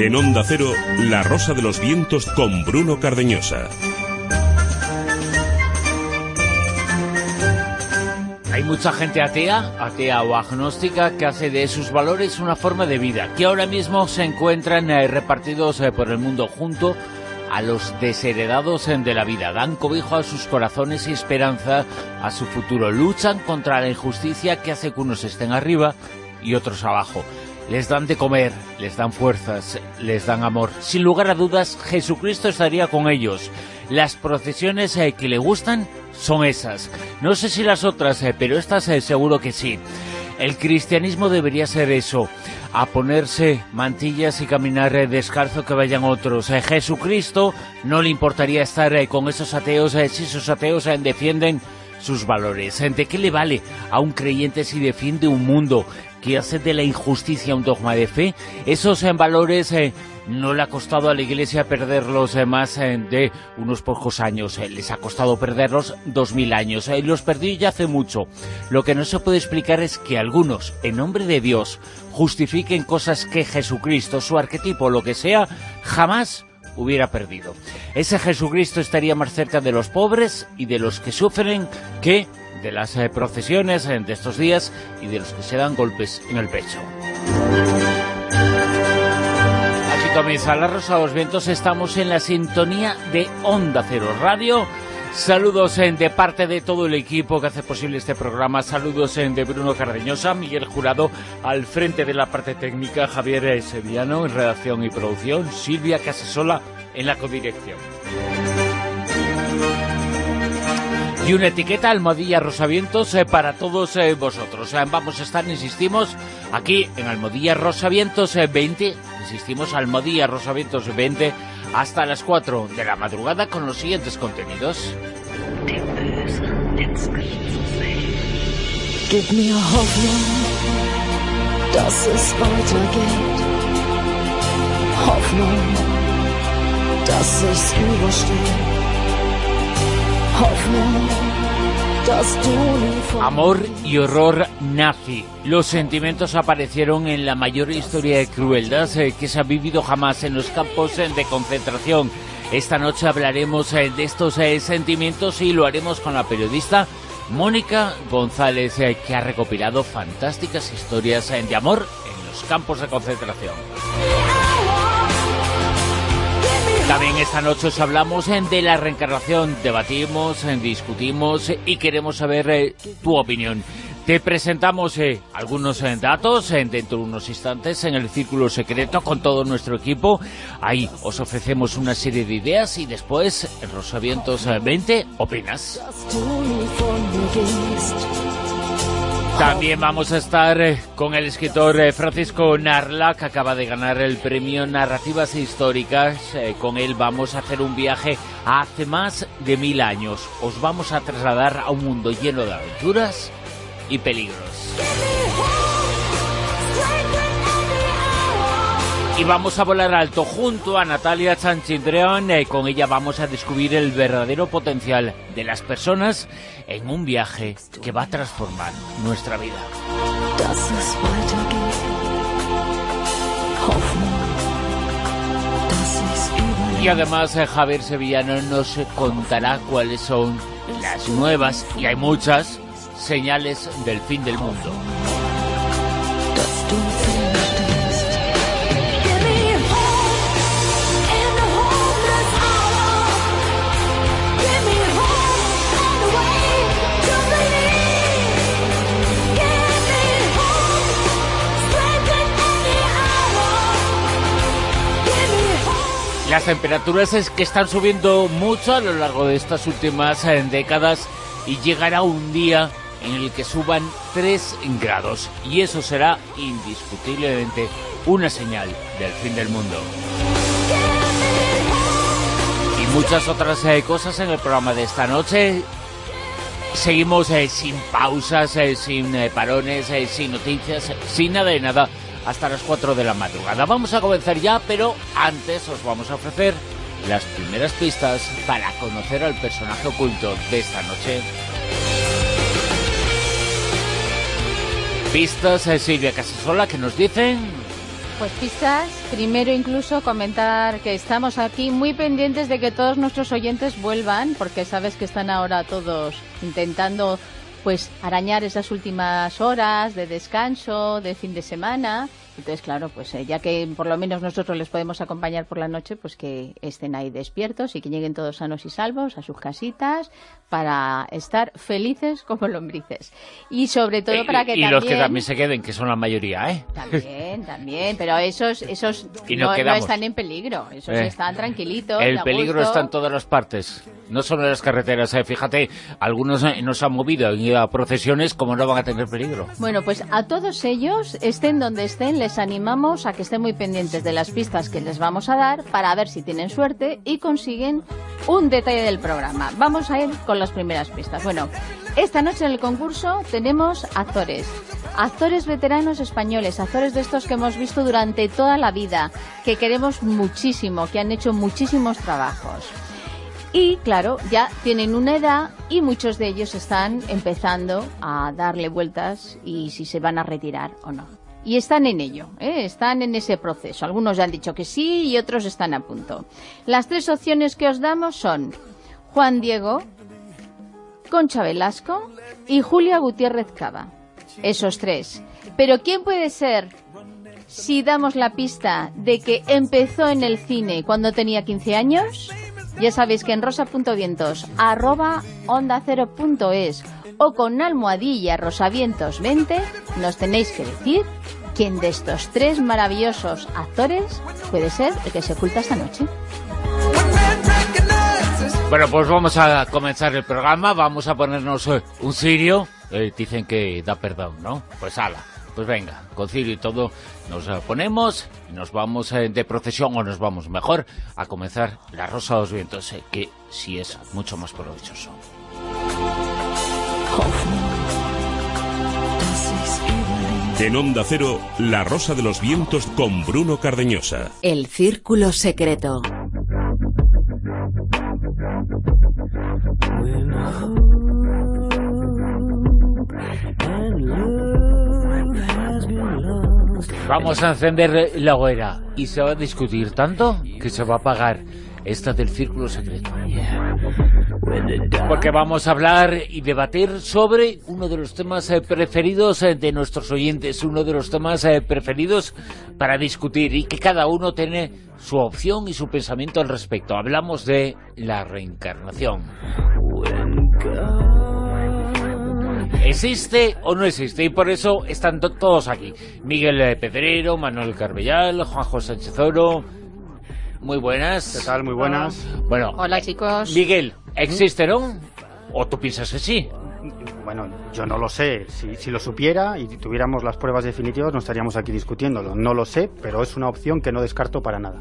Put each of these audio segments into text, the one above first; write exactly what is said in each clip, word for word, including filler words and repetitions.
En Onda Cero, La Rosa de los Vientos con Bruno Cardeñosa. Hay mucha gente atea, atea o agnóstica, que hace de sus valores una forma de vida, que ahora mismo se encuentran eh, repartidos eh, por el mundo junto a los desheredados eh, de la vida. Dan cobijo a sus corazones y esperanza a su futuro. Luchan contra la injusticia que hace que unos estén arriba y otros abajo. Les dan de comer, les dan fuerzas, les dan amor. Sin lugar a dudas, Jesucristo estaría con ellos. Las procesiones eh, que le gustan son esas. No sé si las otras, eh, pero estas eh, seguro que sí. El cristianismo debería ser eso, a ponerse mantillas y caminar eh, descalzo que vayan otros. Eh, Jesucristo no le importaría estar eh, con esos ateos eh, si esos ateos eh, defienden sus valores. ¿De qué le vale a un creyente si defiende un mundo que hace de la injusticia un dogma de fe? Esos eh, valores eh, no le ha costado a la Iglesia perderlos eh, más eh, de unos pocos años. Eh, les ha costado perderlos dos mil años. Eh, los perdió ya hace mucho. Lo que no se puede explicar es que algunos, en nombre de Dios, justifiquen cosas que Jesucristo, su arquetipo, lo que sea, jamás hubiera perdido. Ese Jesucristo estaría más cerca de los pobres y de los que sufren que de las eh, procesiones eh, de estos días y de los que se dan golpes en el pecho. Aquí comienza La Rosa de los Vientos. Estamos en la sintonía de Onda Cero Radio. Saludos eh, de parte de todo el equipo que hace posible este programa. Saludos eh, de Bruno Cardeñosa, Miguel Jurado al frente de la parte técnica, Javier eh, Sevillano en redacción y producción, Silvia Casasola en la codirección. Y una etiqueta Almohadilla Rosavientos eh, para todos eh, vosotros. Eh, vamos a estar, insistimos, aquí en Almohadilla Rosavientos eh, veinte, insistimos, Almohadilla Rosavientos veinte, hasta las cuatro de la madrugada con los siguientes contenidos. Gib mir Hoffnung, dass es weitergeht. Hoffnung, dass ich's überstehe. Hoffnung, dass du nie von Amor y horror nazi. Los sentimientos aparecieron en la mayor historia de crueldad eh, que se ha vivido jamás en los campos eh, de concentración. Esta noche hablaremos eh, de estos eh, sentimientos y lo haremos con la periodista Mónica González, eh, que ha recopilado fantásticas historias eh, de amor en los campos de concentración. También esta noche os hablamos eh, de la reencarnación, debatimos, eh, discutimos eh, y queremos saber eh, tu opinión. Te presentamos eh, algunos eh, datos eh, dentro de unos instantes en el Círculo Secreto con todo nuestro equipo. Ahí os ofrecemos una serie de ideas y después, en Rosavientos veinte, opinas. También vamos a estar eh, con el escritor eh, Francisco Narla, que acaba de ganar el premio Narrativas Históricas. Eh, con él vamos a hacer un viaje a hace más de mil años. Os vamos a trasladar a un mundo lleno de aventuras y peligros. Y vamos a volar alto junto a Natalia Sanchindreón. Eh, con ella vamos a descubrir el verdadero potencial de las personas en un viaje que va a transformar nuestra vida. Y además eh, Javier Sevillano nos contará cuáles son las nuevas, y hay muchas, señales del fin del mundo. Las temperaturas es que están subiendo mucho a lo largo de estas últimas eh, décadas y llegará un día en el que suban tres grados y eso será indiscutiblemente una señal del fin del mundo. Y muchas otras eh, cosas en el programa de esta noche. Seguimos eh, sin pausas, eh, sin eh, parones, eh, sin noticias, eh, sin nada de nada, hasta las cuatro de la madrugada. Vamos a comenzar ya, pero antes os vamos a ofrecer las primeras pistas para conocer al personaje oculto de esta noche. Pistas, eh, Silvia Casasola, que nos dicen... Pues pistas, primero incluso comentar que estamos aquí muy pendientes de que todos nuestros oyentes vuelvan, porque sabes que están ahora todos intentando pues arañar esas últimas horas de descanso, de fin de semana. Entonces, claro, pues eh, ya que por lo menos nosotros les podemos acompañar por la noche, pues que estén ahí despiertos y que lleguen todos sanos y salvos a sus casitas para estar felices como lombrices. Y sobre todo eh, para que y también... Y los que también se queden, que son la mayoría, ¿eh? También, también, pero esos, esos no, no están en peligro, esos eh. están tranquilitos. El peligro está en todas las partes, no solo en las carreteras, ¿eh? Fíjate, algunos nos han movido a procesiones, como no van a tener peligro. Bueno, pues a todos ellos, estén donde estén, les animamos a que estén muy pendientes de las pistas que les vamos a dar para ver si tienen suerte y consiguen un detalle del programa. Vamos a ir con las primeras pistas. Bueno, esta noche en el concurso tenemos actores, actores veteranos españoles, actores de estos que hemos visto durante toda la vida, que queremos muchísimo, que han hecho muchísimos trabajos. Y claro, ya tienen una edad y muchos de ellos están empezando a darle vueltas y si se van a retirar o no. Y están en ello, ¿eh? Están en ese proceso. Algunos ya han dicho que sí y otros están a punto. Las tres opciones que os damos son Juan Diego, Concha Velasco y Julia Gutiérrez Cava. Esos tres. Pero ¿quién puede ser si damos la pista de que empezó en el cine cuando tenía quince años? Ya sabéis que en rosa.vientos arroba onda cero punto es o con almohadilla rosavientos veinte nos tenéis que decir quién de estos tres maravillosos actores puede ser el que se oculta esta noche. Bueno, pues vamos a comenzar el programa, vamos a ponernos eh, un cirio, eh, dicen que da perdón, ¿no? Pues ala, pues venga, con cirio y todo nos eh, ponemos y nos vamos eh, de procesión, o nos vamos mejor a comenzar la Rosa de los Vientos, eh, que sí es mucho más provechoso. En Onda Cero, La Rosa de los Vientos con Bruno Cardeñosa. El Círculo Secreto. Vamos a encender la hoguera y se va a discutir tanto que se va a apagar esta del Círculo Secreto. Porque vamos a hablar y debatir sobre uno de los temas eh, preferidos eh, de nuestros oyentes, uno de los temas eh, preferidos para discutir y que cada uno tiene su opción y su pensamiento al respecto. Hablamos de la reencarnación. ¿Existe o no existe? Y por eso están to todos aquí. Miguel Pedrero, Manuel Carbellal, Juanjo Sánchez Oro. Muy buenas. ¿Qué tal? Muy buenas. Bueno, hola chicos. Miguel, ¿existe no? ¿O tú piensas que sí? Bueno, yo no lo sé. Si, si lo supiera y tuviéramos las pruebas definitivas no estaríamos aquí discutiéndolo. No lo sé, pero es una opción que no descarto para nada.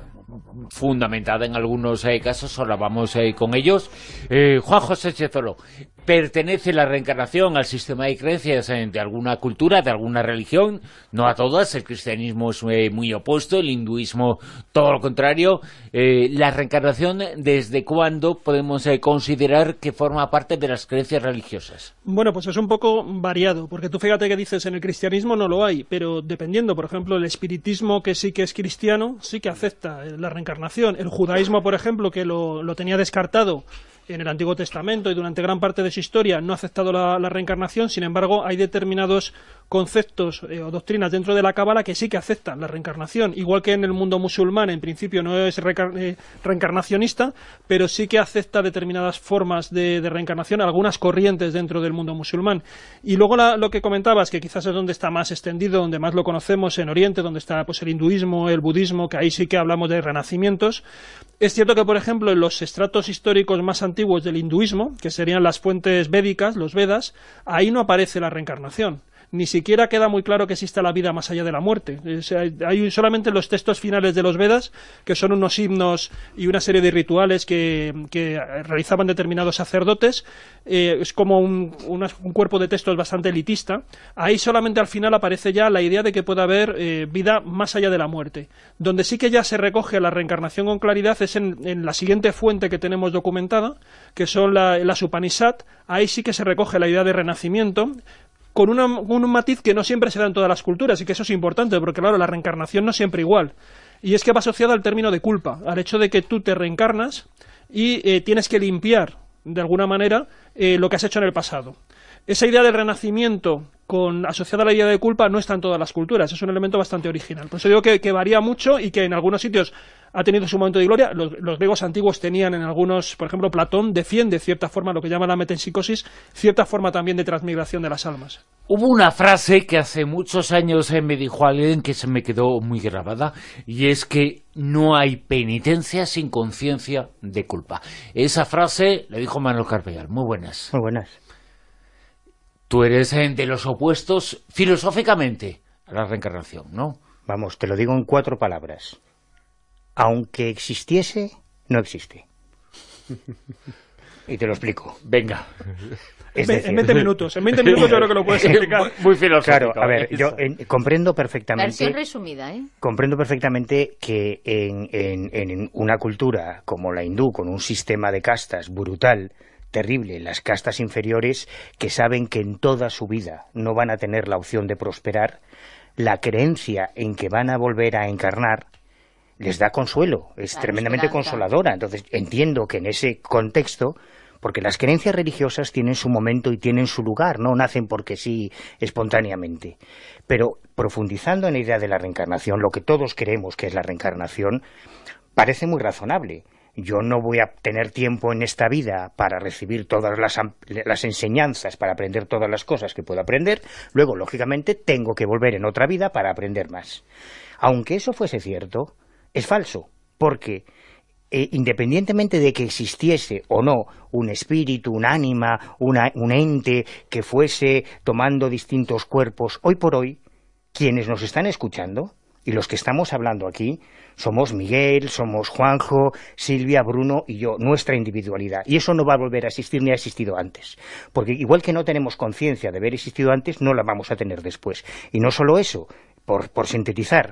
Fundamentada en algunos eh, casos, ahora vamos eh, con ellos. Eh, Juan José Chezolo, ¿pertenece la reencarnación al sistema de creencias eh, de alguna cultura, de alguna religión? No a todas, el cristianismo es eh, muy opuesto, el hinduismo todo lo contrario. Eh, ¿La reencarnación desde cuándo podemos eh, considerar que forma parte de las creencias religiosas? Bueno, pues es un poco variado, porque tú fíjate que dices en el cristianismo no lo hay, pero dependiendo, por ejemplo, el espiritismo, que sí que es cristiano, sí que acepta la reencarnación. El judaísmo, por ejemplo, que lo, lo tenía descartado en el Antiguo Testamento y durante gran parte de su historia no ha aceptado la, la reencarnación. Sin embargo, hay determinados conceptos eh, o doctrinas dentro de la Cábala que sí que aceptan la reencarnación, igual que en el mundo musulmán en principio no es eh, reencarnacionista, pero sí que acepta determinadas formas de, de reencarnación, algunas corrientes dentro del mundo musulmán. Y luego la, lo que comentabas, que quizás es donde está más extendido, donde más lo conocemos en Oriente, donde está pues el hinduismo, el budismo, que ahí sí que hablamos de renacimientos. Es cierto que, por ejemplo, en los estratos históricos más antiguos del hinduismo, que serían las fuentes védicas, los Vedas, ahí no aparece la reencarnación. Ni siquiera queda muy claro que exista la vida más allá de la muerte. O sea, hay solamente los textos finales de los Vedas, que son unos himnos y una serie de rituales que, que realizaban determinados sacerdotes. Eh, es como un, una, un cuerpo de textos bastante elitista. Ahí solamente al final aparece ya la idea de que puede haber eh, vida más allá de la muerte. Donde sí que ya se recoge la reencarnación con claridad es en, en la siguiente fuente que tenemos documentada, que son la, las Upanishad. Ahí sí que se recoge la idea de renacimiento, con, una, con un matiz que no siempre se da en todas las culturas, y que eso es importante, porque claro, la reencarnación no es siempre igual. Y es que va asociada al término de culpa, al hecho de que tú te reencarnas y eh, tienes que limpiar, de alguna manera, eh, lo que has hecho en el pasado. Esa idea del renacimiento con, asociada a la idea de culpa no está en todas las culturas, es un elemento bastante original. Por eso digo que, que varía mucho y que en algunos sitios ha tenido su momento de gloria. Los, los griegos antiguos tenían en algunos, por ejemplo, Platón defiende cierta forma, lo que llama la metempsicosis, cierta forma también de transmigración de las almas. Hubo una frase que hace muchos años eh, me dijo alguien que se me quedó muy grabada, y es que no hay penitencia sin conciencia de culpa. Esa frase le dijo Manuel Carpellal. Muy buenas. Muy buenas. Tú eres eh, de los opuestos filosóficamente a la reencarnación, ¿no? Vamos, te lo digo en cuatro palabras. Aunque existiese, no existe. Y te lo explico. Venga. Es decir, en veinte minutos, en veinte minutos yo creo que lo puedes explicar. Muy, muy filosófico. Claro, a ver, yo en, comprendo perfectamente... Versión resumida, ¿eh? Comprendo perfectamente que en, en, en una cultura como la hindú, con un sistema de castas brutal, terrible, las castas inferiores, que saben que en toda su vida no van a tener la opción de prosperar, la creencia en que van a volver a encarnar les da consuelo, es claro, tremendamente esperanza. Consoladora. Entonces entiendo que en ese contexto, porque las creencias religiosas tienen su momento y tienen su lugar, no nacen porque sí espontáneamente, pero profundizando en la idea de la reencarnación, lo que todos creemos que es la reencarnación, parece muy razonable. Yo no voy a tener tiempo en esta vida para recibir todas las, las enseñanzas, para aprender todas las cosas que puedo aprender, luego, lógicamente, tengo que volver en otra vida para aprender más. Aunque eso fuese cierto, es falso, porque eh, independientemente de que existiese o no un espíritu, un ánima, una, un ente que fuese tomando distintos cuerpos, hoy por hoy, quienes nos están escuchando, y los que estamos hablando aquí, somos Miguel, somos Juanjo, Silvia, Bruno y yo, nuestra individualidad. Y eso no va a volver a existir ni ha existido antes. Porque igual que no tenemos conciencia de haber existido antes, no la vamos a tener después. Y no solo eso, por, por sintetizar.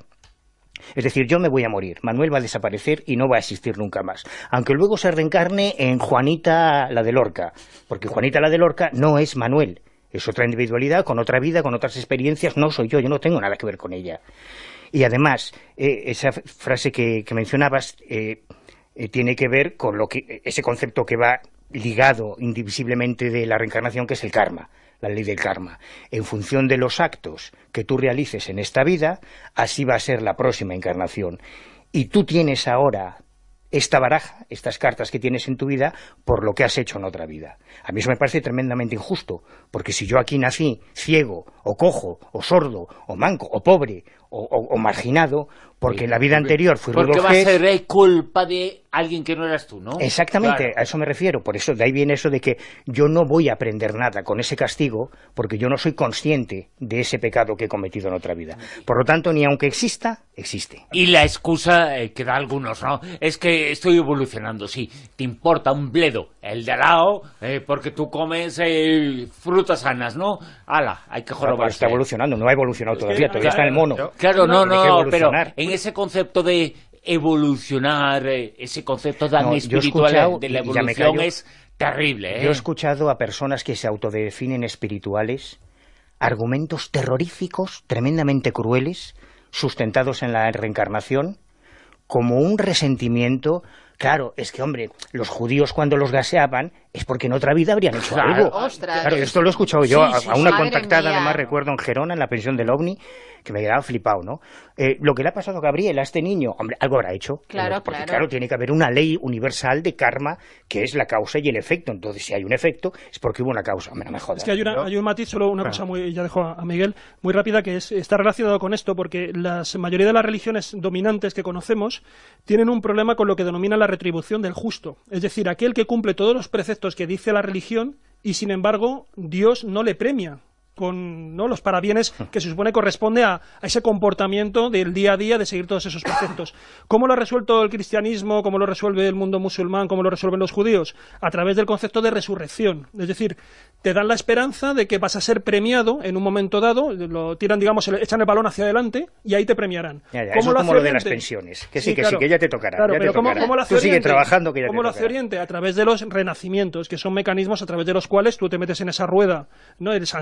Es decir, yo me voy a morir, Manuel va a desaparecer y no va a existir nunca más. Aunque luego se reencarne en Juanita la de Lorca. Porque Juanita la de Lorca no es Manuel. Es otra individualidad, con otra vida, con otras experiencias. No soy yo, yo no tengo nada que ver con ella. Y además, eh, esa frase que, que mencionabas eh, eh, tiene que ver con lo que ese concepto que va ligado indivisiblemente de la reencarnación, que es el karma, la ley del karma. En función de los actos que tú realices en esta vida, así va a ser la próxima encarnación. Y tú tienes ahora esta baraja, estas cartas que tienes en tu vida, por lo que has hecho en otra vida. A mí eso me parece tremendamente injusto, porque si yo aquí nací ciego, o cojo, o sordo, o manco, o pobre, o, o, o marginado, porque en la vida anterior fui Porque Rudolf va a Hess, ser eh, culpa de alguien que no eras tú, ¿no? Exactamente, Claro. a eso me refiero. Por eso, de ahí viene eso de que yo no voy a aprender nada con ese castigo, porque yo no soy consciente de ese pecado que he cometido en otra vida. Por lo tanto, ni aunque exista, existe. Y la excusa eh, que da algunos, ¿no? Es que estoy evolucionando, sí. Te importa un bledo el de al lado, eh, porque tú comes eh, frutas sanas, ¿no? Ala, hay que Claro, pero jorobarse. está evolucionando, no ha evolucionado todavía, todavía está en el mono. Claro, no, Tiene que no, pero evolucionar. en ese concepto de evolucionar, eh, ese concepto tan No, yo he espiritual escuchado, de la y ya me evolución callo, es terrible, ¿eh? Yo he escuchado a personas que se autodefinen espirituales argumentos terroríficos, tremendamente crueles, sustentados en la reencarnación, como un resentimiento. Claro, es que, hombre, los judíos cuando los gaseaban es porque en otra vida habrían hecho Claro. algo. Ostras. Claro, esto lo he escuchado yo Sí, a, sí, a una madre contactada, mía. además recuerdo en Gerona, en la pensión del OVNI, que me quedaba flipado, ¿no? Eh, lo que le ha pasado a Gabriel, a este niño, hombre, algo habrá hecho. Claro, porque claro. claro, tiene que haber una ley universal de karma, que es la causa y el efecto. Entonces, si hay un efecto, es porque hubo una causa. Hombre, no me jodas. Es que hay, una, hay un matiz, solo una cosa muy, ya dejo a, a Miguel, muy rápida, que es, está relacionado con esto, porque la mayoría de las religiones dominantes que conocemos tienen un problema con lo que denomina la retribución del justo. Es decir, aquel que cumple todos los preceptos que dice la religión y, sin embargo, Dios no le premia con ¿no? los parabienes que se supone corresponde a, a ese comportamiento del día a día de seguir todos esos preceptos. ¿Cómo lo ha resuelto el cristianismo? ¿Cómo lo resuelve el mundo musulmán? ¿Cómo lo resuelven los judíos? A través del concepto de resurrección. Es decir, te dan la esperanza de que vas a ser premiado en un momento dado, lo tiran, digamos, echan el balón hacia adelante y ahí te premiarán. Ya, ya, ¿Cómo eso lo es como hace lo de las Oriente? pensiones. Que sí, Sí, que claro. sí, que ya te tocará. Claro, ya te pero ¿cómo, tocará. cómo lo hace Tú sigue Oriente? trabajando que ya ¿Cómo te lo hace tocará. Oriente? A través de los renacimientos, que son mecanismos a través de los cuales tú te metes en esa rueda, ¿no? El sansara, esa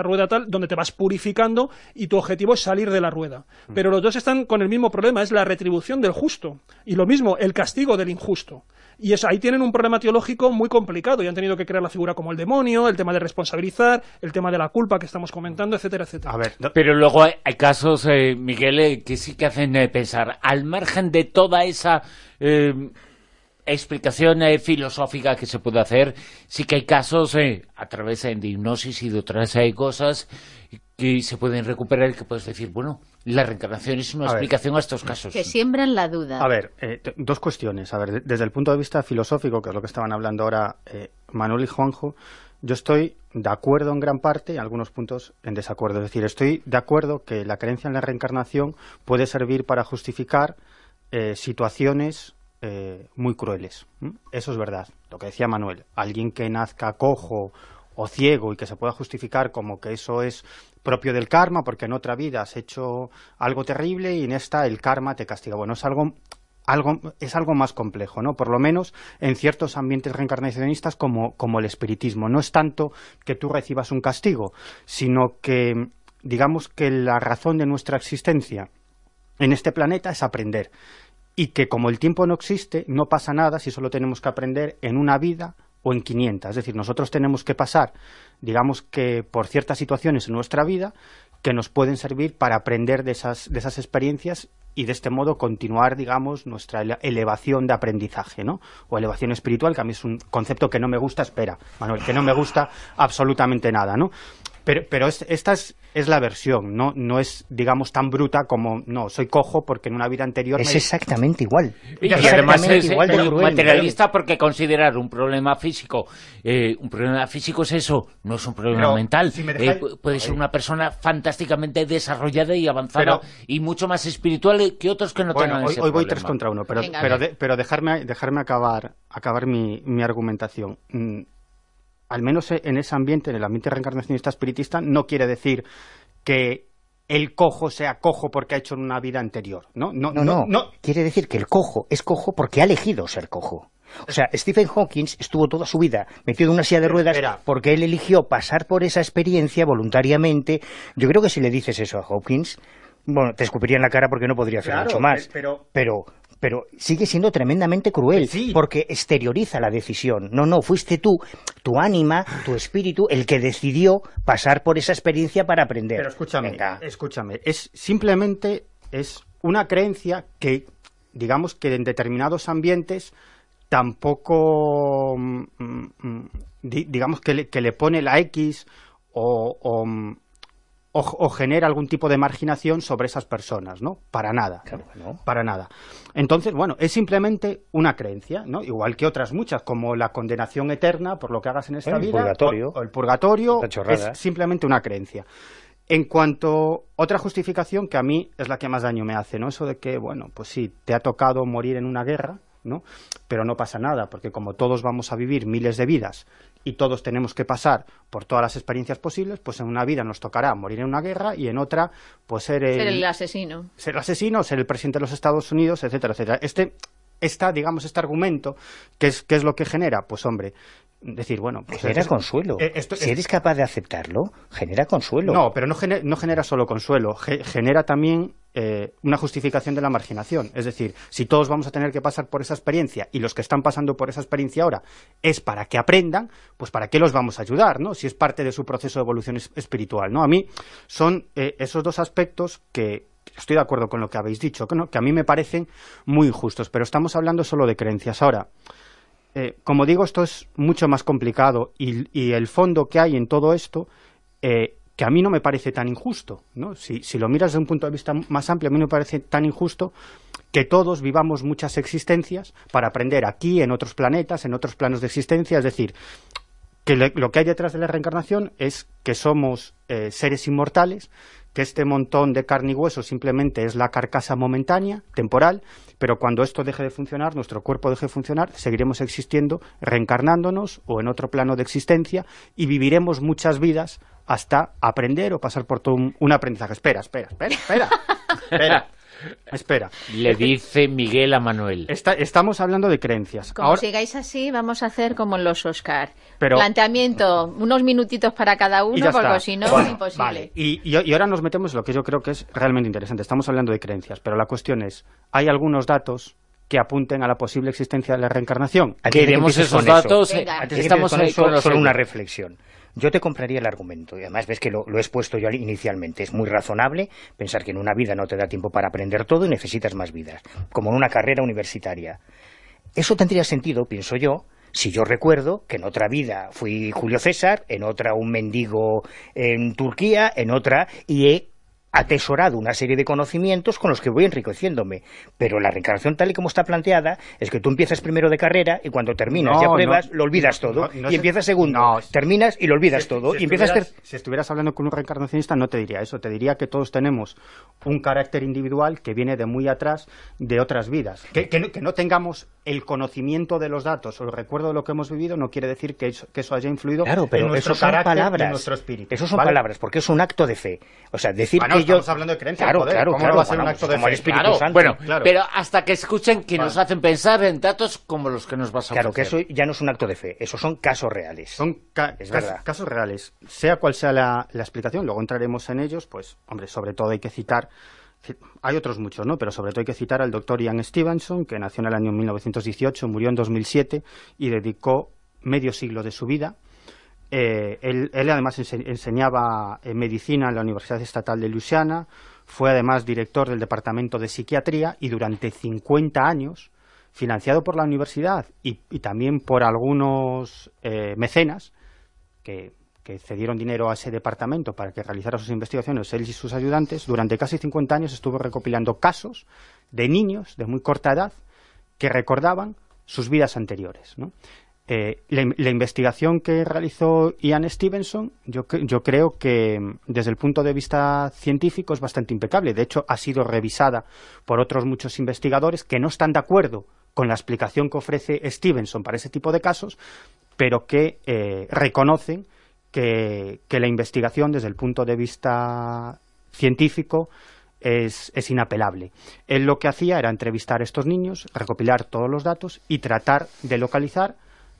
esa rueda tal, donde te vas purificando y tu objetivo es salir de la rueda. Pero los dos están con el mismo problema, es la retribución del justo. Y lo mismo, el castigo del injusto. Y es, ahí tienen un problema teológico muy complicado y han tenido que crear la figura como el demonio, el tema de responsabilizar, el tema de la culpa que estamos comentando, etcétera, etcétera. A ver, no... Pero luego hay, hay casos, eh, Miguel, eh, que sí que hacen eh, pensar, al margen de toda esa eh, explicación eh, filosófica que se puede hacer, sí que hay casos eh, a través eh, de hipnosis y de otras eh, cosas que se pueden recuperar, que puedes decir, bueno, la reencarnación es una a explicación ver, a estos casos. Que siembran la duda. A ver, eh, dos cuestiones. A ver, desde el punto de vista filosófico, que es lo que estaban hablando ahora eh, Manuel y Juanjo, yo estoy de acuerdo en gran parte, en algunos puntos en desacuerdo. Es decir, estoy de acuerdo que la creencia en la reencarnación puede servir para justificar eh, situaciones eh, muy crueles. ¿Mm? Eso es verdad. Lo que decía Manuel, alguien que nazca cojo o ciego y que se pueda justificar como que eso es propio del karma, porque en otra vida has hecho algo terrible y en esta el karma te castiga. Bueno, es algo, algo, es algo más complejo, ¿no? Por lo menos en ciertos ambientes reencarnacionistas como, como el espiritismo. No es tanto que tú recibas un castigo, sino que, digamos que la razón de nuestra existencia en este planeta es aprender. Y que como el tiempo no existe, no pasa nada si solo tenemos que aprender en una vida o en quinientas, es decir, nosotros tenemos que pasar, digamos que por ciertas situaciones en nuestra vida que nos pueden servir para aprender de esas, de esas experiencias y de este modo continuar, digamos, nuestra elevación de aprendizaje, ¿no? O elevación espiritual, que a mí es un concepto que no me gusta, espera, Manuel, que no me gusta absolutamente nada, ¿no? Pero, pero es, esta es, es la versión, ¿no? No es, digamos, tan bruta como, no, soy cojo porque en una vida anterior... Es me... exactamente igual. Y además es igual de cruel, materialista, porque considerar un problema físico, eh, un problema físico es eso, no es un problema pero, mental. Si dejáis... eh, puede ser una persona fantásticamente desarrollada y avanzada pero... y mucho más espiritual que otros que no bueno, tengan hoy, ese hoy voy problema. tres contra uno, pero, pero, de, pero dejarme, dejarme acabar, acabar mi, mi argumentación. Mm. Al menos en ese ambiente, en el ambiente reencarnacionista espiritista, no quiere decir que el cojo sea cojo porque ha hecho en una vida anterior, ¿no? No, no, no, no. no. Quiere decir que el cojo es cojo porque ha elegido ser cojo. O sea, Stephen Hawking estuvo toda su vida metido en una silla de ruedas Espera. porque él eligió pasar por esa experiencia voluntariamente. Yo creo que si le dices eso a Hawkins, bueno, te escupiría en la cara porque no podría hacer claro, mucho más. Pero... pero pero sigue siendo tremendamente cruel, sí. porque exterioriza la decisión. No, no, fuiste tú, tu ánima, tu espíritu, el que decidió pasar por esa experiencia para aprender. Pero escúchame, Venga. escúchame, es simplemente es una creencia que, digamos que en determinados ambientes tampoco, mm, digamos que le, que le pone la X o... o O, o genera algún tipo de marginación sobre esas personas, ¿no? Para nada, claro, ¿no? Para nada. Entonces, bueno, es simplemente una creencia, ¿no? Igual que otras muchas, como la condenación eterna por lo que hagas en esta el vida, purgatorio. O, o el purgatorio, es simplemente una creencia. En cuanto a otra justificación, que a mí es la que más daño me hace, ¿no? Eso de que, bueno, pues sí, te ha tocado morir en una guerra, ¿no? Pero no pasa nada, porque como todos vamos a vivir miles de vidas y todos tenemos que pasar por todas las experiencias posibles, pues en una vida nos tocará morir en una guerra y en otra, pues ser el, ser el asesino. Ser el asesino, ser el presidente de los Estados Unidos, etcétera, etcétera. Este, esta, digamos, este argumento, ¿qué es, qué es lo que genera? Pues hombre, decir, bueno... Pues genera es, consuelo. Eh, esto, si eres capaz de aceptarlo, genera consuelo. No, pero no genera, no genera solo consuelo, ge, genera también eh, una justificación de la marginación. Es decir, si todos vamos a tener que pasar por esa experiencia y los que están pasando por esa experiencia ahora es para que aprendan, pues ¿para qué los vamos a ayudar, no? Si es parte de su proceso de evolución es, espiritual, ¿no? A mí son eh, esos dos aspectos que... Estoy de acuerdo con lo que habéis dicho, que, ¿no? que a mí me parecen muy injustos, pero estamos hablando solo de creencias. Ahora, eh, como digo, esto es mucho más complicado y, y el fondo que hay en todo esto, eh, que a mí no me parece tan injusto, ¿no? Si, si lo miras desde un punto de vista más amplio, a mí no me parece tan injusto que todos vivamos muchas existencias para aprender aquí, en otros planetas, en otros planos de existencia, es decir, que le, lo que hay detrás de la reencarnación es que somos eh, seres inmortales, que este montón de carne y hueso simplemente es la carcasa momentánea, temporal, pero cuando esto deje de funcionar, nuestro cuerpo deje de funcionar, seguiremos existiendo, reencarnándonos o en otro plano de existencia y viviremos muchas vidas hasta aprender o pasar por todo un, un aprendizaje. Espera, espera, espera, espera, espera. Espera. Le dice Miguel a Manuel. Está, estamos hablando de creencias. Como Ahora, sigáis así, vamos a hacer como en los Oscar. Pero, Planteamiento, unos minutitos para cada uno, porque si no bueno, es imposible. Vale. Y, y, y ahora nos metemos en lo que yo creo que es realmente interesante. Estamos hablando de creencias, pero la cuestión es, ¿hay algunos datos que apunten a la posible existencia de la reencarnación? Queremos esos datos. Eh, Antes de estamos con eso, con solo una reflexión. Yo te compraría el argumento, y además ves que lo, lo he expuesto yo inicialmente. Es muy razonable pensar que en una vida no te da tiempo para aprender todo y necesitas más vidas, como en una carrera universitaria. Eso tendría sentido, pienso yo, si yo recuerdo que en otra vida fui Julio César, en otra un mendigo en Turquía, en otra, y he atesorado una serie de conocimientos con los que voy enriqueciéndome, pero la reencarnación tal y como está planteada es que tú empiezas primero de carrera y cuando terminas no, y apruebas no, lo olvidas todo, no, no y empiezas se, segundo, no, terminas y lo olvidas si, todo, si y empiezas ter... si estuvieras hablando con un reencarnacionista no te diría eso, te diría que todos tenemos un carácter individual que viene de muy atrás de otras vidas, que, que, no, que no tengamos el conocimiento de los datos o el recuerdo de lo que hemos vivido no quiere decir que eso, que eso haya influido claro, pero en nuestro eso son carácter palabras, y en nuestro espíritu. Eso son ¿vale? palabras, porque es un acto de fe. O sea, decir bueno, que yo... estamos hablando de creencia, claro, joder, claro, ¿cómo claro, no va a ser bueno, un acto pues de como fe? el Espíritu Claro, Santo. bueno, claro. pero hasta que escuchen que vale. nos hacen pensar en datos como los que nos vas a ofrecer. Claro, que eso ya no es un acto de fe, esos son casos reales. Son ca es cas verdad. casos reales. Sea cual sea la, la explicación, luego entraremos en ellos, pues, hombre, sobre todo hay que citar, hay otros muchos, ¿no? Pero sobre todo hay que citar al doctor Ian Stevenson, que nació en el año mil novecientos dieciocho, murió en dos mil siete y dedicó medio siglo de su vida. Eh, él, él además ense enseñaba en medicina en la Universidad Estatal de Luisiana, fue además director del Departamento de Psiquiatría y durante cincuenta años, financiado por la universidad y, y también por algunos eh, mecenas que, que cedieron dinero a ese departamento para que realizara sus investigaciones, él y sus ayudantes, durante casi cincuenta años estuvo recopilando casos de niños de muy corta edad que recordaban sus vidas anteriores, ¿no? Eh, la, la investigación que realizó Ian Stevenson, yo, yo creo que desde el punto de vista científico es bastante impecable. De hecho, ha sido revisada por otros muchos investigadores que no están de acuerdo con la explicación que ofrece Stevenson para ese tipo de casos, pero que eh, reconocen que, que la investigación desde el punto de vista científico es, es inapelable. Él lo que hacía era entrevistar a estos niños, recopilar todos los datos y tratar de localizar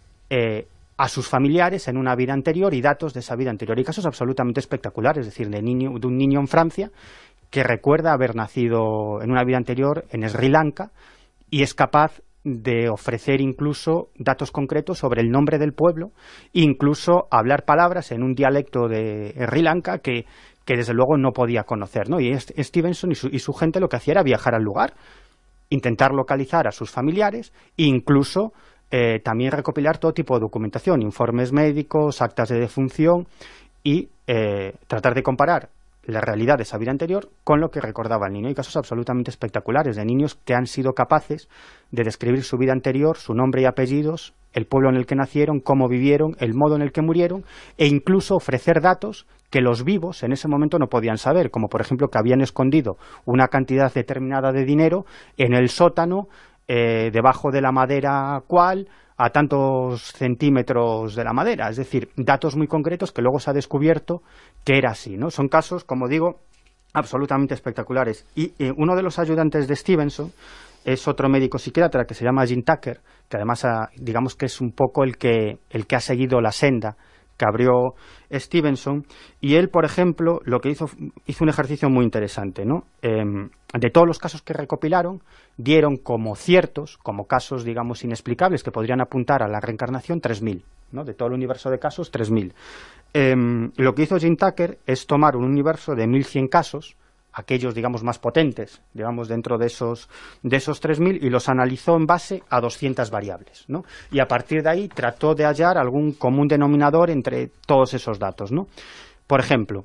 Eh, a sus familiares en una vida anterior y datos de esa vida anterior. Y casos absolutamente espectaculares, es decir, de, niño, de un niño en Francia que recuerda haber nacido en una vida anterior en Sri Lanka y es capaz de ofrecer incluso datos concretos sobre el nombre del pueblo e incluso hablar palabras en un dialecto de Sri Lanka que, que desde luego no podía conocer, ¿no? Y Stevenson y su, y su gente lo que hacía era viajar al lugar, intentar localizar a sus familiares e incluso Eh, también recopilar todo tipo de documentación, informes médicos, actas de defunción y eh, tratar de comparar la realidad de esa vida anterior con lo que recordaba el niño. Hay casos absolutamente espectaculares de niños que han sido capaces de describir su vida anterior, su nombre y apellidos, el pueblo en el que nacieron, cómo vivieron, el modo en el que murieron e incluso ofrecer datos que los vivos en ese momento no podían saber, como por ejemplo que habían escondido una cantidad determinada de dinero en el sótano Eh, debajo de la madera cual, a tantos centímetros de la madera, es decir, datos muy concretos que luego se ha descubierto que era así, ¿no? Son casos, como digo, absolutamente espectaculares. Y eh, uno de los ayudantes de Stevenson es otro médico psiquiatra que se llama Jim Tucker, que además ha, digamos que es un poco el que, el que ha seguido la senda que abrió Stevenson, y él, por ejemplo, lo que hizo, hizo un ejercicio muy interesante, ¿no? Eh, de todos los casos que recopilaron, dieron como ciertos, como casos, digamos, inexplicables, que podrían apuntar a la reencarnación, tres mil, ¿no? De todo el universo de casos, tres mil. Eh, lo que hizo Jim Tucker es tomar un universo de mil cien casos, aquellos, digamos, más potentes, digamos, dentro de esos, de esos tres mil, y los analizó en base a doscientas variables, ¿no? Y a partir de ahí trató de hallar algún común denominador entre todos esos datos, ¿no? Por ejemplo,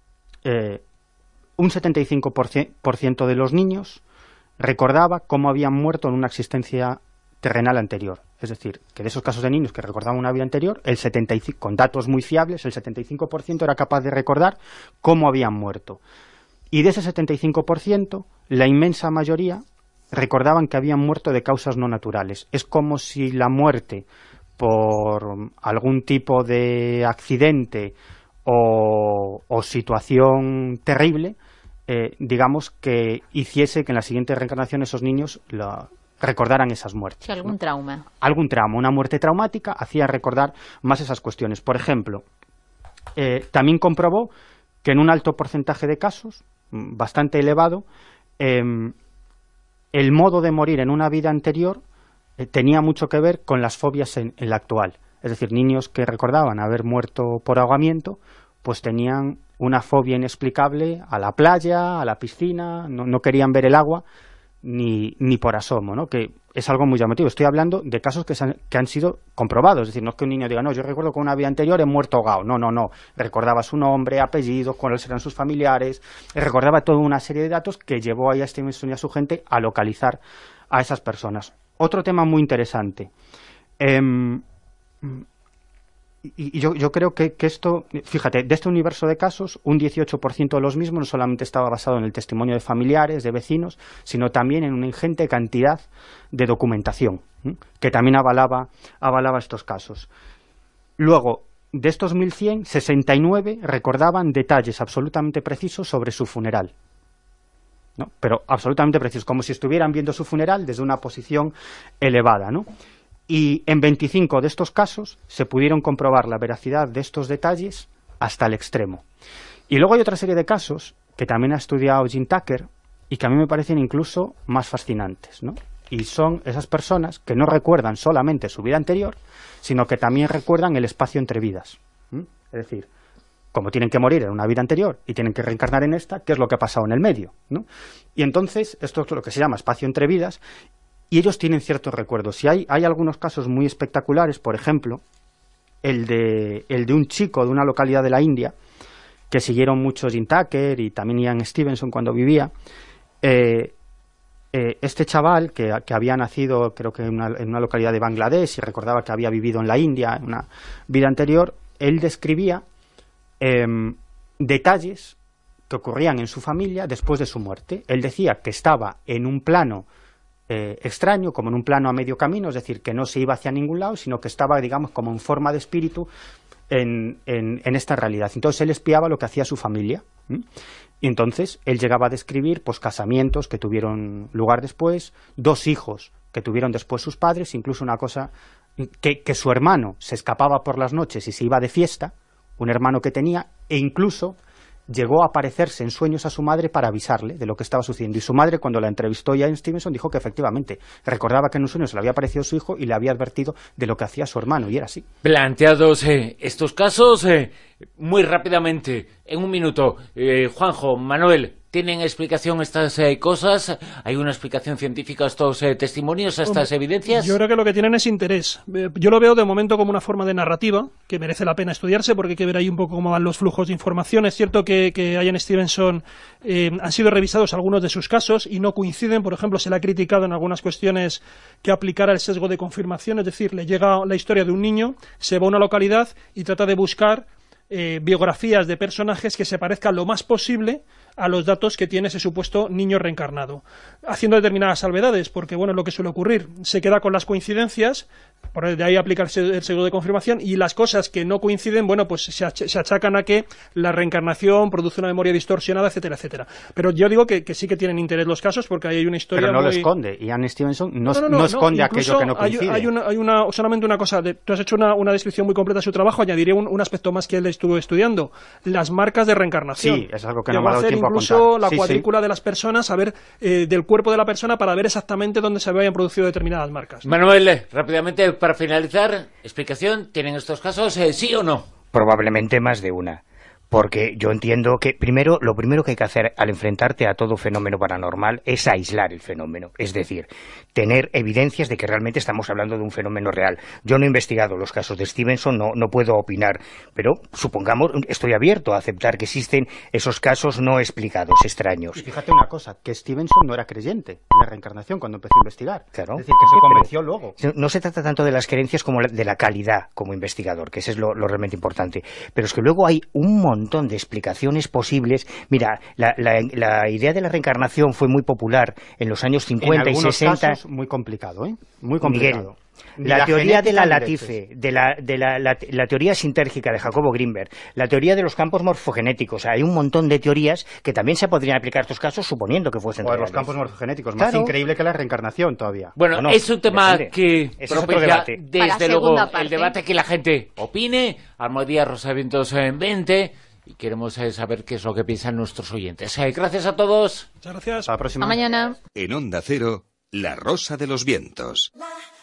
eh, un setenta y cinco por ciento de los niños recordaba cómo habían muerto en una existencia terrenal anterior. Es decir, que de esos casos de niños que recordaban una vida anterior, el setenta y cinco, con datos muy fiables, el setenta y cinco por ciento era capaz de recordar cómo habían muerto. Y de ese setenta y cinco por ciento, la inmensa mayoría recordaban que habían muerto de causas no naturales. Es como si la muerte por algún tipo de accidente o, o situación terrible eh, digamos, que hiciese que en la siguiente reencarnación esos niños la, recordaran esas muertes. Sí, algún ¿no? trauma. Algún trauma, una muerte traumática hacía recordar más esas cuestiones. Por ejemplo, eh, también comprobó que en un alto porcentaje de casos, bastante elevado, eh, el modo de morir en una vida anterior eh, tenía mucho que ver con las fobias en, en la actual. Es decir, niños que recordaban haber muerto por ahogamiento, pues tenían una fobia inexplicable a la playa, a la piscina, no, no querían ver el agua ni, ni por asomo, ¿no? Que es algo muy llamativo. Estoy hablando de casos que, se han, que han sido comprobados. Es decir, no es que un niño diga, no, yo recuerdo que en una vida anterior he muerto ahogado. No, no, no. Recordaba su nombre, apellido, cuáles eran sus familiares, recordaba toda una serie de datos que llevó a Stevenson y a su gente a localizar a esas personas. Otro tema muy interesante. Eh, Y, y yo, yo creo que, que esto, fíjate, de este universo de casos, un dieciocho por ciento de los mismos no solamente estaba basado en el testimonio de familiares, de vecinos, sino también en una ingente cantidad de documentación, ¿eh? que también avalaba, avalaba estos casos. Luego, de estos mil cien, sesenta y nueve recordaban detalles absolutamente precisos sobre su funeral. ¿No? Pero absolutamente precisos, como si estuvieran viendo su funeral desde una posición elevada, ¿no? Y en veinticinco de estos casos se pudieron comprobar la veracidad de estos detalles hasta el extremo. Y luego hay otra serie de casos que también ha estudiado Jim Tucker y que a mí me parecen incluso más fascinantes, ¿no? Y son esas personas que no recuerdan solamente su vida anterior, sino que también recuerdan el espacio entre vidas. ¿Mm? Es decir, como tienen que morir en una vida anterior y tienen que reencarnar en esta, ¿qué es lo que ha pasado en el medio? ¿No? Y entonces, esto es lo que se llama espacio entre vidas, y ellos tienen ciertos recuerdos. Y hay, hay algunos casos muy espectaculares, por ejemplo, el de, el de un chico de una localidad de la India, que siguieron mucho Jim Tucker y también Ian Stevenson cuando vivía. Eh, eh, este chaval, que, que había nacido, creo que en una, en una localidad de Bangladesh, y recordaba que había vivido en la India en una vida anterior, él describía eh, detalles que ocurrían en su familia después de su muerte. Él decía que estaba en un plano Eh, extraño, como en un plano a medio camino, es decir, que no se iba hacia ningún lado, sino que estaba, digamos, como en forma de espíritu en, en, en esta realidad. Entonces él espiaba lo que hacía su familia, ¿sí? Y entonces él llegaba a describir pues casamientos que tuvieron lugar después, dos hijos que tuvieron después sus padres, incluso una cosa, que, que su hermano se escapaba por las noches y se iba de fiesta, un hermano que tenía, e incluso llegó a aparecerse en sueños a su madre para avisarle de lo que estaba sucediendo. Y su madre, cuando la entrevistó Ian Stevenson, dijo que efectivamente recordaba que en un sueño se le había aparecido su hijo y le había advertido de lo que hacía su hermano, y era así. Planteados eh, estos casos, eh, muy rápidamente, en un minuto, eh, Juanjo, Manuel, ¿tienen explicación estas eh, cosas? ¿Hay una explicación científica a estos eh, testimonios, a estas Hombre, evidencias? Yo creo que lo que tienen es interés. Yo lo veo de momento como una forma de narrativa, que merece la pena estudiarse, porque hay que ver ahí un poco cómo van los flujos de información. Es cierto que, que Ian Stevenson eh, han sido revisados algunos de sus casos y no coinciden. Por ejemplo, se le ha criticado en algunas cuestiones que aplicara el sesgo de confirmación, es decir, le llega la historia de un niño, se va a una localidad y trata de buscar eh, biografías de personajes que se parezcan lo más posible a los datos que tiene ese supuesto niño reencarnado, haciendo determinadas salvedades, porque bueno, es lo que suele ocurrir, se queda con las coincidencias, por de ahí aplicarse el sesgo de confirmación, y las cosas que no coinciden, bueno, pues se, ach se achacan a que la reencarnación produce una memoria distorsionada, etcétera, etcétera. Pero yo digo que, que sí que tienen interés los casos, porque ahí hay una historia. Pero no muy... lo esconde, Ian Stevenson no, no, no, no, no esconde no, aquello que no coincide. Hay, hay, una, hay una, solamente una cosa, de, tú has hecho una, una descripción muy completa de su trabajo, añadiré un, un aspecto más que él estuvo estudiando, las marcas de reencarnación. Sí, es algo que no me ha dado tiempo a contar. Incluso la sí, cuadrícula sí. de las personas, a ver, eh, del cuerpo de la persona, para ver exactamente dónde se habían producido determinadas marcas, ¿no? Manuel, rápidamente, para finalizar, explicación, ¿tienen estos casos, eh, sí o no? Probablemente más de una. Porque yo entiendo que, primero, lo primero que hay que hacer al enfrentarte a todo fenómeno paranormal es aislar el fenómeno. Es decir, tener evidencias de que realmente estamos hablando de un fenómeno real. Yo no he investigado los casos de Stevenson, no, no puedo opinar, pero supongamos, estoy abierto a aceptar que existen esos casos no explicados, extraños. Y fíjate una cosa, que Stevenson no era creyente en la reencarnación cuando empezó a investigar. Claro. Es decir, que se convenció luego. No se trata tanto de las creencias como de la calidad como investigador, que eso es lo, lo realmente importante. Pero es que luego hay un montón montón de explicaciones posibles. Mira, la, la, la idea de la reencarnación fue muy popular en los años cincuenta y sesenta. En algunos casos muy complicado, ¿eh? Muy complicado. Miguel, La, la teoría de la latife, de, la, de la, la, la teoría sintérgica de Jacobo Grinberg, la teoría de los campos morfogenéticos. Hay un montón de teorías que también se podrían aplicar a estos casos suponiendo que fuesen o los campos morfogenéticos, más claro. increíble que la reencarnación todavía. Bueno, no, no, es un tema depende. que Ese propicia desde luego el debate, que la gente opine. Almohadilla Rosavientos en veinte. Y queremos eh, saber qué es lo que piensan nuestros oyentes. Eh, gracias a todos. Muchas gracias. Hasta la próxima. Hasta mañana. En Onda Cero, La Rosa de los Vientos.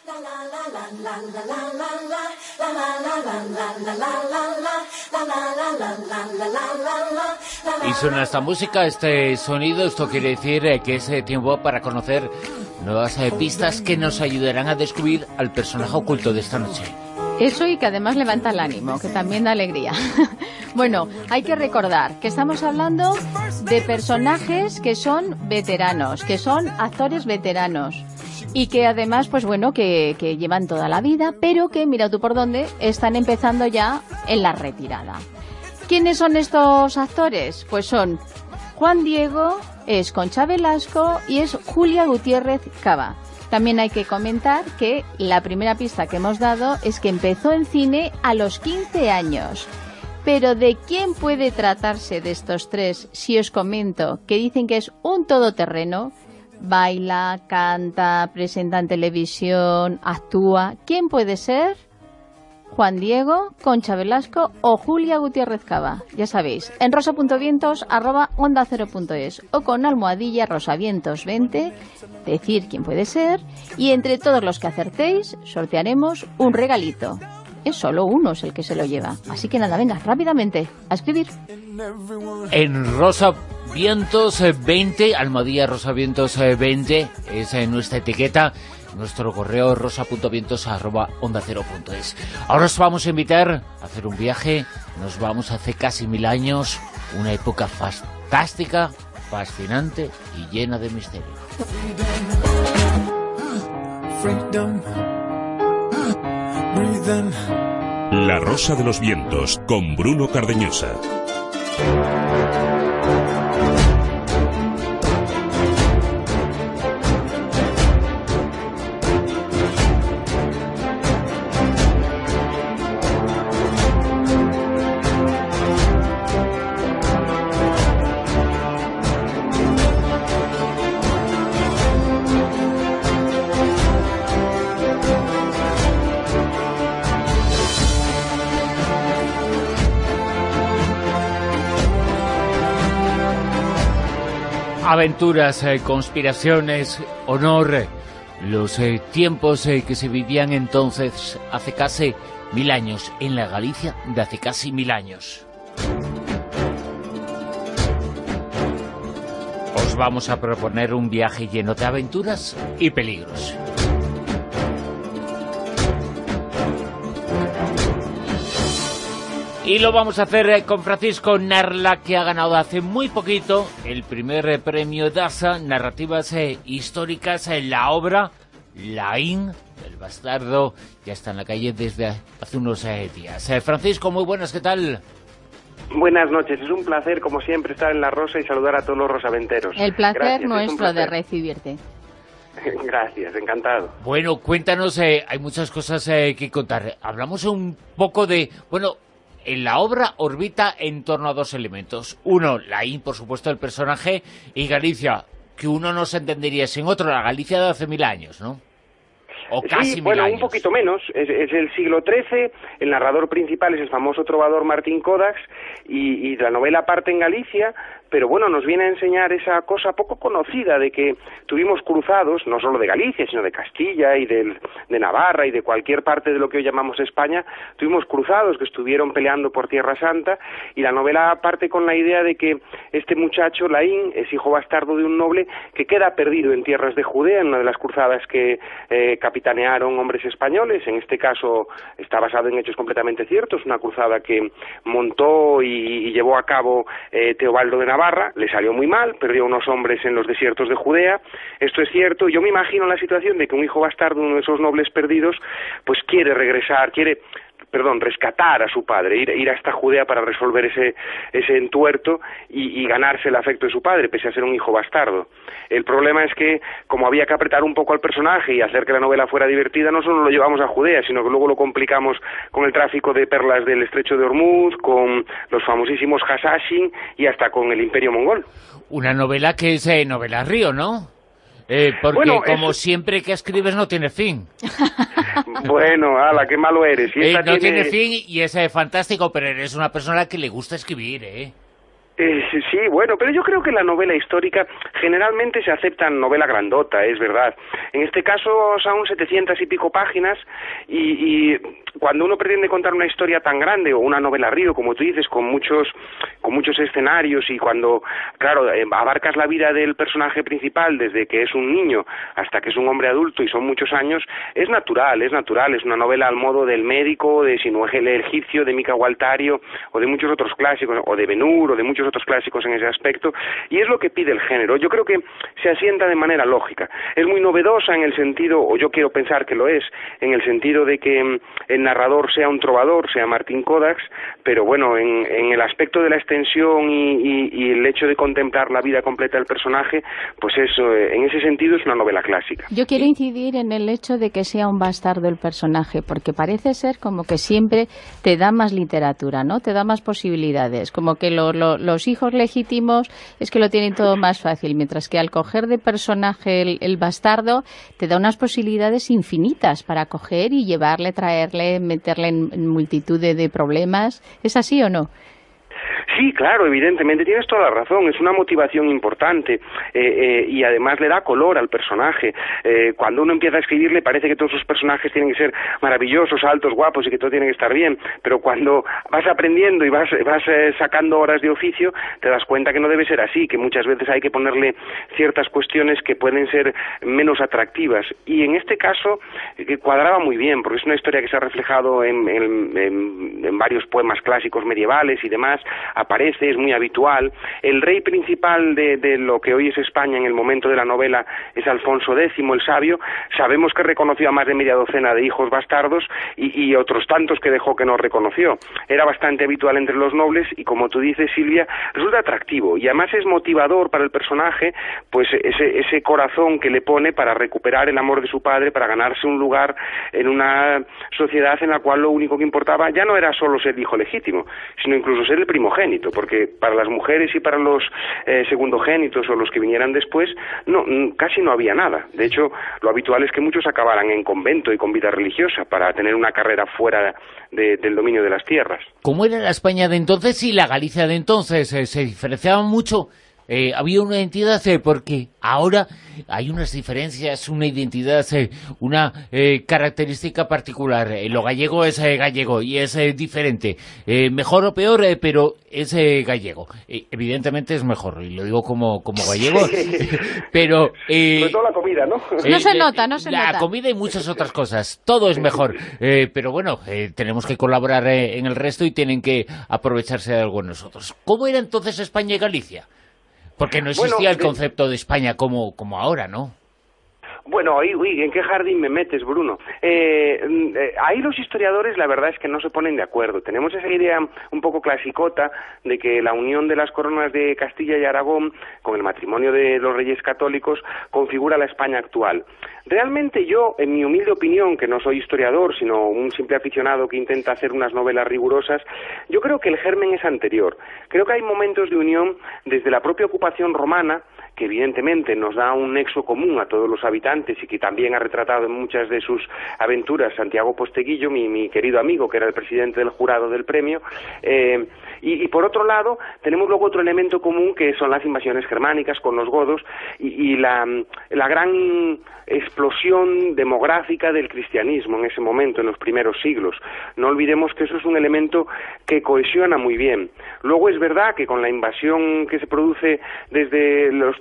Y suena esta música, este sonido. Esto quiere decir eh, que es eh, tiempo para conocer nuevas eh, pistas que nos ayudarán a descubrir al personaje oculto de esta noche. Eso, y que además levanta el ánimo, que también da alegría. Bueno, hay que recordar que estamos hablando de personajes que son veteranos, que son actores veteranos y que además, pues bueno, que, que llevan toda la vida, pero que, mira tú por dónde, están empezando ya en la retirada. ¿Quiénes son estos actores? Pues son Juan Diego, es Concha Velasco y es Julia Gutiérrez Cava. También hay que comentar que la primera pista que hemos dado es que empezó en cine a los quince años. Pero ¿de quién puede tratarse de estos tres si os comento que dicen que es un todoterreno? Baila, canta, presenta en televisión, actúa. ¿Quién puede ser? Juan Diego, Concha Velasco o Julia Gutiérrez Cava. Ya sabéis, en rosa.vientos arroba onda cero punto es o con almohadilla rosavientos veinte, decir quién puede ser, y entre todos los que acertéis sortearemos un regalito. Es solo uno es el que se lo lleva. Así que nada, venga, rápidamente, a escribir. En Rosavientos veinte, almohadilla Rosavientos veinte, es en nuestra etiqueta. Nuestro correo rosa.vientos arroba onda cero punto es. Ahora os vamos a invitar a hacer un viaje. Nos vamos hace casi mil años, una época fantástica, fascinante y llena de misterio. La Rosa de los Vientos, con Bruno Cardeñosa. Aventuras, eh, conspiraciones, honor, eh, los eh, tiempos eh, que se vivían entonces, hace casi mil años, en la Galicia de hace casi mil años. Os vamos a proponer un viaje lleno de aventuras y peligros. Y lo vamos a hacer con Francisco Narla, que ha ganado hace muy poquito el primer premio DASA, Narrativas eh, Históricas, en la obra Laín, el bastardo, ya está en la calle desde hace unos eh, días. Eh, Francisco, muy buenas, ¿qué tal? Buenas noches, es un placer, como siempre, estar en La Rosa y saludar a todos los rosaventeros. El placer Gracias, nuestro de recibirte. Gracias, encantado. Bueno, cuéntanos, eh, hay muchas cosas eh, que contar. Hablamos un poco de, bueno... En la obra orbita en torno a dos elementos. Uno, Laín, por supuesto, el personaje, y Galicia, que uno no se entendería sin otro, la Galicia de hace mil años, ¿no? O casi sí, bueno, mil años. Un poquito menos. Es, es el siglo trece, el narrador principal es el famoso trovador Martín Codax, y, y la novela parte en Galicia, pero bueno, nos viene a enseñar esa cosa poco conocida de que tuvimos cruzados, no solo de Galicia, sino de Castilla y de, de Navarra y de cualquier parte de lo que hoy llamamos España, tuvimos cruzados que estuvieron peleando por Tierra Santa, y la novela parte con la idea de que este muchacho, Laín, es hijo bastardo de un noble que queda perdido en tierras de Judea, en una de las cruzadas que eh, capitanearon hombres españoles. En este caso está basado en hechos completamente ciertos, una cruzada que montó y, y llevó a cabo eh, Teobaldo de Navarra. Navarra, le salió muy mal, perdió unos hombres en los desiertos de Judea, esto es cierto. Yo me imagino la situación de que un hijo bastardo, uno de esos nobles perdidos, pues quiere regresar, quiere perdón, rescatar a su padre, ir, ir hasta Judea para resolver ese, ese entuerto y, y ganarse el afecto de su padre, pese a ser un hijo bastardo. El problema es que, como había que apretar un poco al personaje y hacer que la novela fuera divertida, no solo lo llevamos a Judea, sino que luego lo complicamos con el tráfico de perlas del estrecho de Hormuz, con los famosísimos Hasashin y hasta con el Imperio Mongol. Una novela que es eh, novela río, ¿no? Eh, porque bueno, como es... siempre que escribes no tiene fin. Bueno, ala, qué malo eres. Eh, no tiene... tiene fin y es eh, fantástico, pero eres una persona que le gusta escribir, ¿eh? Eh, sí, bueno, pero yo creo que la novela histórica generalmente se acepta en novela grandota, es verdad. En este caso son setecientas y pico páginas y, y cuando uno pretende contar una historia tan grande o una novela río, como tú dices, con muchos con muchos escenarios y cuando, claro, eh, abarcas la vida del personaje principal desde que es un niño hasta que es un hombre adulto y son muchos años, es natural, es natural, es una novela al modo del Médico, de Sinuhe el egipcio, de Mika Gualtario o de muchos otros clásicos, o de Ben-Hur o de muchos otros clásicos en ese aspecto, y es lo que pide el género. Yo creo que se asienta de manera lógica. Es muy novedosa en el sentido, o yo quiero pensar que lo es, en el sentido de que el narrador sea un trovador, sea Martin Kodax, pero bueno, en, en el aspecto de la extensión y, y, y el hecho de contemplar la vida completa del personaje, pues eso, en ese sentido es una novela clásica. Yo quiero incidir en el hecho de que sea un bastardo el personaje, porque parece ser como que siempre te da más literatura, ¿no? Te da más posibilidades, como que lo, lo, los hijos legítimos es que lo tienen todo más fácil, mientras que al coger de personaje el, el bastardo te da unas posibilidades infinitas para coger y llevarle, traerle, meterle en, en multitud de, de problemas. ¿Es así o no? Sí, claro, evidentemente, tienes toda la razón, es una motivación importante eh, eh, y además le da color al personaje. Eh, cuando uno empieza a escribirle parece que todos sus personajes tienen que ser maravillosos, altos, guapos y que todo tiene que estar bien, pero cuando vas aprendiendo y vas, vas eh, sacando horas de oficio, te das cuenta que no debe ser así, que muchas veces hay que ponerle ciertas cuestiones que pueden ser menos atractivas. Y en este caso eh, cuadraba muy bien, porque es una historia que se ha reflejado en, en, en, en varios poemas clásicos medievales y demás. Aparece, es muy habitual. El rey principal de, de lo que hoy es España en el momento de la novela es Alfonso décimo, el sabio. Sabemos que reconoció a más de media docena de hijos bastardos y, y otros tantos que dejó que no reconoció. Era bastante habitual entre los nobles y, como tú dices, Silvia, resulta atractivo y además es motivador para el personaje, pues ese, ese corazón que le pone para recuperar el amor de su padre, para ganarse un lugar en una sociedad en la cual lo único que importaba ya no era solo ser hijo legítimo, sino incluso ser el primogénito, porque para las mujeres y para los eh, segundogénitos o los que vinieran después, no, casi no había nada. De hecho, lo habitual es que muchos acabaran en convento y con vida religiosa para tener una carrera fuera de, del dominio de las tierras. ¿Cómo era la España de entonces y la Galicia de entonces? Eh, ¿Se diferenciaban mucho? Eh, ¿Había una identidad? Eh, porque ahora hay unas diferencias, una identidad, eh, una eh, característica particular. Eh, lo gallego es eh, gallego y es eh, diferente. Eh, mejor o peor, eh, pero es eh, gallego. Eh, evidentemente es mejor, y lo digo como, como gallego. Pero... Eh, sobre todo la comida, ¿no? Eh, no se nota, no se la nota. La comida y muchas otras cosas. Todo es mejor. Eh, pero bueno, eh, tenemos que colaborar eh, en el resto y tienen que aprovecharse de algo nosotros. ¿Cómo era entonces España y Galicia? Porque no existía bueno, el concepto de España como, como ahora, ¿no? Bueno, uy, uy, ¿en qué jardín me metes, Bruno? Eh, eh, ahí los historiadores la verdad es que no se ponen de acuerdo. Tenemos esa idea un poco clasicota de que la unión de las coronas de Castilla y Aragón con el matrimonio de los reyes católicos configura la España actual. Realmente yo, en mi humilde opinión, que no soy historiador, sino un simple aficionado que intenta hacer unas novelas rigurosas, yo creo que el germen es anterior. Creo que hay momentos de unión desde la propia ocupación romana, que evidentemente nos da un nexo común a todos los habitantes y que también ha retratado en muchas de sus aventuras Santiago Posteguillo, mi, mi querido amigo, que era el presidente del jurado del premio. Eh, y, y por otro lado, tenemos luego otro elemento común que son las invasiones germánicas con los godos y, y la, la gran explosión demográfica del cristianismo en ese momento, en los primeros siglos. No olvidemos que eso es un elemento que cohesiona muy bien. Luego es verdad que con la invasión que se produce desde los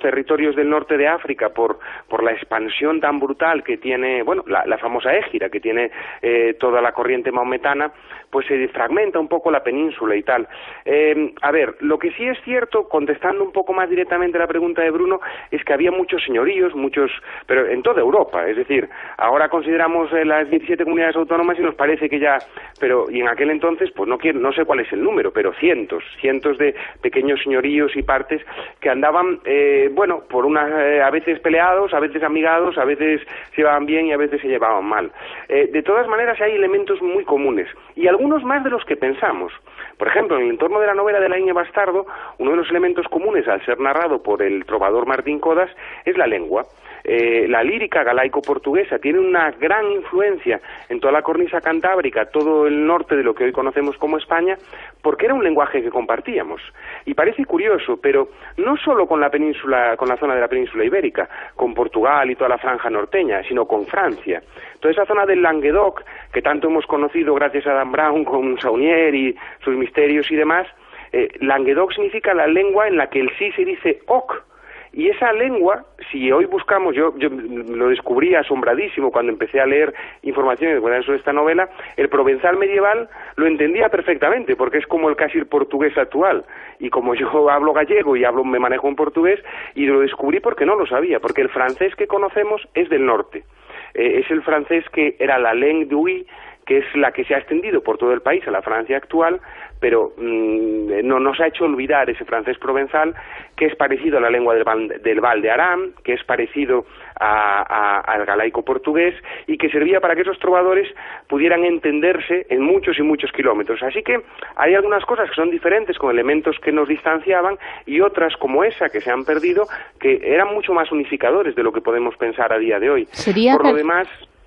territorios del norte de África por, por la expansión tan brutal que tiene, bueno, la, la famosa Égira, que tiene eh, toda la corriente maometana, pues se fragmenta un poco la península y tal. Eh, a ver, lo que sí es cierto, contestando un poco más directamente a la pregunta de Bruno, es que había muchos señoríos, muchos, pero en toda Europa, es decir, ahora consideramos eh, las diecisiete comunidades autónomas y nos parece que ya, pero y en aquel entonces, pues no quiero, no sé cuál es el número, pero cientos, cientos de pequeños señoríos y partes que andaban, eh, bueno, por una, eh, a veces peleados, a veces amigados, a veces se llevaban bien y a veces se llevaban mal. Eh, de todas maneras hay elementos muy comunes y algunos más de los que pensamos. Por ejemplo, en el entorno de la novela de Laín el Bastardo, uno de los elementos comunes al ser narrado por el trovador Martín Codas es la lengua. Eh, la lírica galaico-portuguesa tiene una gran influencia en toda la cornisa cantábrica, todo el norte de lo que hoy conocemos como España, porque era un lenguaje que compartíamos. Y parece curioso, pero no solo con la península, con la zona de la península ibérica, con Portugal y toda la franja norteña, sino con Francia. Toda esa zona del Languedoc, que tanto hemos conocido gracias a Dan Brown con Saunier y sus misterios y demás, eh, Languedoc significa la lengua en la que el sí se dice oc. Y esa lengua, si hoy buscamos, yo, yo lo descubrí asombradísimo cuando empecé a leer informaciones sobre esta novela, el provenzal medieval lo entendía perfectamente, porque es como el casi el portugués actual. Y como yo hablo gallego y hablo, me manejo en portugués, y lo descubrí porque no lo sabía, porque el francés que conocemos es del norte. Eh, es el francés que era la langue d'ouï, que es la que se ha extendido por todo el país, a la Francia actual, pero mmm, no nos ha hecho olvidar ese francés provenzal, que es parecido a la lengua del, del Val de Aran, que es parecido a, a, al galaico portugués, y que servía para que esos trovadores pudieran entenderse en muchos y muchos kilómetros. Así que hay algunas cosas que son diferentes, con elementos que nos distanciaban, y otras como esa, que se han perdido, que eran mucho más unificadores de lo que podemos pensar a día de hoy. Sería por lo demás...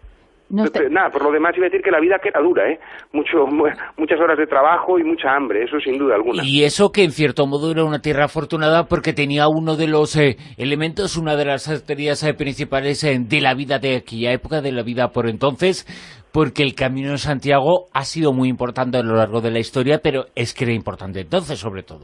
No te... Nada, por lo demás iba a decir que la vida queda dura, ¿eh? Mucho, muchas horas de trabajo y mucha hambre, eso sin duda alguna. Y eso que en cierto modo era una tierra afortunada porque tenía uno de los eh, elementos, una de las arterias eh, principales eh, de la vida de aquella época, de la vida por entonces, porque el Camino de Santiago ha sido muy importante a lo largo de la historia, pero es que era importante entonces, sobre todo.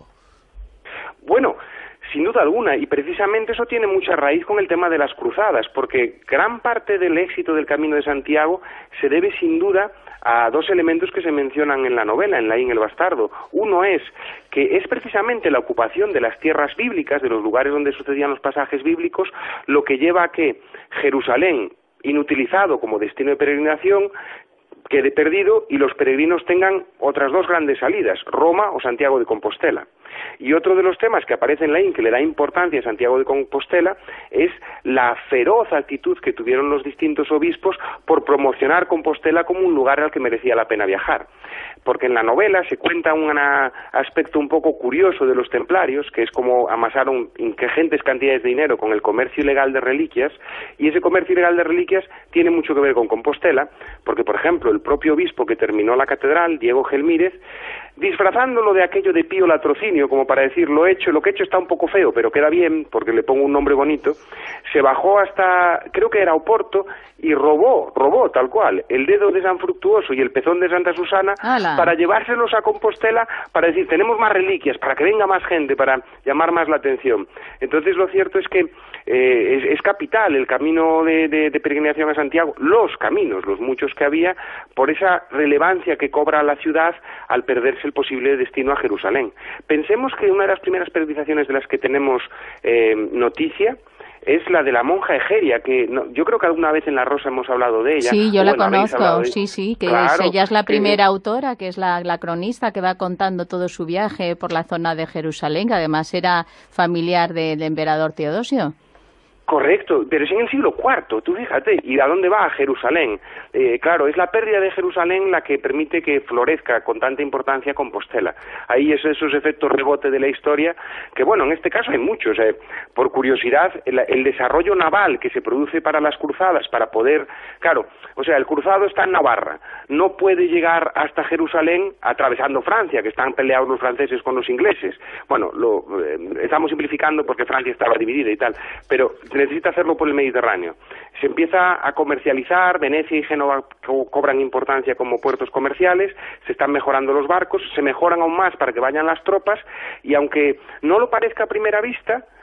Bueno... Sin duda alguna, y precisamente eso tiene mucha raíz con el tema de las cruzadas, porque gran parte del éxito del Camino de Santiago se debe sin duda a dos elementos que se mencionan en la novela, en Laín el Bastardo. Uno es que es precisamente la ocupación de las tierras bíblicas, de los lugares donde sucedían los pasajes bíblicos, lo que lleva a que Jerusalén, inutilizado como destino de peregrinación, quede perdido y los peregrinos tengan otras dos grandes salidas, Roma o Santiago de Compostela. Y otro de los temas que aparece en Laín, que le da importancia a Santiago de Compostela, es la feroz actitud que tuvieron los distintos obispos por promocionar Compostela como un lugar al que merecía la pena viajar. Porque en la novela se cuenta un aspecto un poco curioso de los templarios, que es como amasaron ingentes cantidades de dinero con el comercio ilegal de reliquias, y ese comercio ilegal de reliquias tiene mucho que ver con Compostela, porque, por ejemplo, el propio obispo que terminó la catedral, Diego Gelmírez, disfrazándolo de aquello de Pío Latrocinio, como para decir, lo hecho, lo que he hecho está un poco feo, pero queda bien, porque le pongo un nombre bonito, se bajó hasta, creo que era Oporto, y robó, robó tal cual, el dedo de San Fructuoso y el pezón de Santa Susana, ¡hala!, para llevárselos a Compostela, para decir, tenemos más reliquias, para que venga más gente, para llamar más la atención. Entonces lo cierto es que eh, es, es capital el camino de, de, de peregrinación a Santiago, los caminos, los muchos que había, por esa relevancia que cobra la ciudad al perderse el posible destino a Jerusalén. Pensemos que una de las primeras peregrinaciones de las que tenemos eh, noticia es la de la monja Egeria, que no, yo creo que alguna vez en La Rosa hemos hablado de ella. Sí, yo bueno, la conozco, sí, sí, que claro, es, ella es la primera que... autora, que es la, la cronista que va contando todo su viaje por la zona de Jerusalén, que además era familiar del emperador Teodosio. Correcto, pero es en el siglo cuarto, tú fíjate, ¿y a dónde va? A Jerusalén. Eh, claro, es la pérdida de Jerusalén la que permite que florezca con tanta importancia Compostela. Ahí es esos efectos rebote de la historia, que bueno, en este caso hay muchos. Eh. Por curiosidad, el, el desarrollo naval que se produce para las cruzadas, para poder... Claro, o sea, el cruzado está en Navarra, no puede llegar hasta Jerusalén atravesando Francia, que están peleados los franceses con los ingleses. Bueno, lo eh, estamos simplificando porque Francia estaba dividida y tal, pero... necesita hacerlo por el Mediterráneo. Se empieza a comercializar, Venecia y Génova co cobran importancia como puertos comerciales, se están mejorando los barcos, se mejoran aún más para que vayan las tropas, y aunque no lo parezca a primera vista,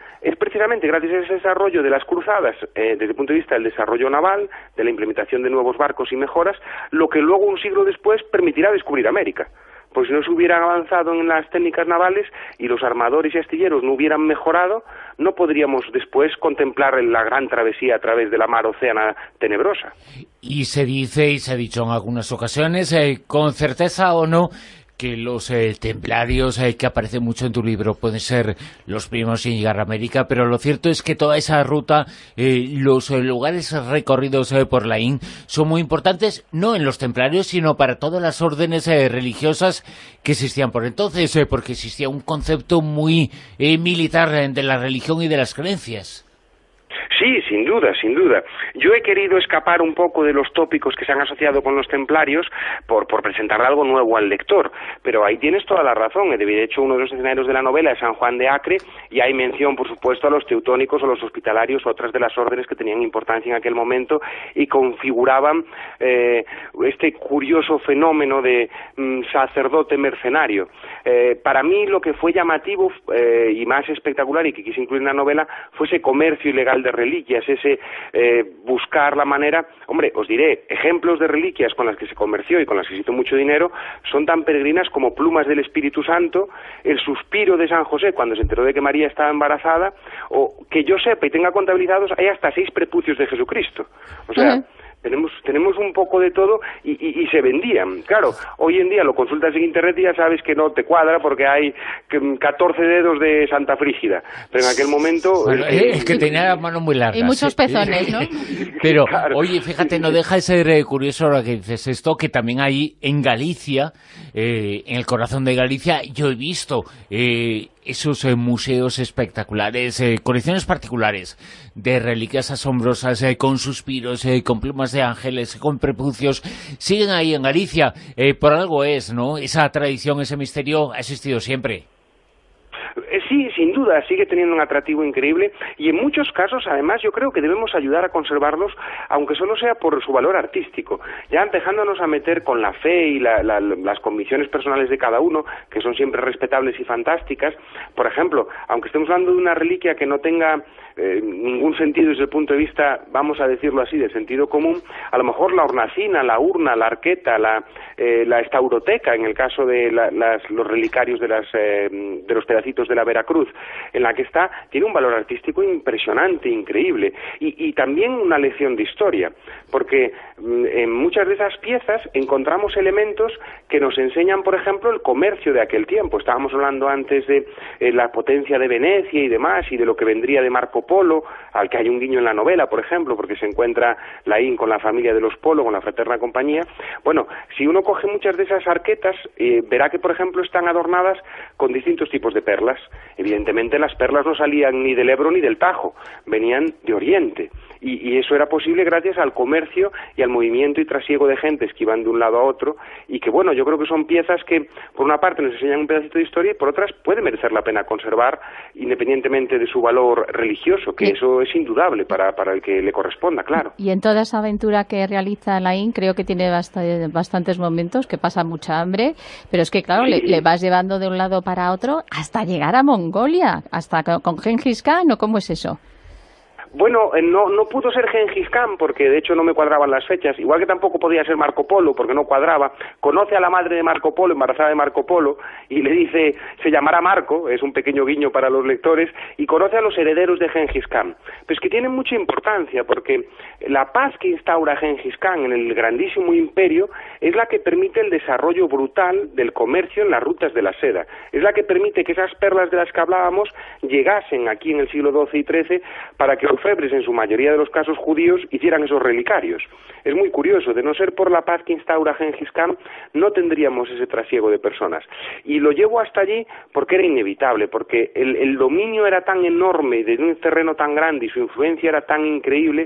es precisamente gracias a ese desarrollo de las cruzadas, eh, desde el punto de vista del desarrollo naval, de la implementación de nuevos barcos y mejoras, lo que luego un siglo después permitirá descubrir América. Pues si no se hubieran avanzado en las técnicas navales y los armadores y astilleros no hubieran mejorado, no podríamos después contemplar la gran travesía a través de la mar océana tenebrosa. Y se dice, y se ha dicho en algunas ocasiones, eh, con certeza o no, que los eh, templarios eh, que aparecen mucho en tu libro pueden ser los primeros en llegar a América, pero lo cierto es que toda esa ruta, eh, los eh, lugares recorridos eh, por Laín son muy importantes, no en los templarios, sino para todas las órdenes eh, religiosas que existían por entonces, eh, porque existía un concepto muy eh, militar eh, de la religión y de las creencias. Sí, sin duda, sin duda. Yo he querido escapar un poco de los tópicos que se han asociado con los templarios por, por presentar algo nuevo al lector, pero ahí tienes toda la razón. De hecho, uno de los escenarios de la novela es San Juan de Acre y hay mención, por supuesto, a los teutónicos o los hospitalarios, otras de las órdenes que tenían importancia en aquel momento y configuraban eh, este curioso fenómeno de mm, sacerdote mercenario. Eh, para mí lo que fue llamativo eh, y más espectacular y que quise incluir en la novela fue ese comercio ilegal de reliquias, ese eh, buscar la manera, hombre, os diré, ejemplos de reliquias con las que se comerció y con las que se hizo mucho dinero son tan peregrinas como plumas del Espíritu Santo, el suspiro de San José cuando se enteró de que María estaba embarazada, o que yo sepa y tenga contabilizados, hay hasta seis prepucios de Jesucristo. O sea, uh-huh. Tenemos, tenemos un poco de todo y, y, y se vendían. Claro, hoy en día lo consultas en internet y ya sabes que no te cuadra porque hay catorce dedos de Santa Frígida. Pero en aquel momento... Bueno, eh, es que tenía las manos muy largas. Y muchos pezones, ¿no? Pero, claro. Oye, fíjate, no deja de ser eh, curioso ahora que dices esto, que también hay en Galicia, eh, en el corazón de Galicia, yo he visto... Eh, esos eh, museos espectaculares, eh, colecciones particulares de reliquias asombrosas, eh, con suspiros, eh, con plumas de ángeles, con prepucios, siguen ahí en Galicia. Eh, por algo es, ¿no? Esa tradición, ese misterio ha existido siempre. Sí, sin duda, sigue teniendo un atractivo increíble y en muchos casos, además, yo creo que debemos ayudar a conservarlos, aunque solo sea por su valor artístico, ya dejándonos a meter con la fe y la, la, las convicciones personales de cada uno, que son siempre respetables y fantásticas. Por ejemplo, aunque estemos hablando de una reliquia que no tenga eh, ningún sentido desde el punto de vista, vamos a decirlo así, del sentido común, a lo mejor la hornacina, la urna, la arqueta, la, eh, la estauroteca, en el caso de la, las, los relicarios de, las, eh, de los pedacitos de la Veracruz, en la que está, tiene un valor artístico impresionante, increíble, y, y también una lección de historia, porque en muchas de esas piezas encontramos elementos que nos enseñan, por ejemplo, el comercio de aquel tiempo. Estábamos hablando antes de eh, la potencia de Venecia y demás, y de lo que vendría de Marco Polo, al que hay un guiño en la novela, por ejemplo, porque se encuentra Laín con la familia de los Polo, con la fraterna compañía. Bueno, si uno coge muchas de esas arquetas, eh, verá que, por ejemplo, están adornadas con distintos tipos de perlas. Evidentemente las perlas no salían ni del Ebro ni del Tajo, venían de Oriente, y, y eso era posible gracias al comercio y al movimiento y trasiego de gentes que iban de un lado a otro, y que bueno, yo creo que son piezas que por una parte nos enseñan un pedacito de historia y por otras puede merecer la pena conservar independientemente de su valor religioso, que sí. Eso es indudable para, para el que le corresponda, claro. Y en toda esa aventura que realiza Laín creo que tiene bast- bastantes momentos, que pasa mucha hambre, pero es que claro, sí. le, le vas llevando de un lado para otro hasta llegar a Mongolia, hasta con Gengis Khan, ¿o cómo es eso? Bueno, no, no pudo ser Gengis Khan porque de hecho no me cuadraban las fechas, igual que tampoco podía ser Marco Polo porque no cuadraba. Conoce a la madre de Marco Polo, embarazada de Marco Polo, y le dice, se llamará Marco, es un pequeño guiño para los lectores, y conoce a los herederos de Gengis Khan. Pues que tienen mucha importancia porque la paz que instaura Gengis Khan en el grandísimo imperio es la que permite el desarrollo brutal del comercio en las rutas de la seda. Es la que permite que esas perlas de las que hablábamos llegasen aquí en el siglo doce y trece para que orfebres, en su mayoría de los casos judíos, hicieran esos relicarios. Es muy curioso, de no ser por la paz que instaura Gengis Khan, no tendríamos ese trasiego de personas. Y lo llevo hasta allí porque era inevitable, porque el, el dominio era tan enorme de un terreno tan grande y su influencia era tan increíble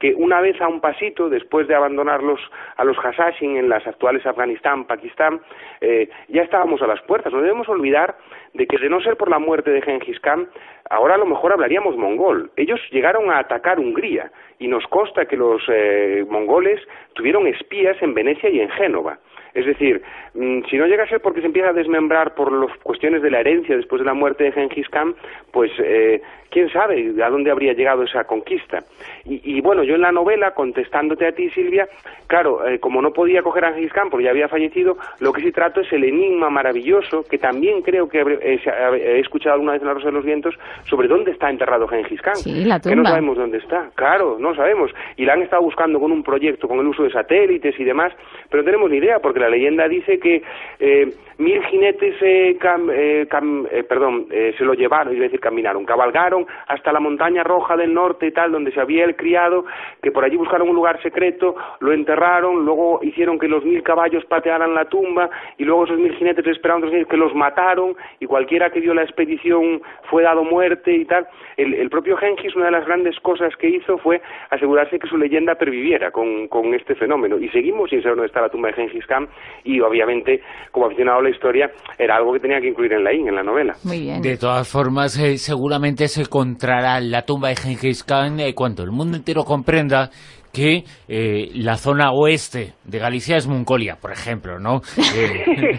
que una vez a un pasito, después de abandonarlos a los Hasashin en las actuales Afganistán, Pakistán, eh, ya estábamos a las puertas. No debemos olvidar de que de no ser por la muerte de Gengis Khan, ahora a lo mejor hablaríamos mongol. Ellos llegaron a atacar Hungría y nos consta que los eh, mongoles tuvieron espías en Venecia y en Génova. Es decir, si no llega a ser porque se empieza a desmembrar por las cuestiones de la herencia después de la muerte de Gengis Khan, pues eh, quién sabe a dónde habría llegado esa conquista. Y, y bueno, yo en la novela, contestándote a ti, Silvia, claro, eh, como no podía coger a Gengis Khan porque ya había fallecido, lo que sí trato es el enigma maravilloso, que también creo que he, he escuchado alguna vez en La Rosa de los Vientos, sobre dónde está enterrado Gengis Khan. Sí, la tumba. Que no sabemos dónde está. Claro, no sabemos. Y la han estado buscando con un proyecto, con el uso de satélites y demás, pero no tenemos ni idea, porque la leyenda dice que eh, mil jinetes eh, cam, eh, cam, eh, perdón, eh, se lo llevaron, iba a decir caminaron, cabalgaron hasta la montaña roja del norte y tal, donde se había el criado, que por allí buscaron un lugar secreto, lo enterraron, luego hicieron que los mil caballos patearan la tumba, y luego esos mil jinetes esperaban otros que los mataron, y cualquiera que vio la expedición fue dado muerte y tal. El, el propio Gengis, una de las grandes cosas que hizo fue asegurarse que su leyenda perviviera con, con este fenómeno, y seguimos sin saber dónde está la tumba de Gengis Khan, y obviamente, como aficionado a la historia, era algo que tenía que incluir en la I N, en la novela. Muy bien. De todas formas, eh, seguramente se encontrará la tumba de Gengis Khan eh, cuando el mundo entero comprenda que eh, la zona oeste de Galicia es Mongolia, por ejemplo, ¿no? Eh...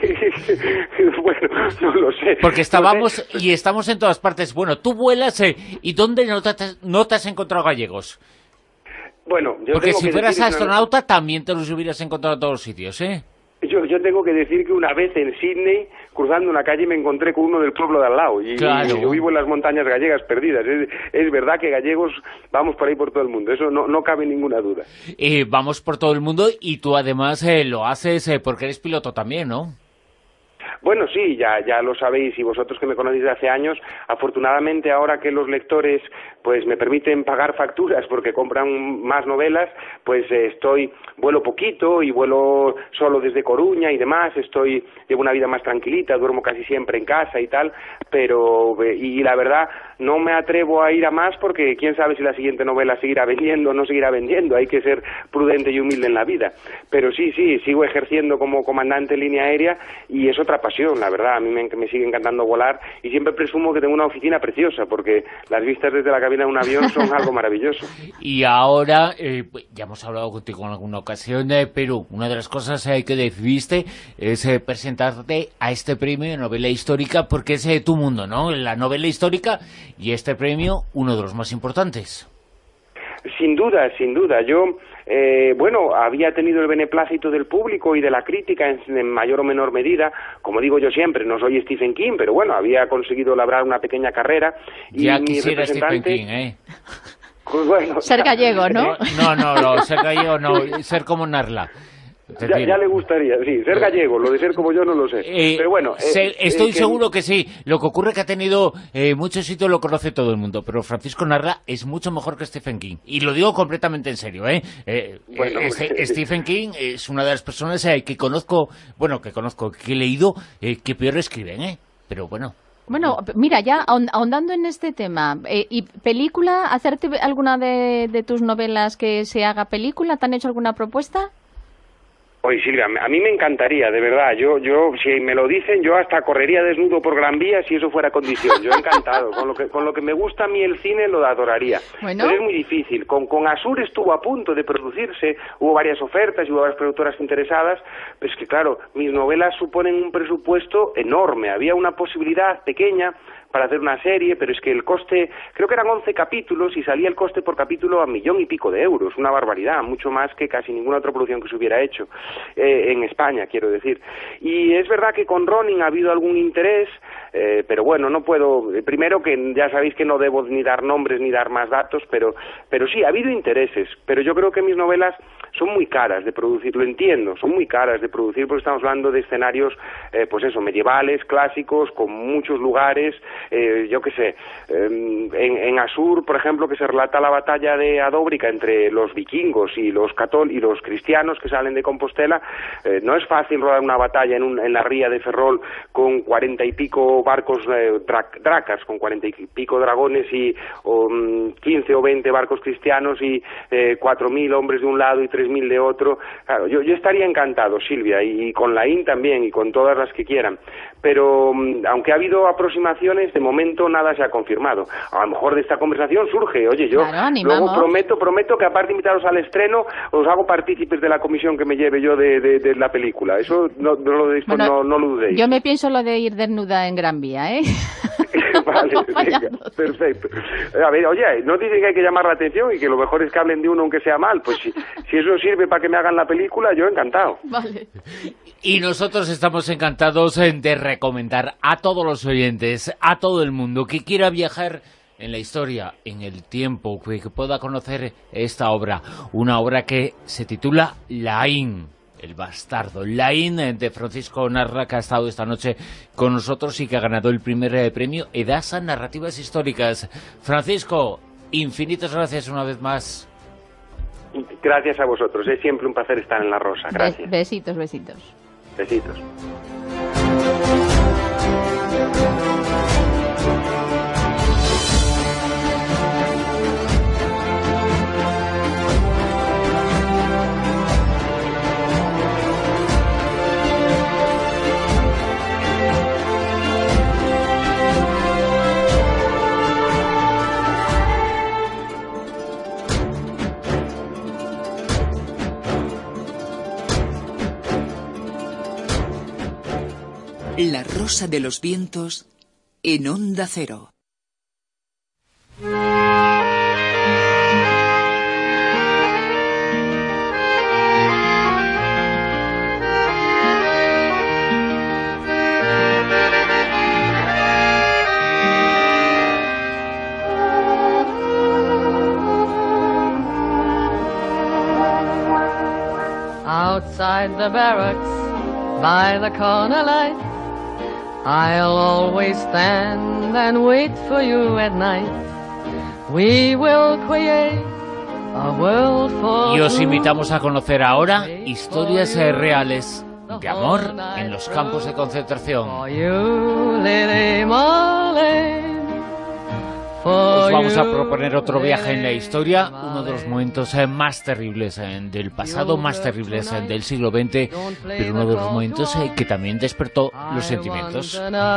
bueno, no lo sé. Porque estábamos no sé. y estamos en todas partes. Bueno, tú vuelas eh, y ¿dónde no te, no te has encontrado gallegos? Bueno, yo Porque tengo si que fueras decir astronauta una... también te los hubieras encontrado en todos los sitios, ¿eh? Yo, yo tengo que decir que una vez en Sydney, cruzando una calle, me encontré con uno del pueblo de al lado. Y, claro. y yo vivo en las montañas gallegas perdidas. Es, es verdad que gallegos vamos por ahí por todo el mundo. Eso no, no cabe ninguna duda. Eh, vamos por todo el mundo y tú además eh, lo haces eh, porque eres piloto también, ¿no? Bueno, sí, ya, ya lo sabéis, y vosotros que me conocéis de hace años, afortunadamente ahora que los lectores pues me permiten pagar facturas porque compran más novelas, pues eh, estoy, vuelo poquito y vuelo solo desde Coruña y demás, estoy, llevo una vida más tranquilita, duermo casi siempre en casa y tal, pero, eh, y la verdad, no me atrevo a ir a más porque quién sabe si la siguiente novela seguirá vendiendo o no seguirá vendiendo, hay que ser prudente y humilde en la vida, pero sí, sí, sigo ejerciendo como comandante en línea aérea y es otra pasión, la verdad, a mí me, me sigue encantando volar y siempre presumo que tengo una oficina preciosa porque las vistas desde la cabina de un avión son algo maravilloso. Y ahora, eh, ya hemos hablado contigo en alguna ocasión, eh, pero una de las cosas eh, que decidiste es eh, presentarte a este premio de novela histórica porque es eh, tu mundo, ¿no? La novela histórica y este premio, uno de los más importantes. Sin duda, sin duda. Yo, eh, bueno, había tenido el beneplácito del público y de la crítica en, en mayor o menor medida. Como digo yo siempre, no soy Stephen King, pero bueno, había conseguido labrar una pequeña carrera. Y ya mi quisiera representante... Stephen King, ¿eh? Pues bueno, ser gallego, ¿no? No, no, no, ser gallego no, ser como Narla. Ya, ya le gustaría, sí, ser gallego, lo de ser como yo no lo sé. Eh, pero bueno, se, eh, estoy eh, que... seguro que sí. Lo que ocurre es que ha tenido eh, muchos sitios, lo conoce todo el mundo, pero Francisco Narla es mucho mejor que Stephen King. Y lo digo completamente en serio, ¿eh? eh bueno, este, Stephen King es una de las personas eh, que conozco, bueno, que conozco, que he leído, eh, que peor escriben, ¿eh? Pero bueno. Bueno, mira, ya ahondando en este tema, eh, ¿y película? ¿Hacerte alguna de, de tus novelas que se haga película? ¿Te han hecho alguna propuesta? Oye, Silvia, a mí me encantaría, de verdad. Yo, yo, si me lo dicen, yo hasta correría desnudo por Gran Vía si eso fuera condición. Yo encantado. Con lo que, con lo que me gusta a mí el cine lo adoraría. Bueno. Pero es muy difícil. Con, con Asur estuvo a punto de producirse, hubo varias ofertas y hubo varias productoras interesadas. Pero es que, claro, mis novelas suponen un presupuesto enorme. Había una posibilidad pequeña para hacer una serie, pero es que el coste, creo que eran once capítulos y salía el coste por capítulo a millón y pico de euros, una barbaridad, mucho más que casi ninguna otra producción que se hubiera hecho, eh, en España, quiero decir. Y es verdad que con Ronin ha habido algún interés, eh, pero bueno, no puedo, primero que ya sabéis que no debo ni dar nombres ni dar más datos, pero, pero sí, ha habido intereses, pero yo creo que mis novelas son muy caras de producir, lo entiendo, son muy caras de producir porque estamos hablando de escenarios, eh, pues eso, medievales, clásicos, con muchos lugares, eh, yo qué sé, eh, en, en Asur, por ejemplo, que se relata la batalla de Adóbrica entre los vikingos y los catól y los cristianos que salen de Compostela, eh, no es fácil rodar una batalla en, un, en la ría de Ferrol con cuarenta y pico barcos eh, dra dracas, con cuarenta y pico dragones y um, quince o veinte barcos cristianos y eh, cuatro mil hombres de un lado y tres mil de otro. Claro, yo, yo estaría encantado, Silvia, y, y con la I N también, y con todas las que quieran, pero um, aunque ha habido aproximaciones, de momento nada se ha confirmado. A lo mejor de esta conversación surge, oye, yo claro, luego prometo, prometo que aparte de invitaros al estreno, os hago partícipes de la comisión que me lleve yo de, de, de la película. Eso no, no, lo, deis, bueno, no, no lo dudéis. Yo me pienso lo de ir desnuda en Gran Vía, ¿eh? Vale, venga, perfecto. A ver, oye, no dicen que hay que llamar la atención y que lo mejor es que hablen de uno aunque sea mal. Pues si, si eso sirve para que me hagan la película, yo encantado. Vale. Y nosotros estamos encantados de recomendar a todos los oyentes, a todo el mundo que quiera viajar en la historia, en el tiempo, que, que pueda conocer esta obra. Una obra que se titula Laín, el bastardo. Laín, de Francisco Narra, que ha estado esta noche con nosotros y que ha ganado el primer eh, premio Edasa Narrativas Históricas. Francisco, infinitas gracias una vez más. Gracias a vosotros, es siempre un placer estar en La Rosa. Gracias. Besitos, besitos. Besitos. La Rosa de los Vientos en Onda Cero. Outside the barracks, by the corner light, I'll always stand and wait for you at night. We will create a world for Y os invitamos a conocer ahora historias eh, reales de amor en los campos de concentración. Os vamos a proponer otro viaje en la historia, uno de los momentos eh, más terribles eh, del pasado, más terribles eh, del siglo veinte, pero uno de los momentos eh, que también despertó los sentimientos.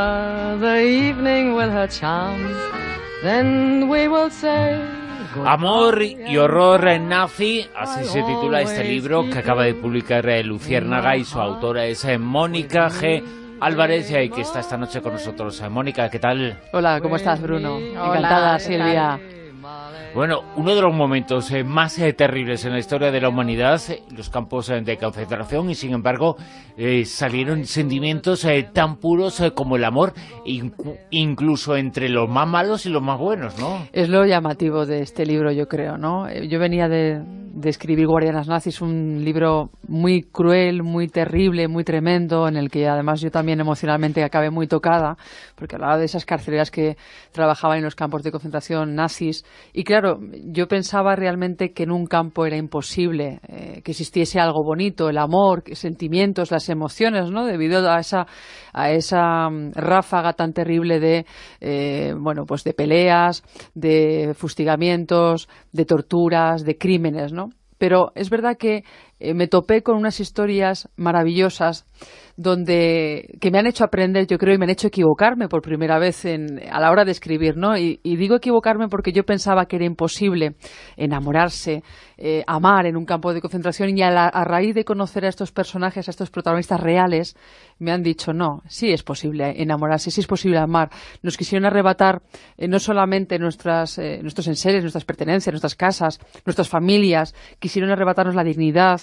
Amor y horror en nazi, así se titula este libro que acaba de publicar eh, Luciérnaga, y su autora es eh, Mónica G. Álvarez, y que está esta noche con nosotros. Mónica, ¿qué tal? Hola, ¿cómo estás, Bruno? Hola, encantada, Silvia. Bueno, uno de los momentos eh, más eh, terribles en la historia de la humanidad, eh, los campos eh, de concentración, y sin embargo eh, salieron sentimientos eh, tan puros eh, como el amor, inc incluso entre los más malos y los más buenos, ¿no? Es lo llamativo de este libro, yo creo, ¿no? Yo venía de, de escribir Guardianas Nazis, un libro muy cruel, muy terrible, muy tremendo, en el que además yo también emocionalmente acabé muy tocada, porque hablaba de esas carceleras que trabajaban en los campos de concentración nazis, y claro, yo pensaba realmente que en un campo era imposible eh, que existiese algo bonito, el amor, sentimientos, las emociones, ¿no? Debido a esa, a esa um, ráfaga tan terrible de, eh, bueno, pues de peleas, de fustigamientos, de torturas, de crímenes, ¿no? Pero es verdad que eh, me topé con unas historias maravillosas donde que me han hecho aprender, yo creo, y me han hecho equivocarme por primera vez en, a la hora de escribir, ¿no? Y, y digo equivocarme porque yo pensaba que era imposible enamorarse, eh, amar en un campo de concentración, y a, la, a raíz de conocer a estos personajes, a estos protagonistas reales, me han dicho, no, sí es posible enamorarse, sí es posible amar. Nos quisieron arrebatar eh, no solamente nuestras, eh, nuestros enseres, nuestras pertenencias, nuestras casas, nuestras familias, quisieron arrebatarnos la dignidad,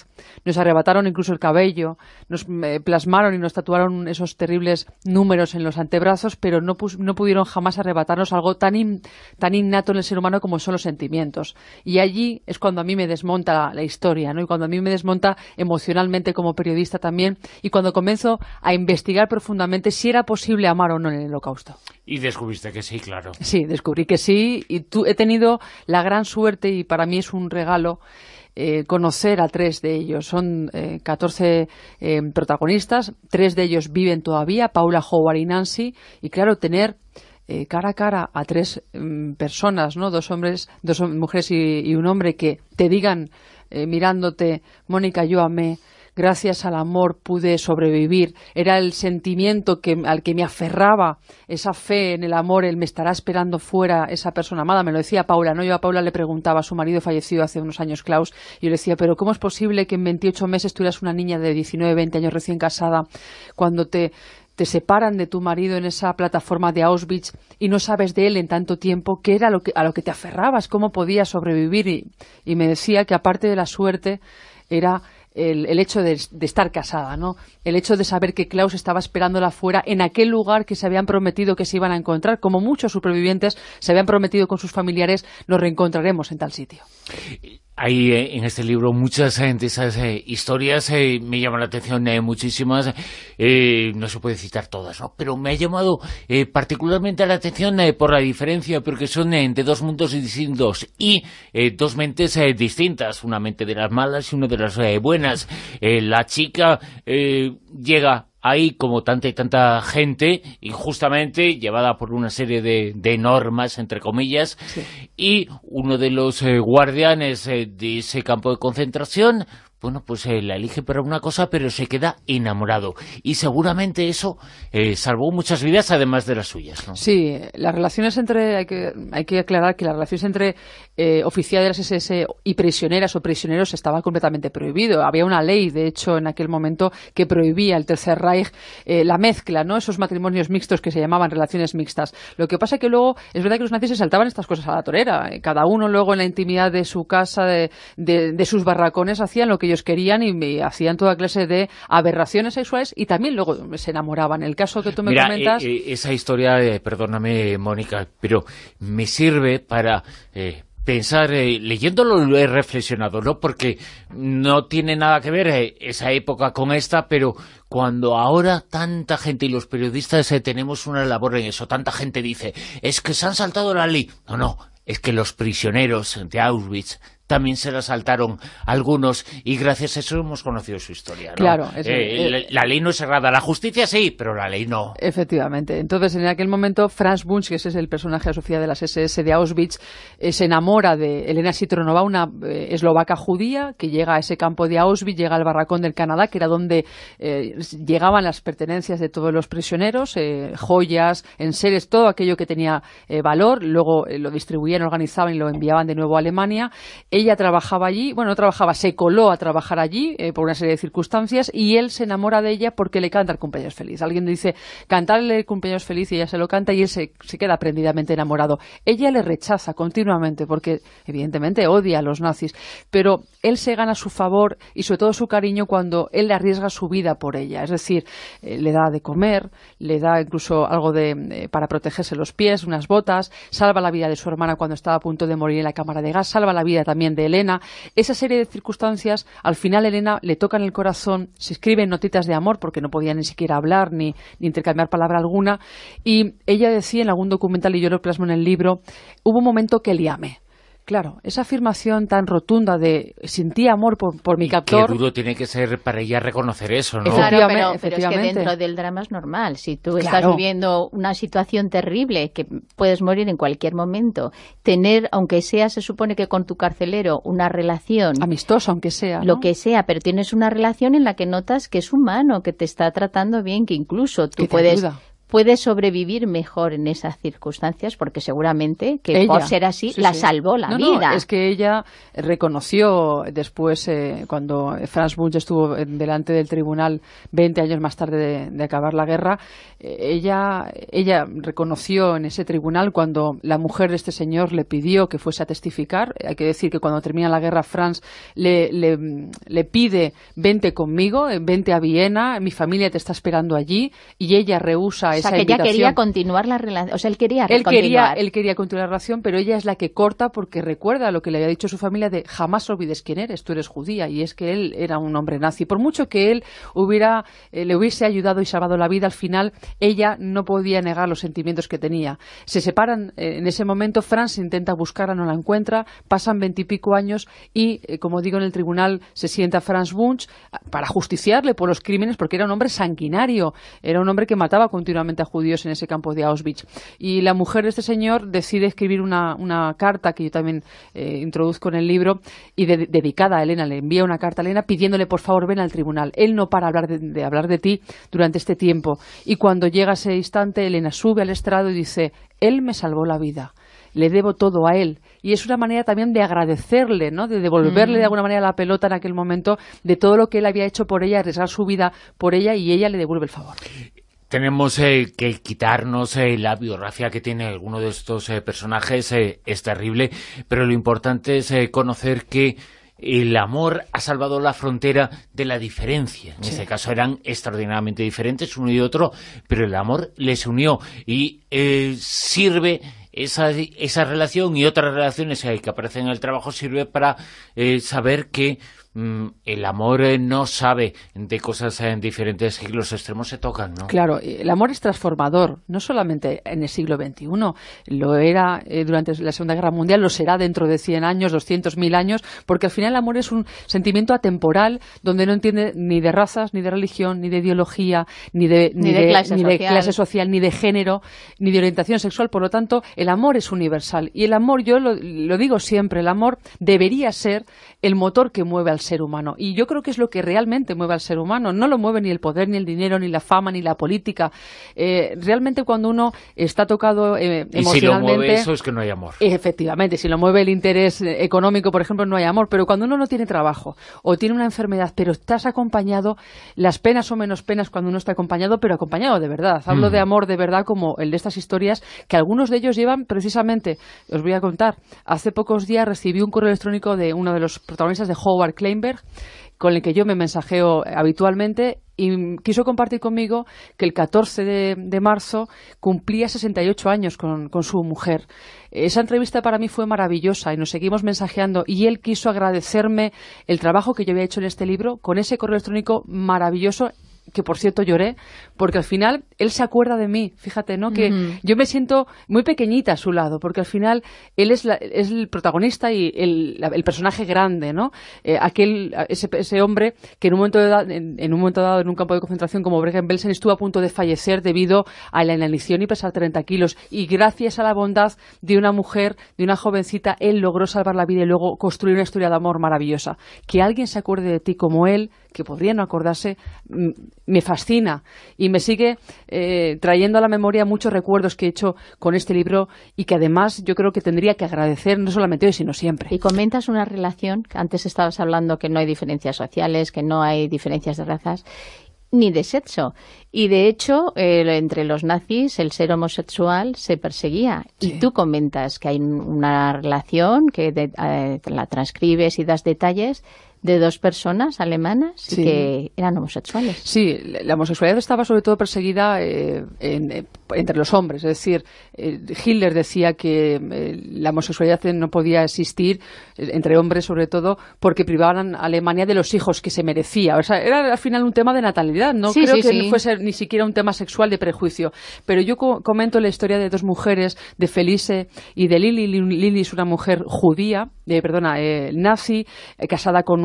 voz, nos arrebataron incluso el cabello, nos eh, plasmaron y nos tatuaron esos terribles números en los antebrazos, pero no, no pudieron jamás arrebatarnos algo tan, in, tan innato en el ser humano como son los sentimientos. Y allí es cuando a mí me desmonta la, la historia, ¿no? Y cuando a mí me desmonta emocionalmente como periodista también, y cuando comienzo a investigar profundamente si era posible amar o no en el Holocausto. Y descubriste que sí, claro. Sí, descubrí que sí, y tú, he tenido la gran suerte, y para mí es un regalo, eh, conocer a tres de ellos. Son eh, catorce eh, protagonistas, tres de ellos viven todavía, Paula, Howard y Nancy, y claro, tener eh, cara a cara a tres um, personas, ¿no? Dos hombres, dos mujeres y, y un hombre que te digan, eh, mirándote, Mónica, yo amé, gracias al amor pude sobrevivir, era el sentimiento que, al que me aferraba, esa fe en el amor, el me estará esperando fuera esa persona amada, me lo decía Paula, ¿no? Yo a Paula le preguntaba, su marido falleció hace unos años, Klaus, y yo le decía, pero ¿cómo es posible que en veintiocho meses tú eras una niña de diecinueve, veinte años recién casada, cuando te... te separan de tu marido en esa plataforma de Auschwitz y no sabes de él en tanto tiempo, qué era lo que, a lo que te aferrabas, cómo podías sobrevivir? Y, y me decía que aparte de la suerte era el, el hecho de, de estar casada, ¿no? El hecho de saber que Klaus estaba esperándola fuera en aquel lugar que se habían prometido que se iban a encontrar, como muchos supervivientes se habían prometido con sus familiares, nos reencontraremos en tal sitio. Hay eh, en este libro muchas eh, de esas eh, historias, eh, me llaman la atención eh, muchísimas, eh, no se puede citar todas, ¿no? Pero me ha llamado eh, particularmente la atención eh, por la diferencia, porque son eh, de dos mundos distintos y eh, dos mentes eh, distintas, una mente de las malas y una de las eh, buenas. Eh, la chica eh, llega ahí como tanta y tanta gente, injustamente llevada por una serie de, de normas, entre comillas, sí. Y uno de los eh, guardianes eh, de ese campo de concentración, bueno, pues eh, la elige para una cosa, pero se queda enamorado. Y seguramente eso eh, salvó muchas vidas, además de las suyas, ¿no? Sí, las relaciones entre... Hay que, hay que aclarar que las relaciones entre eh, oficiales de las ese ese y prisioneras o prisioneros estaba completamente prohibido. Había una ley, de hecho, en aquel momento, que prohibía el Tercer Reich eh, la mezcla, ¿no? Esos matrimonios mixtos que se llamaban relaciones mixtas. Lo que pasa que luego, es verdad que los nazis se saltaban estas cosas a la torera. Cada uno luego en la intimidad de su casa, de, de, de sus barracones, hacían lo que ellos querían y me hacían toda clase de aberraciones sexuales y también luego se enamoraban. El caso que tú me Mira, comentas... Eh, eh, esa historia, eh, perdóname, Mónica, pero me sirve para... Eh, pensar, eh, leyéndolo lo he reflexionado, ¿no? Porque no tiene nada que ver eh, esa época con esta, pero cuando ahora tanta gente y los periodistas eh, tenemos una labor en eso, tanta gente dice, es que se han saltado la ley. No, no, es que los prisioneros de Auschwitz también se la saltaron algunos y gracias a eso hemos conocido su historia, ¿no? Claro. Es, eh, eh, la, la ley no es cerrada, la justicia sí, pero la ley no. Efectivamente. Entonces, en aquel momento, Franz Bunch, que ese es el personaje asociado de las ese ese de Auschwitz, eh, se enamora de Elena Citronova, una eh, eslovaca judía que llega a ese campo de Auschwitz, llega al barracón del Canadá, que era donde eh, llegaban las pertenencias de todos los prisioneros, eh, joyas, enseres, todo aquello que tenía eh, valor, luego eh, lo distribuían, organizaban y lo enviaban de nuevo a Alemania. Ella trabajaba allí, bueno, no trabajaba, se coló a trabajar allí eh, por una serie de circunstancias y él se enamora de ella porque le canta el cumpleaños feliz. Alguien dice, cantarle el cumpleaños feliz y ella se lo canta y él se, se queda prendidamente enamorado. Ella le rechaza continuamente porque evidentemente odia a los nazis, pero él se gana su favor y sobre todo su cariño cuando él le arriesga su vida por ella. Es decir, eh, le da de comer, le da incluso algo de eh, para protegerse los pies, unas botas, salva la vida de su hermana cuando estaba a punto de morir en la cámara de gas, salva la vida también de Elena. Esa serie de circunstancias, al final Elena le toca en el corazón, se escriben notitas de amor porque no podía ni siquiera hablar ni, ni intercambiar palabra alguna, y ella decía en algún documental, y yo lo plasmo en el libro, hubo un momento que le amé. Claro, esa afirmación tan rotunda de sentí amor por, por mi captor... Qué duro tiene que ser para ella reconocer eso, ¿no? Claro, pero, pero es que dentro del drama es normal. Si tú estás claro. viviendo una situación terrible, que puedes morir en cualquier momento, tener, aunque sea, se supone que con tu carcelero, una relación... amistosa, aunque sea, ¿no? Lo que sea, pero tienes una relación en la que notas que es humano, que te está tratando bien, que incluso tú que puedes... ayuda. puede sobrevivir mejor en esas circunstancias, porque seguramente que ella, por ser así sí, la sí. salvó la no, vida. No, es que ella reconoció después, eh, cuando Franz Bunch estuvo delante del tribunal veinte años más tarde de, de acabar la guerra, eh, ella, ella reconoció en ese tribunal cuando la mujer de este señor le pidió que fuese a testificar. Hay que decir que cuando termina la guerra, Franz le, le, le pide: vente conmigo, vente a Viena, mi familia te está esperando allí, y ella rehúsa esa invitación. O sea, que ella quería continuar la relación, o sea, él quería él continuar. quería él quería continuar la relación, pero ella es la que corta, porque recuerda lo que le había dicho su familia de: jamás olvides quién eres, tú eres judía. Y es que él era un hombre nazi. Por mucho que él hubiera eh, le hubiese ayudado y salvado la vida, al final ella no podía negar los sentimientos que tenía. Se separan eh, en ese momento. Franz intenta buscarla, no la encuentra, pasan veintipico años y, eh, como digo, en el tribunal se sienta Franz Bunch para justiciarle por los crímenes, porque era un hombre sanguinario, era un hombre que mataba continuamente a judíos en ese campo de Auschwitz. Y la mujer de este señor decide escribir una, una carta que yo también eh, introduzco en el libro, y de, dedicada a Elena. Le envía una carta a Elena pidiéndole: por favor, ven al tribunal. Él no para hablar de, de hablar de ti durante este tiempo. Y cuando llega ese instante, Elena sube al estrado y dice: él me salvó la vida, le debo todo a él. Y es una manera también de agradecerle, ¿no? De devolverle mm. de alguna manera la pelota en aquel momento de todo lo que él había hecho por ella, arriesgar su vida por ella, y ella le devuelve el favor. Tenemos eh, que quitarnos eh, la biografía que tiene alguno de estos eh, personajes, eh, es terrible, pero lo importante es eh, conocer que el amor ha salvado la frontera de la diferencia. En sí. este caso eran extraordinariamente diferentes uno y otro, pero el amor les unió, y eh, sirve esa, esa relación y otras relaciones que aparecen en el trabajo, sirve para eh, saber que mm, el amor eh, no sabe de cosas eh, diferentes, y los extremos se tocan, ¿no? Claro, el amor es transformador, no solamente en el siglo veintiuno, lo era eh, durante la Segunda Guerra Mundial, lo será dentro de cien años, doscientos mil años, porque al final el amor es un sentimiento atemporal, donde no entiende ni de razas, ni de religión, ni de ideología, ni de, ni ni de, de, clase, ni social. de clase social, ni de género, ni de orientación sexual. Por lo tanto, el amor es universal. Y el amor, yo lo, lo digo siempre, el amor debería ser el motor que mueve al ser humano. Y yo creo que es lo que realmente mueve al ser humano. No lo mueve ni el poder, ni el dinero, ni la fama, ni la política. Eh, realmente cuando uno está tocado eh, y emocionalmente... si lo mueve eso, es que no hay amor. Efectivamente, si lo mueve el interés económico, por ejemplo, no hay amor. Pero cuando uno no tiene trabajo o tiene una enfermedad, pero estás acompañado, las penas son menos penas cuando uno está acompañado, pero acompañado de verdad. Hablo mm. de amor de verdad, como el de estas historias, que algunos de ellos llevan precisamente, os voy a contar, hace pocos días recibí un correo electrónico de uno de los protagonistas, de Howard Kleinberg, con el que yo me mensajeo habitualmente, y quiso compartir conmigo que el catorce de marzo cumplía sesenta y ocho años con, con su mujer. Esa entrevista para mí fue maravillosa y nos seguimos mensajeando, y él quiso agradecerme el trabajo que yo había hecho en este libro con ese correo electrónico maravilloso, que por cierto lloré, porque al final él se acuerda de mí, fíjate, ¿no? Que uh-huh. yo me siento muy pequeñita a su lado, porque al final él es, la, es el protagonista y el, la, el personaje grande, ¿no? Eh, aquel, ese, ese hombre que en un momento dado, en, en un momento dado en un campo de concentración como Bergen-Belsen estuvo a punto de fallecer debido a la inanición y pesar treinta kilos, y gracias a la bondad de una mujer, de una jovencita, él logró salvar la vida y luego construir una historia de amor maravillosa. Que alguien se acuerde de ti como él, que podría no acordarse, me fascina y me sigue eh, trayendo a la memoria muchos recuerdos que he hecho con este libro, y que además yo creo que tendría que agradecer no solamente hoy, sino siempre. Y comentas una relación, antes estabas hablando que no hay diferencias sociales, que no hay diferencias de razas, ni de sexo. Y de hecho, eh, entre los nazis el ser homosexual se perseguía. Sí. Y tú comentas que hay una relación que de, eh, la transcribes y das detalles de dos personas alemanas sí. que eran homosexuales. Sí, la homosexualidad estaba sobre todo perseguida eh, en, eh, entre los hombres. Es decir, eh, Hitler decía que eh, la homosexualidad no podía existir eh, entre hombres, sobre todo porque privaban a Alemania de los hijos que se merecía. O sea, era al final un tema de natalidad. No sí, creo sí, que sí. fuese ni siquiera un tema sexual de prejuicio. Pero yo co comento la historia de dos mujeres, de Felice y de Lili. Lili es una mujer judía, eh, perdona, eh, nazi, eh, casada con un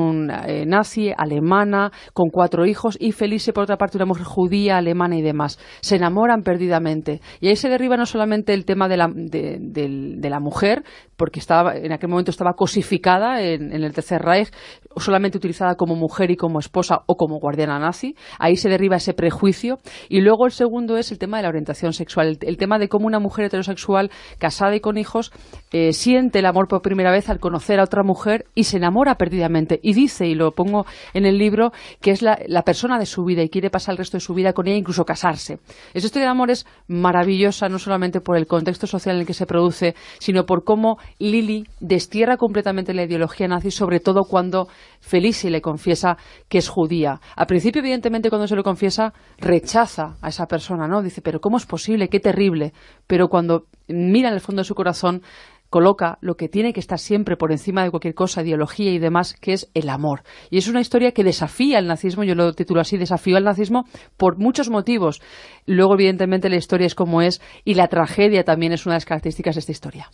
orientación eh, nazi, alemana, con cuatro hijos, y Felice, por otra parte, una mujer judía, alemana y demás. Se enamoran perdidamente. Y ahí se derriba no solamente el tema de la, de, de, de la mujer, porque estaba, en aquel momento estaba cosificada en, en el Tercer Reich, solamente utilizada como mujer y como esposa o como guardiana nazi. Ahí se derriba ese prejuicio. Y luego el segundo es el tema de la orientación sexual, el, el tema de cómo una mujer heterosexual casada y con hijos eh, siente el amor por primera vez al conocer a otra mujer y se enamora perdidamente. Y dice, y lo pongo en el libro, que es la, la persona de su vida y quiere pasar el resto de su vida con ella, incluso casarse. Esa historia de amor es maravillosa, no solamente por el contexto social en el que se produce, sino por cómo Lili destierra completamente la ideología nazi, sobre todo cuando Felice le confiesa que es judía. Al principio, evidentemente, cuando se lo confiesa, rechaza a esa persona, ¿no? Dice, pero ¿cómo es posible? ¡Qué terrible! Pero cuando mira en el fondo de su corazón, coloca lo que tiene que estar siempre por encima de cualquier cosa, ideología y demás, que es el amor. Y es una historia que desafía el nazismo, yo lo titulo así, desafío al nazismo por muchos motivos. Luego, evidentemente, la historia es como es, y la tragedia también es una de las características de esta historia.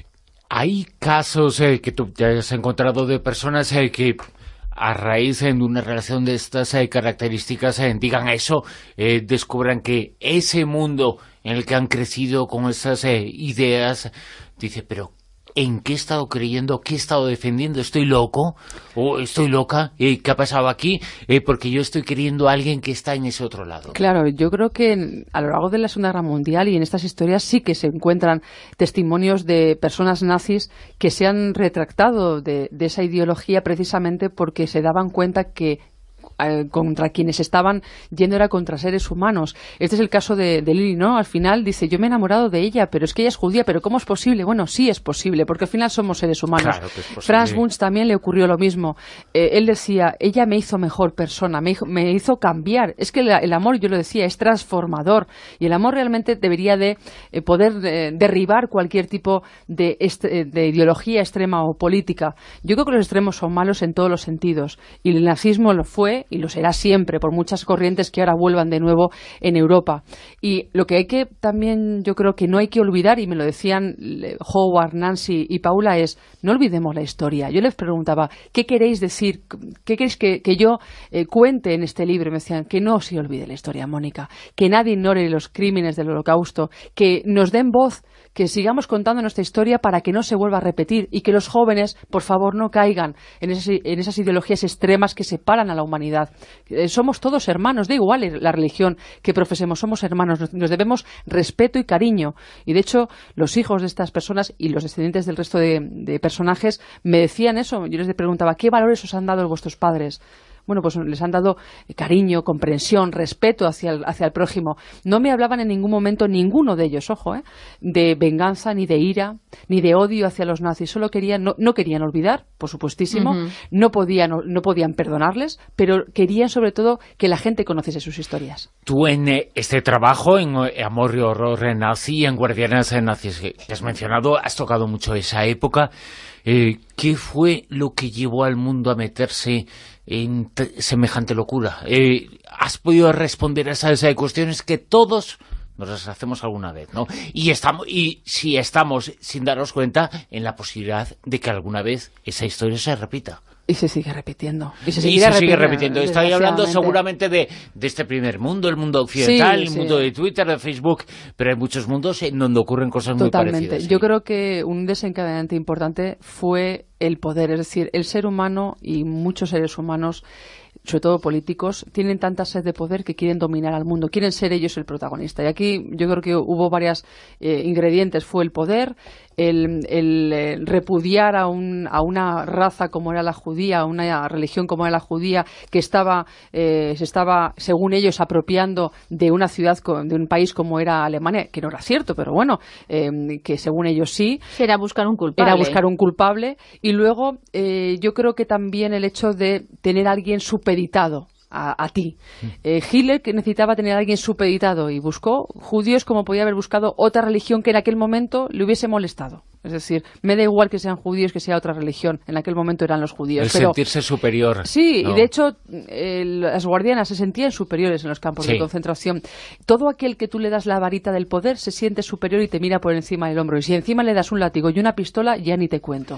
Hay casos eh, que tú te has encontrado de personas eh, que a raíz de una relación de estas eh, características eh, digan eso, eh, descubran que ese mundo en el que han crecido con esas eh, ideas, dice, pero ¿en qué he estado creyendo? ¿Qué he estado defendiendo? ¿Estoy loco? ¿O estoy loca? ¿Eh, ¿Qué ha pasado aquí? Eh, porque yo estoy queriendo a alguien que está en ese otro lado. Claro, yo creo que a lo largo de la Segunda Guerra Mundial y en estas historias sí que se encuentran testimonios de personas nazis que se han retractado de, de esa ideología precisamente porque se daban cuenta que Eh, contra quienes estaban yendo era contra seres humanos. Este es el caso de, de Lili, ¿no? Al final dice, yo me he enamorado de ella, pero es que ella es judía, pero ¿cómo es posible? Bueno, sí es posible, porque al final somos seres humanos. Claro que es posible. Franz Bunz también le ocurrió lo mismo. Eh, él decía, ella me hizo mejor persona, me hizo, me hizo cambiar. Es que el, el amor, yo lo decía, es transformador, y el amor realmente debería de eh, poder eh, derribar cualquier tipo de, este, de ideología extrema o política. Yo creo que los extremos son malos en todos los sentidos, y el nazismo lo fue y lo será siempre, por muchas corrientes que ahora vuelvan de nuevo en Europa. Y lo que hay que también, yo creo que no hay que olvidar, y me lo decían Howard, Nancy y Paula, es no olvidemos la historia. Yo les preguntaba, ¿qué queréis decir? ¿Qué queréis que, que yo eh, cuente en este libro? Y me decían, que no se olvide la historia, Mónica, que nadie ignore los crímenes del Holocausto, que nos den voz, que sigamos contando nuestra historia para que no se vuelva a repetir, y que los jóvenes, por favor, no caigan en esas, en esas ideologías extremas que separan a la humanidad. Eh, somos todos hermanos, da igual la religión que profesemos, somos hermanos, nos, nos debemos respeto y cariño. Y de hecho, los hijos de estas personas y los descendientes del resto de, de personajes me decían eso. Yo les preguntaba, ¿qué valores os han dado vuestros padres? Bueno, pues les han dado cariño, comprensión, respeto hacia el, hacia el prójimo. No me hablaban en ningún momento, ninguno de ellos, ojo, ¿eh? de venganza, ni de ira, ni de odio hacia los nazis. Solo querían, no, no querían olvidar, por supuestísimo, uh-huh. no podían, no podían perdonarles, pero querían sobre todo que la gente conociese sus historias. Tú en eh, este trabajo, en eh, Amor y Horror Nazi, en Guardianas Nazis, que has mencionado, has tocado mucho esa época. Eh, ¿Qué fue lo que llevó al mundo a meterse en semejante locura? Eh, ¿Has podido responder a esas, esas cuestiones que todos nos las hacemos alguna vez, ¿no? Y estamos, y si estamos, sin darnos cuenta, en la posibilidad de que alguna vez esa historia se repita. Y se sigue repitiendo. Y se, y se sigue repitiendo. Estoy hablando seguramente de, de este primer mundo, el mundo occidental, sí, el sí. mundo de Twitter, de Facebook, pero hay muchos mundos en donde ocurren cosas Totalmente. muy parecidas. Sí. Yo creo que un desencadenante importante fue el poder, es decir, el ser humano y muchos seres humanos, sobre todo políticos, tienen tanta sed de poder que quieren dominar al mundo, quieren ser ellos el protagonista. Y aquí yo creo que hubo varios eh, ingredientes. Fue el poder, el, el eh, repudiar a, un, a una raza como era la judía, a una religión como era la judía, que estaba eh, se estaba, según ellos, apropiando de una ciudad, de un país como era Alemania, que no era cierto, pero bueno, eh, que según ellos sí. Era buscar un culpable. Era buscar un culpable. Y luego eh, yo creo que también el hecho de tener a alguien supeditado a, a ti. Eh, Hitler que necesitaba tener a alguien supeditado y buscó judíos como podía haber buscado otra religión que en aquel momento le hubiese molestado. Es decir, me da igual que sean judíos que sea otra religión. En aquel momento eran los judíos. El pero, sentirse superior. Sí, ¿no? Y de hecho eh, las guardianas se sentían superiores en los campos sí. de concentración. Todo aquel que tú le das la varita del poder se siente superior y te mira por encima del hombro. Y si encima le das un látigo y una pistola, ya ni te cuento.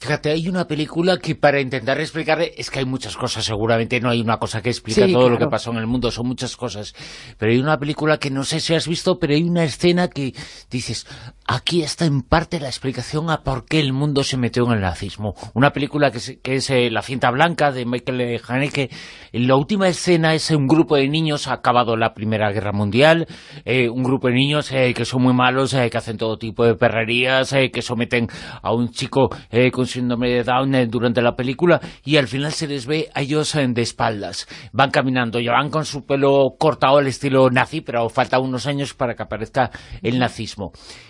Fíjate, hay una película que para intentar explicarle, es que hay muchas cosas, seguramente no hay una cosa que explica sí, todo claro. lo que pasó en el mundo, son muchas cosas, pero hay una película que no sé si has visto, pero hay una escena que dices, aquí está en parte la explicación a por qué el mundo se metió en el nazismo. Una película que es, que es eh, La cinta blanca, de Michael Haneke. En la última escena es un grupo de niños, ha acabado la Primera Guerra Mundial, eh, un grupo de niños eh, que son muy malos, eh, que hacen todo tipo de perrerías, eh, que someten a un chico eh, con síndrome de Down eh, durante la película, y al final se les ve a ellos eh, de espaldas. Van caminando, ya van con su pelo cortado al estilo nazi, pero falta unos años para que aparezca el nazismo.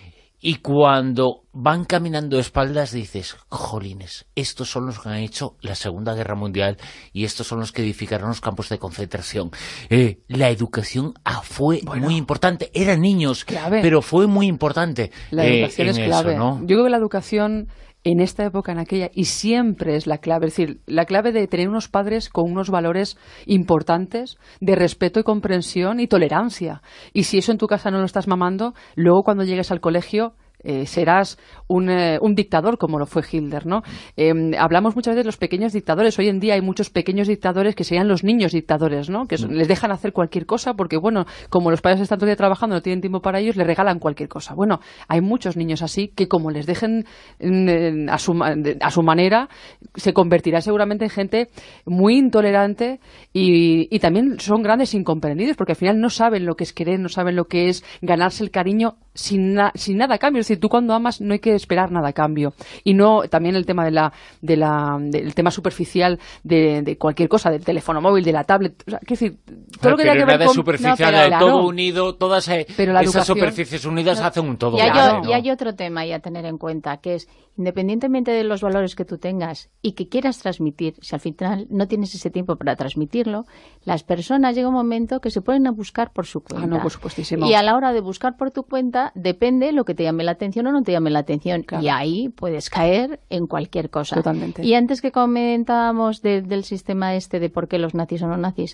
Y cuando van caminando de espaldas dices, jolines, estos son los que han hecho la Segunda Guerra Mundial y estos son los que edificaron los campos de concentración. Eh, la educación ah, fue bueno, muy importante. Eran niños, clave. pero fue muy importante. La eh, educación es clave. Eso, ¿no? Yo creo que la educación en esta época, en aquella, y siempre es la clave, es decir, la clave de tener unos padres con unos valores importantes de respeto y comprensión y tolerancia. Y si eso en tu casa no lo estás mamando, luego cuando llegues al colegio Eh, serás un, eh, un dictador como lo fue Hitler, ¿no? Eh, hablamos muchas veces de los pequeños dictadores. Hoy en día hay muchos pequeños dictadores que serían los niños dictadores, ¿no? Que son, les dejan hacer cualquier cosa porque, bueno, como los padres están todo el día trabajando, no tienen tiempo para ellos, les regalan cualquier cosa. Bueno, hay muchos niños así que como les dejen eh, a, su, a su manera, se convertirá seguramente en gente muy intolerante y, y también son grandes incomprendidos porque al final no saben lo que es querer, no saben lo que es ganarse el cariño sin, na, sin nada a cambio. Es decir, tú cuando amas no hay que esperar nada a cambio. Y no, también el tema de la, de la, del tema superficial de, de cualquier cosa, del teléfono móvil, de la tablet. O sea, quiero decir, todo lo que tenga que ver con... superficial, no, claro, todo unido, todas eh, esas educación, superficies unidas no, hacen un todo. Y hay, claro, ¿no? y hay otro tema ahí a tener en cuenta, que es, independientemente de los valores que tú tengas y que quieras transmitir, si al final no tienes ese tiempo para transmitirlo, las personas llega un momento que se ponen a buscar por su cuenta. Ah, no, por supuestísimo. Y a la hora de buscar por tu cuenta, depende lo que te llame la atención o no te llame la atención. Claro. Y ahí puedes caer en cualquier cosa. Totalmente. Y antes que comentábamos de, del sistema este de por qué los nazis o no nazis,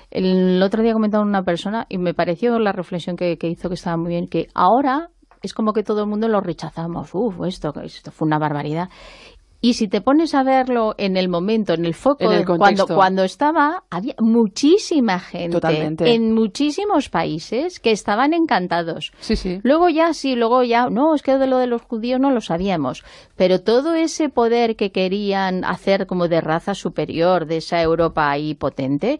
el otro día comentaba una persona y me pareció la reflexión que, que hizo que estaba muy bien, que ahora es como que todo el mundo lo rechazamos. Uf, esto, esto fue una barbaridad. Y si te pones a verlo en el momento, en el foco, en el cuando, cuando estaba, había muchísima gente Totalmente. en muchísimos países que estaban encantados. Sí, sí. Luego ya, sí, luego ya, no, es que de lo de los judíos no lo sabíamos. Pero todo ese poder que querían hacer como de raza superior, de esa Europa ahí potente,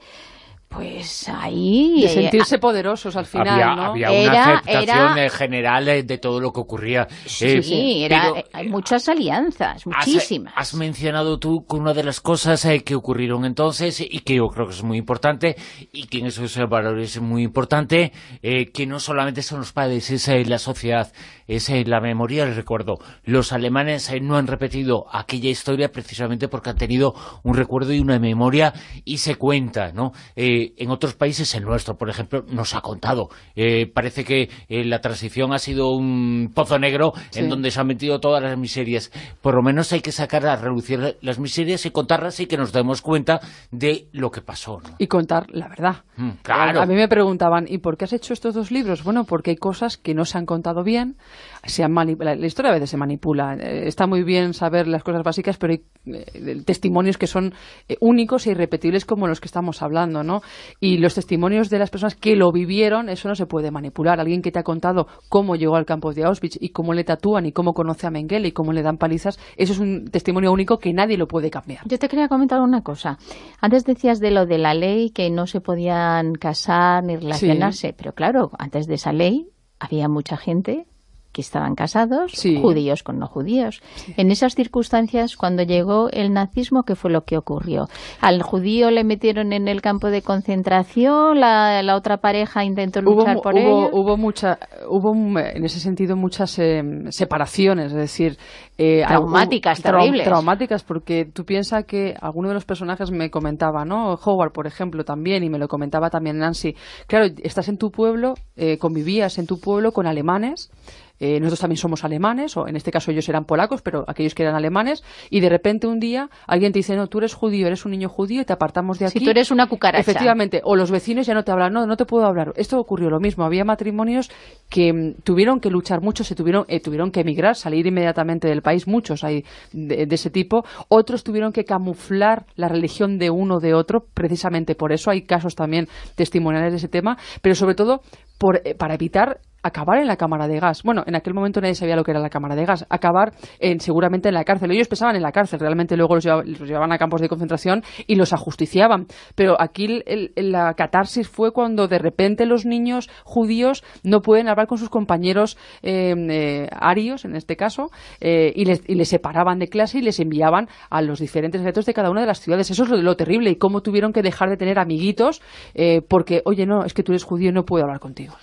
pues ahí... De sentirse eh, poderosos al final, había, ¿no? Había una era, aceptación era, general de todo lo que ocurría. Sí, eh, sí, era, pero, hay muchas alianzas, muchísimas. Has, has mencionado tú con una de las cosas eh, que ocurrieron entonces y que yo creo que es muy importante y que en esos valores es muy importante, eh, que no solamente son los padres, es eh, la sociedad, es eh, la memoria, el recuerdo. Los alemanes eh, no han repetido aquella historia precisamente porque han tenido un recuerdo y una memoria y se cuenta, ¿no? Eh, en otros países, el nuestro, por ejemplo, nos ha contado. Eh, parece que eh, la transición ha sido un pozo negro sí. en donde se han metido todas las miserias. Por lo menos hay que sacar a relucir las miserias y contarlas y que nos demos cuenta de lo que pasó, ¿no? Y contar la verdad. Mm, claro. A, a mí me preguntaban, ¿y por qué has hecho estos dos libros? Bueno, porque hay cosas que no se han contado bien. Se han la, la historia a veces se manipula. Eh, está muy bien saber las cosas básicas, pero hay eh, testimonios que son eh, únicos e irrepetibles como los que estamos hablando, ¿no? Y los testimonios de las personas que lo vivieron, eso no se puede manipular. Alguien que te ha contado cómo llegó al campo de Auschwitz y cómo le tatúan y cómo conoce a Mengele y cómo le dan palizas, eso es un testimonio único que nadie lo puede cambiar. Yo te quería comentar una cosa. Antes decías de lo de la ley, que no se podían casar ni relacionarse, sí. pero claro, antes de esa ley había mucha gente que estaban casados, sí. judíos con no judíos. Sí. En esas circunstancias, cuando llegó el nazismo, ¿qué fue lo que ocurrió? Al judío le metieron en el campo de concentración, la, la otra pareja intentó luchar hubo, por hubo, ello. Hubo, mucha, hubo en ese sentido muchas eh, separaciones, es decir... Eh, traumáticas, trau terribles. Traumáticas, porque tú piensas que alguno de los personajes me comentaba, ¿no? Howard, por ejemplo, también, y me lo comentaba también Nancy. Claro, estás en tu pueblo, eh, convivías en tu pueblo con alemanes, eh, nosotros también somos alemanes, o en este caso ellos eran polacos, pero aquellos que eran alemanes, y de repente un día alguien te dice, no, tú eres judío, eres un niño judío y te apartamos de aquí. Si tú eres una cucaracha. Efectivamente, o los vecinos ya no te hablan, no, no te puedo hablar. Esto ocurrió lo mismo, había matrimonios que m, tuvieron que luchar mucho, se tuvieron, eh, tuvieron que emigrar, salir inmediatamente del país, muchos hay de, de ese tipo, otros tuvieron que camuflar la religión de uno o de otro, precisamente por eso hay casos también testimoniales de ese tema, pero sobre todo por, eh, para evitar acabar en la cámara de gas. Bueno, en aquel momento nadie sabía lo que era la cámara de gas. Acabar en, seguramente en la cárcel. Ellos pensaban en la cárcel, realmente luego los, lleva, los llevaban a campos de concentración y los ajusticiaban. Pero aquí el, el, la catarsis fue cuando de repente los niños judíos no pueden hablar con sus compañeros eh, eh, arios, en este caso, eh, y, les, y les separaban de clase y les enviaban a los diferentes guetos de cada una de las ciudades. Eso es lo, lo terrible. Y cómo tuvieron que dejar de tener amiguitos eh, porque, oye, no, es que tú eres judío y no puedo hablar contigo.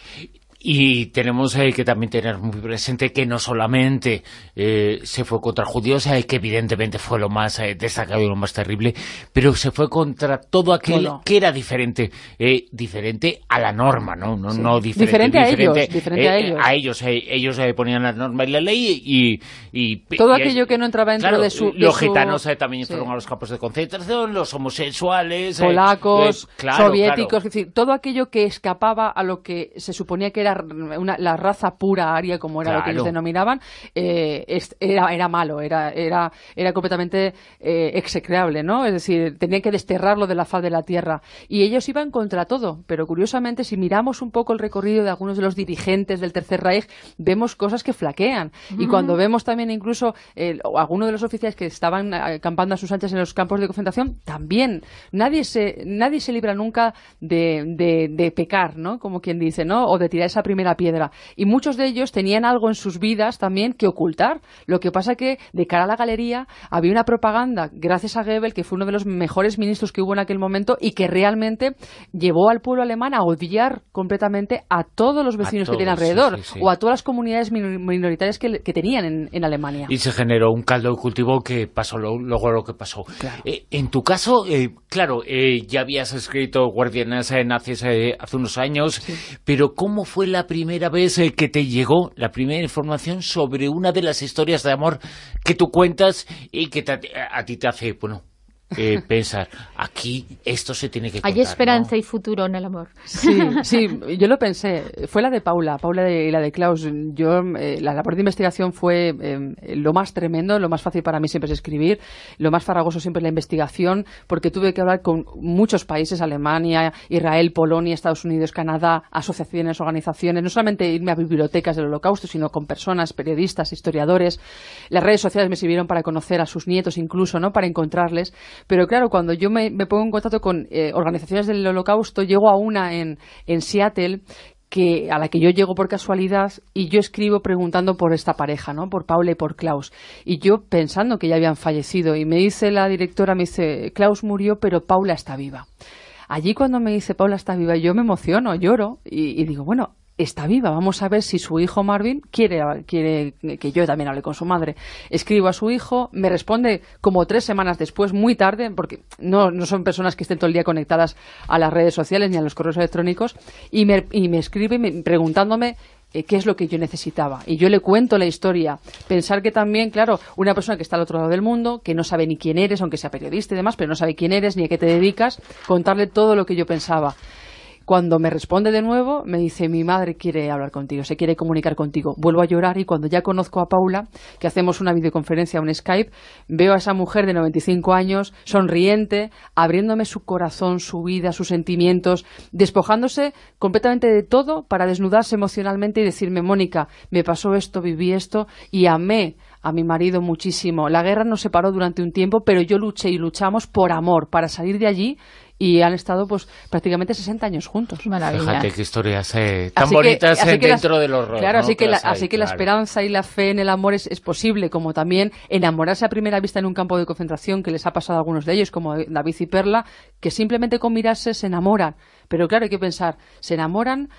Y tenemos eh, que también tener muy presente que no solamente eh, se fue contra judíos, eh, que evidentemente fue lo más eh, destacado y lo más terrible, pero se fue contra todo aquel bueno. que era diferente, eh, diferente a la norma, ¿no? No, sí. no diferente, diferente a diferente, ellos, diferente eh, a ellos. A ellos, eh, ellos eh, ponían la norma y la ley y... y todo y, aquello que no entraba dentro claro, de su... De los su... gitanos eh, también sí. fueron a los campos de concentración, los homosexuales... polacos, eh, eh, claro, soviéticos, claro. es decir, todo aquello que escapaba a lo que se suponía que era una... La raza pura aria, como era claro. lo que ellos denominaban, eh, es, era, era malo, era, era, era completamente eh, execrable, ¿no? Es decir, tenían que desterrarlo de la faz de la tierra. Y ellos iban contra todo, pero curiosamente, si miramos un poco el recorrido de algunos de los dirigentes del Tercer Reich, vemos cosas que flaquean. Uh-huh. Y cuando vemos también incluso eh, algunos de los oficiales que estaban acampando a sus anchas en los campos de concentración, también. Nadie se, nadie se libra nunca de, de, de pecar, ¿no? Como quien dice, ¿no? O de tirar esa primera piedra. Y muchos de ellos tenían algo en sus vidas también que ocultar. Lo que pasa que de cara a la galería había una propaganda, gracias a Goebbels, que fue uno de los mejores ministros que hubo en aquel momento y que realmente llevó al pueblo alemán a odiar completamente a todos los vecinos todos, que tenían alrededor, sí, sí, sí. o a todas las comunidades minoritarias que, que tenían en, en Alemania. Y se generó un caldo de cultivo que pasó lo, luego lo que pasó. Claro. Eh, en tu caso, eh, claro, eh, ya habías escrito Guardianes eh, Nazis eh, hace unos años, sí. pero ¿cómo fue la primera vez eh, que te llegó la primera información sobre una de las historias de amor que tú cuentas y que te, a, a ti te hace, bueno, eh, pensar, aquí esto se tiene que contar, hay esperanza, ¿no? Y futuro en el amor. Sí, sí, yo lo pensé. Fue la de Paula, Paula y la de Klaus. Yo, eh, la labor de investigación fue eh, lo más tremendo, lo más fácil para mí siempre es escribir, lo más farragoso siempre es la investigación, porque tuve que hablar con muchos países, Alemania, Israel, Polonia, Estados Unidos, Canadá, asociaciones, organizaciones, no solamente irme a bibliotecas del Holocausto, sino con personas, periodistas, historiadores. Las redes sociales me sirvieron para conocer a sus nietos incluso, ¿no? Para encontrarles. Pero claro, cuando yo me, me pongo en contacto con eh, organizaciones del Holocausto, llego a una en, en Seattle, que, a la que yo llego por casualidad, y yo escribo preguntando por esta pareja, ¿no? Por Paula y por Klaus. Y yo pensando que ya habían fallecido. Y me dice la directora, me dice, Klaus murió, pero Paula está viva. Allí cuando me dice Paula está viva, yo me emociono, lloro, y, y digo, bueno, está viva, vamos a ver si su hijo Marvin quiere, quiere que yo también hable con su madre. Escribo a su hijo, me responde como tres semanas después, muy tarde, porque no, no son personas que estén todo el día conectadas a las redes sociales ni a los correos electrónicos, y me, y me escribe me, preguntándome eh, qué es lo que yo necesitaba. Y yo le cuento la historia. Pensar que también, claro, una persona que está al otro lado del mundo, que no sabe ni quién eres, aunque sea periodista y demás, pero no sabe quién eres ni a qué te dedicas, contarle todo lo que yo pensaba. Cuando me responde de nuevo, me dice, mi madre quiere hablar contigo, se quiere comunicar contigo. Vuelvo a llorar, y cuando ya conozco a Paula, que hacemos una videoconferencia, un Skype, veo a esa mujer de noventa y cinco años, sonriente, abriéndome su corazón, su vida, sus sentimientos, despojándose completamente de todo para desnudarse emocionalmente y decirme, Mónica, me pasó esto, viví esto y amé a mi marido muchísimo. La guerra nos separó durante un tiempo, pero yo luché y luchamos por amor, para salir de allí, y han estado pues prácticamente sesenta años juntos. Maravilla. Fíjate qué historias eh, tan así bonitas que, eh, dentro las, del horror. Claro, ¿no? así que, la, hay, así que claro. la esperanza y la fe en el amor es, es posible, como también enamorarse a primera vista en un campo de concentración, que les ha pasado a algunos de ellos, como David y Perla, que simplemente con mirarse se enamoran. Pero claro, hay que pensar, se enamoran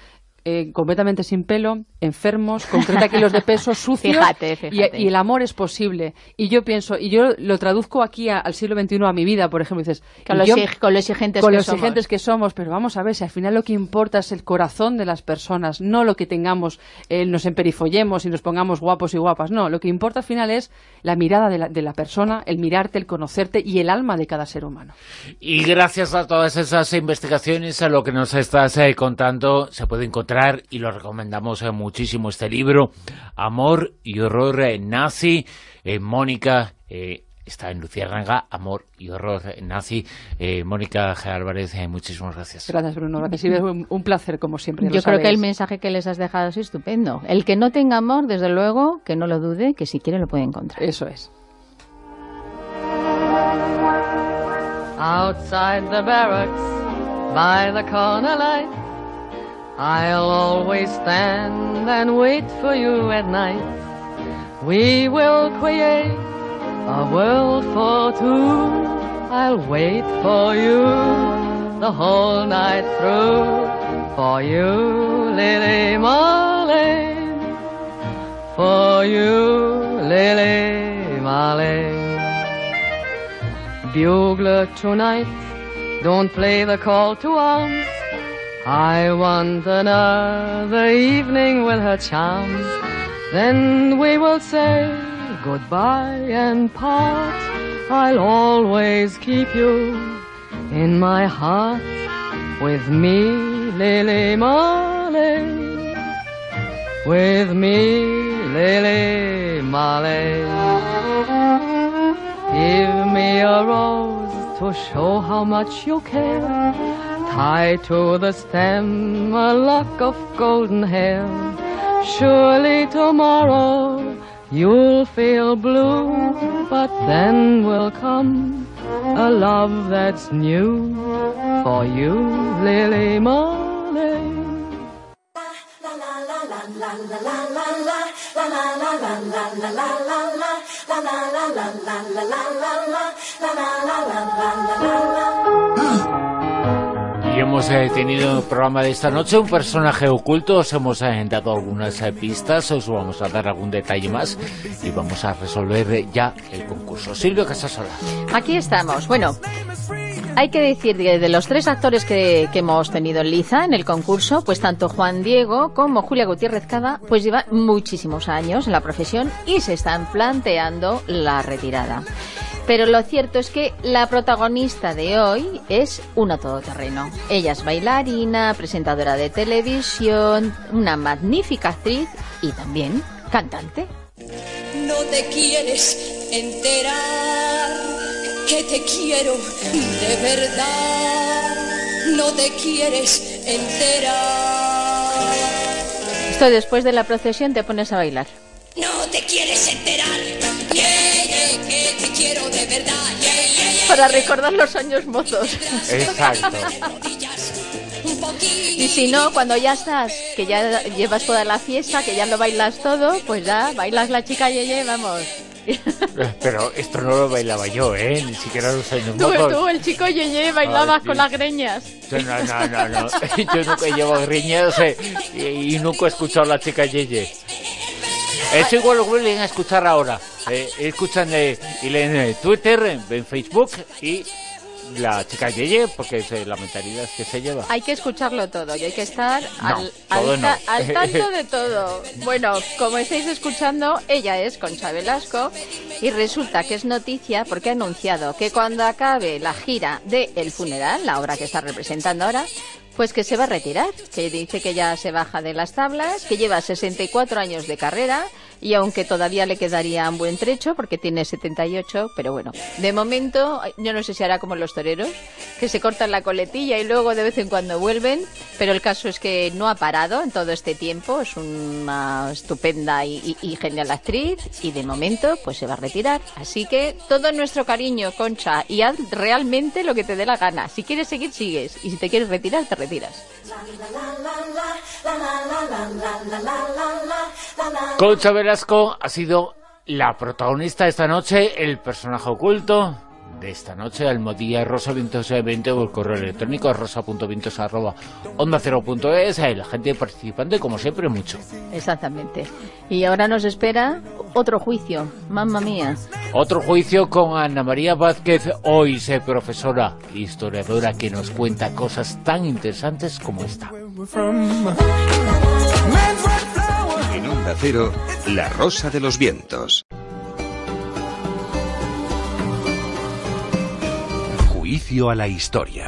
eh, completamente sin pelo, enfermos, con treinta kilos de peso, sucios, fíjate, fíjate. Y, y el amor es posible. Y yo pienso, y yo lo traduzco aquí a, al siglo veintiuno, a mi vida, por ejemplo, dices... Con, los, yo, con lo exigentes con que los somos. exigentes que somos, pero vamos a ver, si al final lo que importa es el corazón de las personas, no lo que tengamos, eh, nos emperifollemos y nos pongamos guapos y guapas, no, lo que importa al final es la mirada de la, de la persona, el mirarte, el conocerte y el alma de cada ser humano. Y gracias a todas esas investigaciones, a lo que nos estás eh, contando, se puede encontrar, y lo recomendamos eh, muchísimo, este libro, Amor y Horror eh, Nazi. eh, Mónica eh, está en Luciérnaga, Amor y Horror eh, Nazi. eh, Mónica G. Álvarez, eh, muchísimas gracias. Gracias, Bruno, gracias. Es un, un placer, como siempre. Yo creo que el mensaje que les has dejado es estupendo. El que no tenga amor, desde luego, que no lo dude, que si quiere lo puede encontrar. Eso es. Outside the barracks, by the corner light, I'll always stand and wait for you at night. We will create a world for two. I'll wait for you the whole night through. For you, Lily Marlene. For you, Lily Marlene. Bugler tonight, don't play the call to arms. I want another evening with her charms. Then we will say goodbye and part. I'll always keep you in my heart. With me, Lily Marley. With me, Lily Marley. Give me a rose to show how much you care. Tie to the stem a lock of golden hair. Surely tomorrow you'll feel blue, but then will come a love that's new for you, Lily Marley. Y hemos eh, tenido en el programa de esta noche un personaje oculto. Os hemos eh, dado algunas eh, pistas, os vamos a dar algún detalle más y vamos a resolver eh, ya el concurso. Silvia Casasola. Aquí estamos. Bueno, hay que decir que de los tres actores que, que hemos tenido en liza en el concurso, pues tanto Juan Diego como Julia Gutiérrez Cada pues llevan muchísimos años en la profesión y se están planteando la retirada. Pero lo cierto es que la protagonista de hoy es una todoterreno. Ella es bailarina, presentadora de televisión, una magnífica actriz y también cantante. No te quieres enterar que te quiero de verdad. No te quieres enterar. Esto después de la procesión te pones a bailar. No te quieres enterar. Yeah, yeah, que te quiero de verdad. Yeah, yeah, yeah. Para recordar los años mozos. Exacto. Y si no, cuando ya estás, que ya llevas toda la fiesta, que ya lo bailas todo, pues ya bailas la chica yeye, vamos. Pero esto no lo bailaba yo, ¿eh? Ni siquiera los años Tú, mozos. tú, el chico yeye, bailabas Ay, con las greñas. No, no, no, no. Yo nunca llevo greñas eh, y, y nunca he escuchado a la chica yeye. Eso igual lo vuelven a escuchar ahora. Eh, escuchan eh, y leen en Twitter, en Facebook y la chica yeye, porque es eh, la mentalidad que se lleva. Hay que escucharlo todo y hay que estar no, al, todo al, no. al tanto de todo. Bueno, como estáis escuchando, ella es Concha Velasco y resulta que es noticia porque ha anunciado que cuando acabe la gira de El Funeral, la obra que está representando ahora, pues que se va a retirar, que dice que ya se baja de las tablas, que lleva sesenta y cuatro años de carrera y aunque todavía le quedaría un buen trecho porque tiene setenta y ocho, pero bueno, de momento yo no sé si hará como los toreros, que se cortan la coletilla y luego de vez en cuando vuelven, pero el caso es que no ha parado en todo este tiempo, es una estupenda y, y, y genial actriz y de momento pues se va a retirar, así que todo nuestro cariño, Concha, y haz realmente lo que te dé la gana, si quieres seguir sigues y si te quieres retirar te retiras. Concha Velasco ha sido la protagonista esta noche, el personaje oculto de esta noche, Almodía Rosa Vientos veinte o el correo electrónico rosa.vientos arroba onda cero punto es. La gente participando y como siempre mucho. Exactamente. Y ahora nos espera otro juicio, mamma mía. Otro juicio con Ana María Vázquez Ois, profesora historiadora que nos cuenta cosas tan interesantes como esta. En Onda Cero, La Rosa de los Vientos. Juicio a la historia.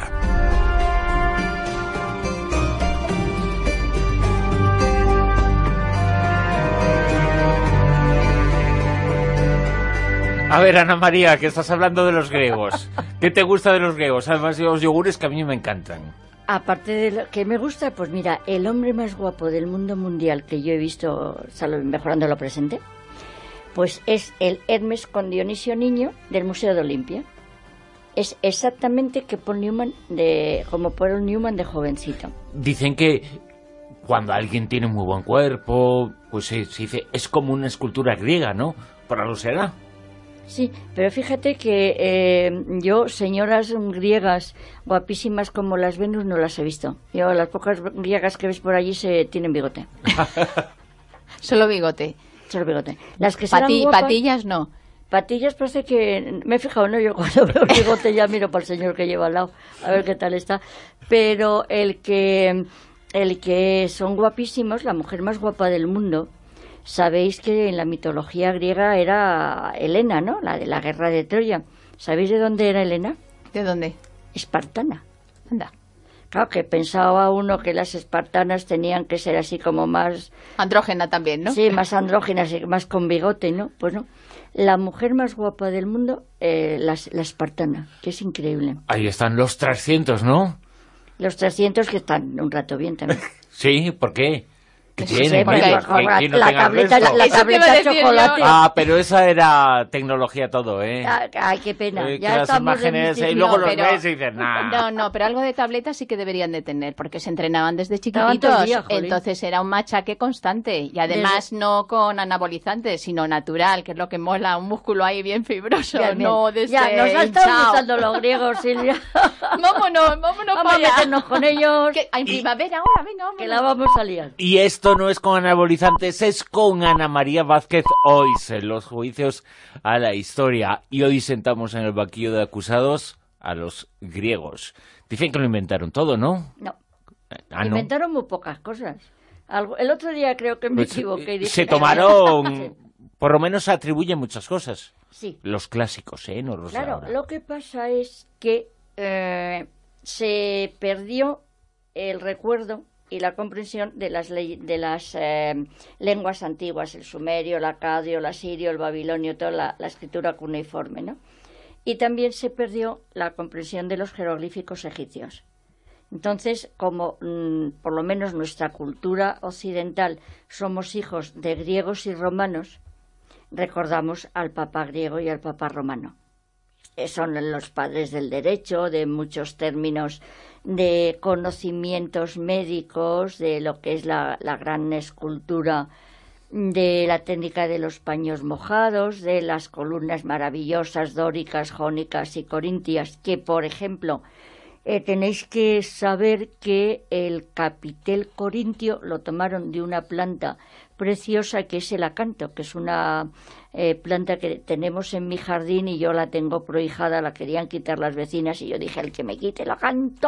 A ver, Ana María, que estás hablando de los griegos. ¿Qué te gusta de los griegos? Además de los yogures que a mí me encantan. Aparte de lo que me gusta, pues mira, el hombre más guapo del mundo mundial que yo he visto, mejorando lo presente, pues es el Hermes con Dionisio Niño del Museo de Olimpia. Es exactamente que Paul Newman de, como Paul Newman de jovencito. Dicen que cuando alguien tiene muy buen cuerpo, pues se, se dice, es como una escultura griega, ¿no? Para lo será. Sí, pero fíjate que eh, yo, señoras griegas guapísimas como las Venus, no las he visto. Yo, las pocas griegas que ves por allí se tienen bigote. Solo bigote. Solo bigote. Las que Pati, guapas, patillas no. Patillas parece que... Me he fijado, ¿no? Yo cuando veo el bigote ya miro para el señor que lleva al lado, a ver qué tal está. Pero el que, el que son guapísimos, la mujer más guapa del mundo, sabéis que en la mitología griega era Helena, ¿no? La de la guerra de Troya. ¿Sabéis de dónde era Helena? ¿De dónde? Espartana. Anda. Claro, que pensaba uno que las espartanas tenían que ser así como más... Andrógena también, ¿no? Sí, más andrógenas y más con bigote, ¿no? Pues no. La mujer más guapa del mundo, eh, la, la espartana, que es increíble. Ahí están los trescientos, ¿no? Los trescientos que están un rato bien también. Sí, ¿por qué? ¿Qué Sí, tiene? porque Mira, la, que- que no la tenga tableta, resto. la tableta de chocolate. Ah, pero esa era tecnología todo, ¿eh? Ah, Ay, qué pena. Eh, que ya las estamos imágenes, en y luego los pero- ves y dices, nah. No, no, pero algo de tableta sí que deberían de tener, porque se entrenaban desde Estaban todo chiquititos, el día, jolín. entonces era un machaque constante, y además no con anabolizantes, sino natural, que es lo que mola, un músculo ahí bien fibroso, Ya, bien. no de Ya, ese nos ha estado hinchao. gustando los griegos, Silvia. Vámonos, vámonos Vamos para a allá. meternos con ellos. Que en primavera ahora, venga, vámonos. Que la vamos a liar. Y esto no es con anabolizantes, es con Ana María Vázquez Ois, en los juicios a la historia. Y hoy sentamos en el banquillo de acusados a los griegos. Dicen que lo inventaron todo, ¿no? No. Ah, ¿no? Inventaron muy pocas cosas. Algo- el otro día creo que me Pues, equivoqué. y dije se que- tomaron, por lo menos se atribuyen muchas cosas. Sí. Los clásicos, ¿eh? No los de Claro, ahora. lo que pasa es que eh, se perdió el recuerdo y la comprensión de las, ley- de las eh, lenguas antiguas, el sumerio, el acadio, el asirio, el babilonio, toda la, la escritura cuneiforme, ¿no? Y también se perdió la comprensión de los jeroglíficos egipcios. Entonces, como mm, por lo menos nuestra cultura occidental somos hijos de griegos y romanos, recordamos al Papa griego y al Papa romano. Eh, Son los padres del derecho, de muchos términos de conocimientos médicos, de lo que es la, la gran escultura, de la técnica de los paños mojados, de las columnas maravillosas dóricas, jónicas y corintias, que, por ejemplo, eh, tenéis que saber que el capitel corintio lo tomaron de una planta preciosa que es el acanto, que es una eh, planta que tenemos en mi jardín y yo la tengo prohijada, la querían quitar las vecinas y yo dije, el que me quite el acanto.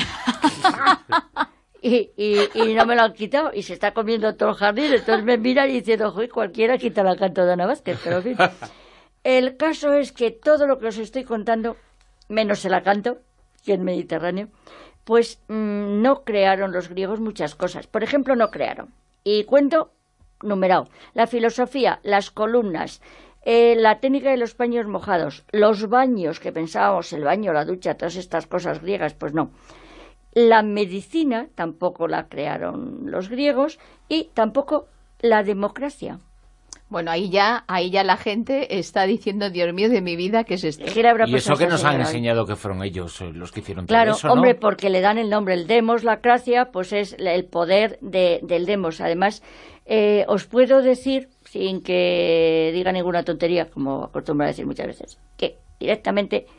y, y, y no me lo han quitado y se está comiendo todo el jardín, entonces me miran y dicen, ojo, cualquiera quita el acanto de Ana Vázquez, pero en fin. El caso es que todo lo que os estoy contando, menos el acanto, que es Mediterráneo, pues mmm, no crearon los griegos muchas cosas. Por ejemplo, no crearon, y cuento numerado, la filosofía, las columnas, eh, la técnica de los paños mojados, los baños, que pensábamos, el baño, la ducha, todas estas cosas griegas, pues no. La medicina tampoco la crearon los griegos y tampoco la democracia. Bueno, ahí ya, ahí ya la gente está diciendo, Dios mío, de mi vida, ¿qué es esto? Y eso que nos han enseñado que fueron ellos eh, los que hicieron todo Claro, eso, ¿no? hombre, porque le dan el nombre, el demos, la cracia, pues es el poder de, del demos. Además, eh, os puedo decir, sin que diga ninguna tontería, como acostumbro a decir muchas veces, que directamente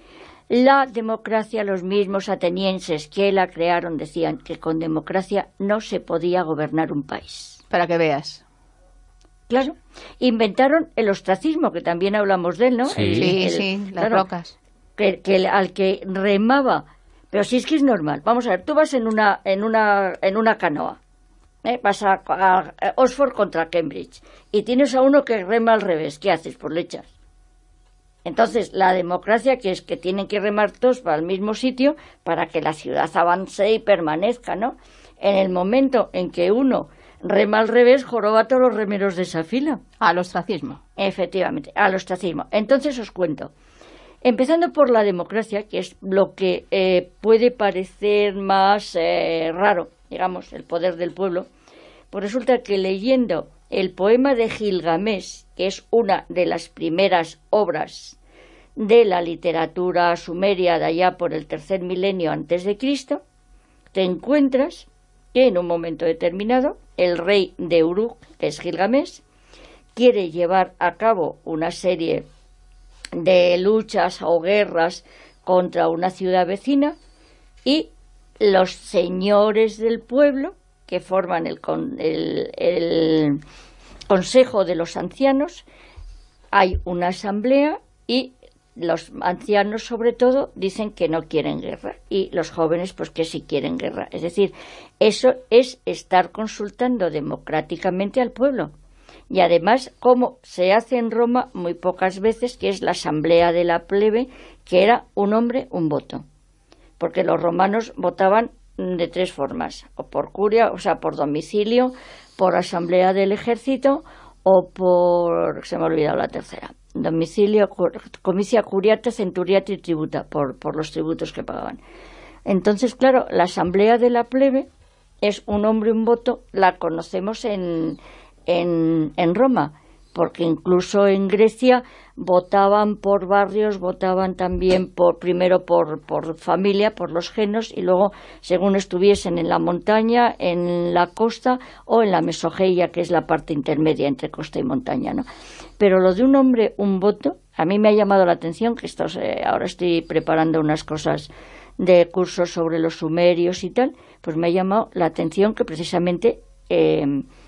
La democracia, los mismos atenienses que la crearon decían que con democracia no se podía gobernar un país. Para que veas. Claro. Inventaron el ostracismo, que también hablamos de él, ¿no? Sí, el, sí, el, sí, las claro, rocas. Que, que al que remaba. Pero si es que es normal. Vamos a ver, tú vas en una, en una, en una canoa. ¿eh? Vas a, a, a Oxford contra Cambridge. Y tienes a uno que rema al revés. ¿Qué haces? Pues le echas. Entonces, la democracia, que es que tienen que remar todos para el mismo sitio para que la ciudad avance y permanezca, ¿no? En el momento en que uno rema al revés, joroba a todos los remeros de esa fila. Al ostracismo. Efectivamente, al ostracismo. Entonces os cuento. Empezando por la democracia, que es lo que eh, puede parecer más eh, raro, digamos, el poder del pueblo, pues resulta que leyendo el poema de Gilgamesh, que es una de las primeras obras de la literatura sumeria de allá por el tercer milenio antes de Cristo, te encuentras que en un momento determinado el rey de Uruk, que es Gilgamesh, quiere llevar a cabo una serie de luchas o guerras contra una ciudad vecina y los señores del pueblo, que forman el, el, el Consejo de los Ancianos, hay una asamblea y los ancianos sobre todo dicen que no quieren guerra y los jóvenes pues que sí quieren guerra. Es decir, eso es estar consultando democráticamente al pueblo. Y además, como se hace en Roma muy pocas veces, que es la asamblea de la plebe, que era un hombre, un voto. Porque los romanos votaban de tres formas, o por curia, o sea, por domicilio, por asamblea del ejército, o por, se me ha olvidado la tercera, domicilio, comicia curiata, centuriata y tributa, por, por los tributos que pagaban. Entonces, claro, la asamblea de la plebe es un hombre, un voto, la conocemos en... En, en Roma, porque incluso en Grecia votaban por barrios, votaban también por primero por, por familia, por los genos, y luego según estuviesen en la montaña, en la costa o en la Mesogeia, que es la parte intermedia entre costa y montaña, ¿no? Pero lo de un hombre, un voto, a mí me ha llamado la atención, que estos, eh, ahora estoy preparando unas cosas de cursos sobre los sumerios y tal, pues me ha llamado la atención que precisamente eh,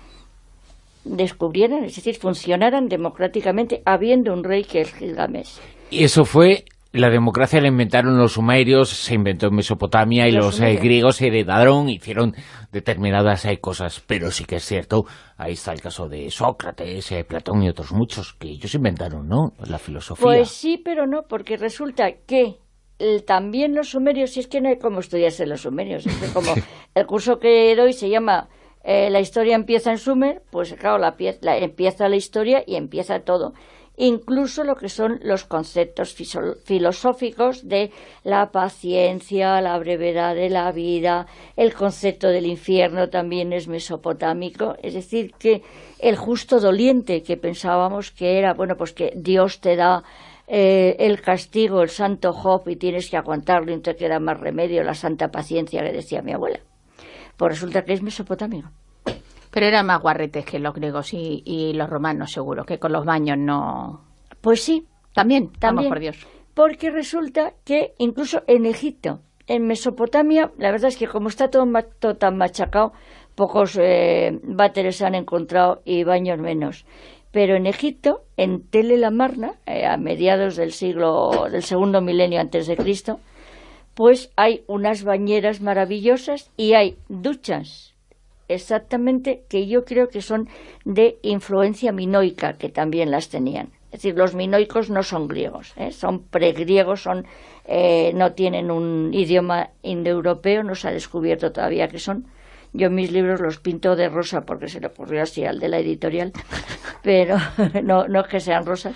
descubrieran, es decir, funcionaran democráticamente habiendo un rey que es Gilgamesh. Y eso fue, la democracia la inventaron los sumerios, se inventó en Mesopotamia y los, los eh, griegos heredaron, hicieron determinadas eh, cosas, pero sí que es cierto, ahí está el caso de Sócrates, eh, Platón y otros muchos, que ellos inventaron, ¿no?, la filosofía. Pues sí, pero no, porque resulta que el, también los sumerios, si es que no hay cómo estudiarse los sumerios, es que como el curso que doy se llama Eh, la historia empieza en Sumer, pues claro, la, la, empieza la historia y empieza todo. Incluso lo que son los conceptos filosóficos de la paciencia, la brevedad de la vida, el concepto del infierno también es mesopotámico. Es decir, que el justo doliente, que pensábamos que era, bueno, pues que Dios te da eh, el castigo, el santo Job, y tienes que aguantarlo y no te queda más remedio, la santa paciencia que decía mi abuela. Pues resulta que es mesopotámico. Pero eran más guarretes que los griegos y, y los romanos, seguro, que con los baños no... Pues sí. También, también. Vamos, por Dios. Porque resulta que incluso en Egipto, en Mesopotamia, la verdad es que como está todo, todo tan machacado, pocos eh, váteres se han encontrado y baños menos. Pero en Egipto, en Tel el Amarna, eh, a mediados del siglo, del segundo milenio antes de Cristo, pues hay unas bañeras maravillosas y hay duchas, exactamente, que yo creo que son de influencia minoica, que también las tenían. Es decir, los minoicos no son griegos, ¿eh? Son pregriegos, son, eh, no tienen un idioma indoeuropeo, no se ha descubierto todavía qué son. Yo mis libros los pinto de rosa porque se le ocurrió así al de la editorial, pero no, no es que sean rosas,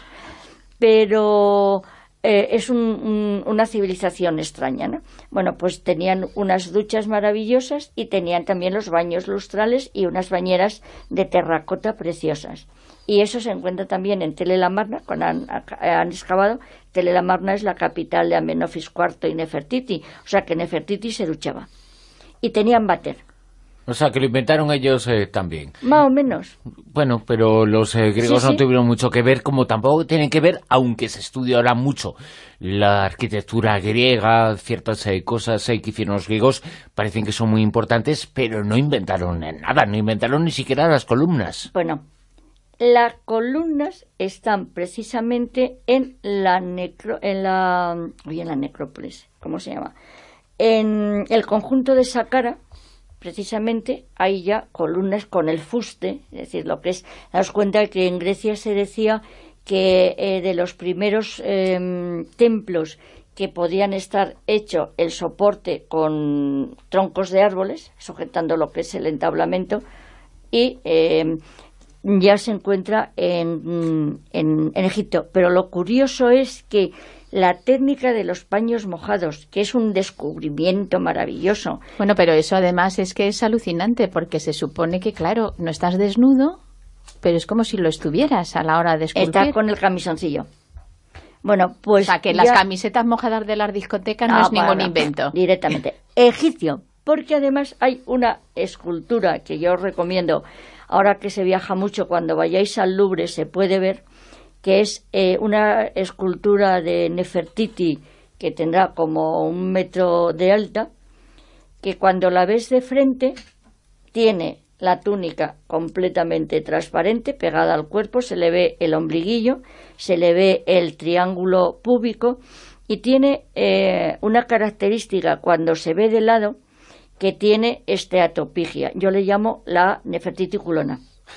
pero... Eh, es un, un, una civilización extraña, ¿no? Bueno, pues tenían unas duchas maravillosas y tenían también los baños lustrales y unas bañeras de terracota preciosas. Y eso se encuentra también en Tel el Amarna, cuando han, han excavado. Tel el Amarna es la capital de Amenofis cuarto y Nefertiti, o sea que Nefertiti se duchaba. Y tenían váter. O sea, que lo inventaron ellos eh, también. Más o menos. Bueno, pero los eh, griegos sí, no sí. tuvieron mucho que ver, como tampoco tienen que ver, aunque se estudia ahora mucho la arquitectura griega, ciertas eh, cosas eh, que hicieron los griegos parecen que son muy importantes, pero no inventaron nada, no inventaron ni siquiera las columnas. Bueno, las columnas están precisamente en la necro, en la, oye, en la necrópolis, ¿cómo se llama? En el conjunto de Saqqara, precisamente, hay ya columnas con el fuste, es decir, lo que es, daos cuenta que en Grecia se decía que eh, de los primeros eh, templos que podían estar hecho el soporte con troncos de árboles, sujetando lo que es el entablamento, y eh, ya se encuentra en, en, en Egipto. Pero lo curioso es que la técnica de los paños mojados, que es un descubrimiento maravilloso. Bueno, pero eso además es que es alucinante, porque se supone que, claro, no estás desnudo, pero es como si lo estuvieras a la hora de esculpir. Está con el camisoncillo. Bueno, pues... O sea, que ya... las camisetas mojadas de las discotecas no, no es ningún para, invento. Directamente. Egipcio, porque además hay una escultura que yo os recomiendo, ahora que se viaja mucho, cuando vayáis al Louvre se puede ver, que es eh, una escultura de Nefertiti que tendrá como un metro de alta, que cuando la ves de frente tiene la túnica completamente transparente, pegada al cuerpo, se le ve el ombliguillo, se le ve el triángulo púbico y tiene eh, una característica cuando se ve de lado que tiene esteatopigia. Yo le llamo la Nefertiti culona.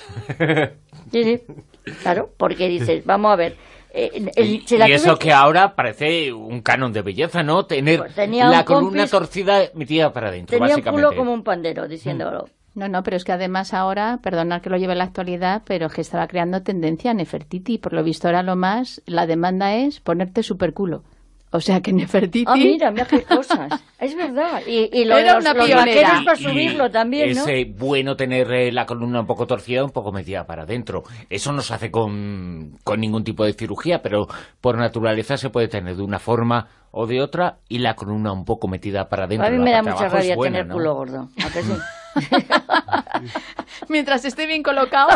Sí, sí. Claro, porque dices, vamos a ver... Eh, el, y se la y eso tuve... que ahora parece un canon de belleza, ¿no? Tener pues la columna compis... torcida metida para adentro, tenía básicamente. un culo como un pandero, diciéndolo. No, no, pero es que además ahora, perdonad que lo lleve en la actualidad, pero es que estaba creando tendencia a Nefertiti. Por lo visto ahora lo más, la demanda es ponerte superculo. O sea que Nefertiti... Ah, mira, mira qué cosas. Es verdad. Y, y lo Era de los, una los pionera. vaqueros para subirlo también, ¿no? Es eh, bueno tener eh, la columna un poco torcida, un poco metida para adentro. Eso no se hace con, con ningún tipo de cirugía, pero por naturaleza se puede tener de una forma o de otra y la columna un poco metida para adentro. A mí me la da mucha rabia buena, tener ¿no? culo gordo. ¿A que sí? Mientras esté bien colocado.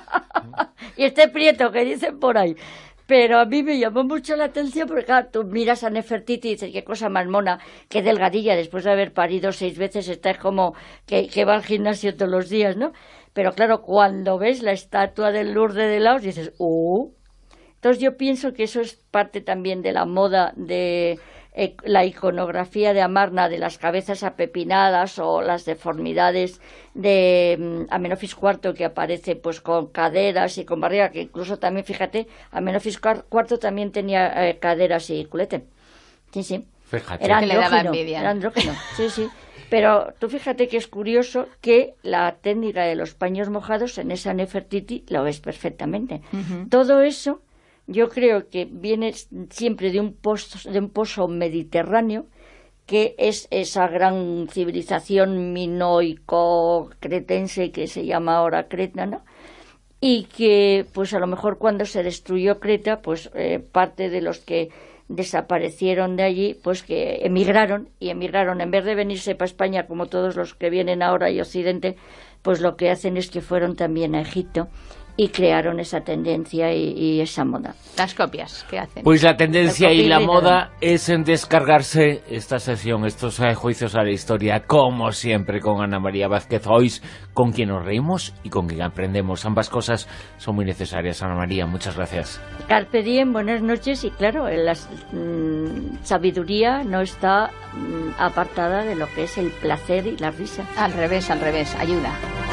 Y esté prieto, que dicen por ahí. Pero a mí me llamó mucho la atención porque, claro, tú miras a Nefertiti y dices, qué cosa más mona, qué delgadilla, después de haber parido seis veces, está como que, que va al gimnasio todos los días, ¿no? Pero claro, cuando ves la estatua del Lourdes de Laos, dices, ¡uh! Entonces yo pienso que eso es parte también de la moda de eh, la iconografía de Amarna, de las cabezas apepinadas o las deformidades de um, Amenofis cuarto, que aparece pues con caderas y con barriga, que incluso también, fíjate, Amenofis cuarto también tenía eh, caderas y culete. Sí, sí. Fíjate. Era que le daba andrógeno, envidia. era andrógeno, sí, sí. Pero tú fíjate que es curioso que la técnica de los paños mojados en esa Nefertiti lo ves perfectamente. Uh-huh. Todo eso yo creo que viene siempre de un pozo, de un pozo mediterráneo, que es esa gran civilización minoico-cretense que se llama ahora Creta, ¿no? Y que, pues a lo mejor cuando se destruyó Creta, pues eh, parte de los que desaparecieron de allí, pues que emigraron, y emigraron, en vez de venirse para España como todos los que vienen ahora y Occidente, pues lo que hacen es que fueron también a Egipto y crearon esa tendencia y, y esa moda. Las copias que hacen. Pues la tendencia y la moda es en descargarse esta sesión, estos eh, juicios a la historia, como siempre, con Ana María Vázquez Ois, con quien nos reímos y con quien aprendemos. Ambas cosas son muy necesarias, Ana María, muchas gracias. Carpe diem, buenas noches, y claro, la mmm, sabiduría no está mmm, apartada de lo que es el placer y la risa. Al revés, al revés, ayuda.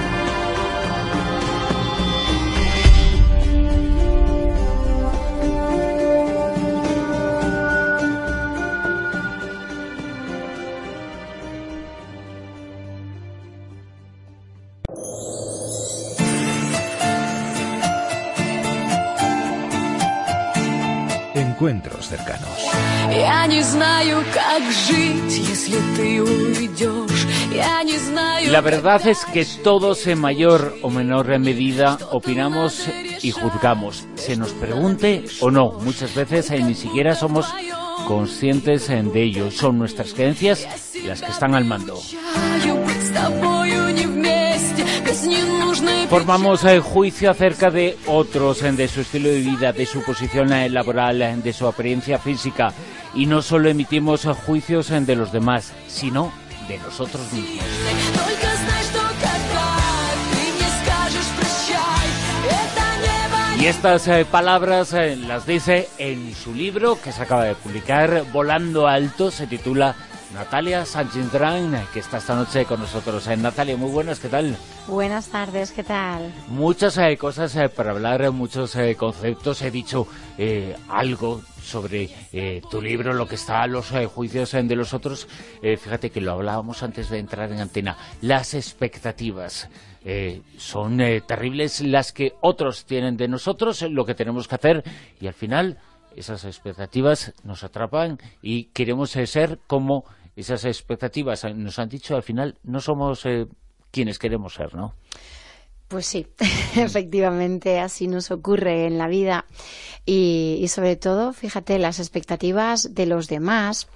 Encuentros cercanos. La verdad es que todos en mayor o menor medida opinamos y juzgamos, se nos pregunte o no. Muchas veces eh, ni siquiera somos conscientes eh, de ello. Son nuestras creencias las que están al mando. Formamos el juicio acerca de otros, de su estilo de vida, de su posición laboral, de su apariencia física, y no solo emitimos juicios de los demás, sino de nosotros mismos. Y estas eh, palabras eh, las dice en su libro que se acaba de publicar, Volando Alto, se titula Natalia Sánchez-Drán, que está esta noche con nosotros. Eh, Natalia, muy buenas, ¿qué tal? Buenas tardes, ¿qué tal? Muchas eh, cosas eh, para hablar, muchos eh, conceptos. He dicho eh, algo sobre eh, tu libro, lo que está a los eh, juicios eh, de los otros. Eh, fíjate que lo hablábamos antes de entrar en antena. Las expectativas. Eh, son eh, terribles las que otros tienen de nosotros, lo que tenemos que hacer, y al final esas expectativas nos atrapan y queremos eh, ser como esas expectativas nos han dicho. Al final no somos eh, quienes queremos ser, ¿no? Pues sí, efectivamente así nos ocurre en la vida y, y sobre todo, fíjate, las expectativas de los demás,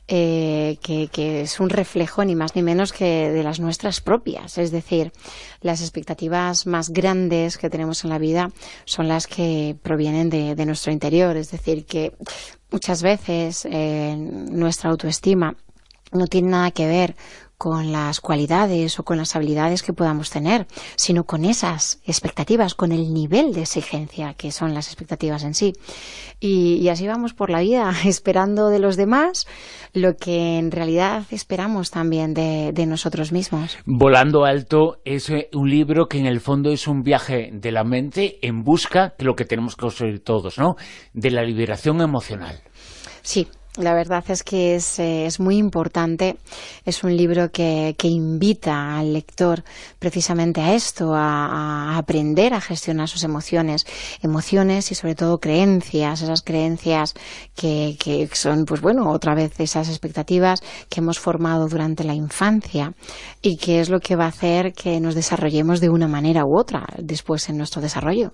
eh, que, que es un reflejo ni más ni menos que de las nuestras propias. Es decir, las expectativas más grandes que tenemos en la vida son las que provienen de, de nuestro interior. Es decir, que muchas veces eh, nuestra autoestima no tiene nada que ver con las cualidades o con las habilidades que podamos tener, sino con esas expectativas, con el nivel de exigencia que son las expectativas en sí. Y, y así vamos por la vida, esperando de los demás lo que en realidad esperamos también de, de nosotros mismos. Volando Alto es un libro que en el fondo es un viaje de la mente en busca de lo que tenemos que conseguir todos, ¿no? De la liberación emocional. Sí. La verdad es que es, eh, es muy importante. Es un libro que, que invita al lector precisamente a esto, a, a aprender a gestionar sus emociones, emociones y sobre todo creencias, esas creencias que, que son, pues bueno, otra vez esas expectativas que hemos formado durante la infancia y que es lo que va a hacer que nos desarrollemos de una manera u otra después en nuestro desarrollo.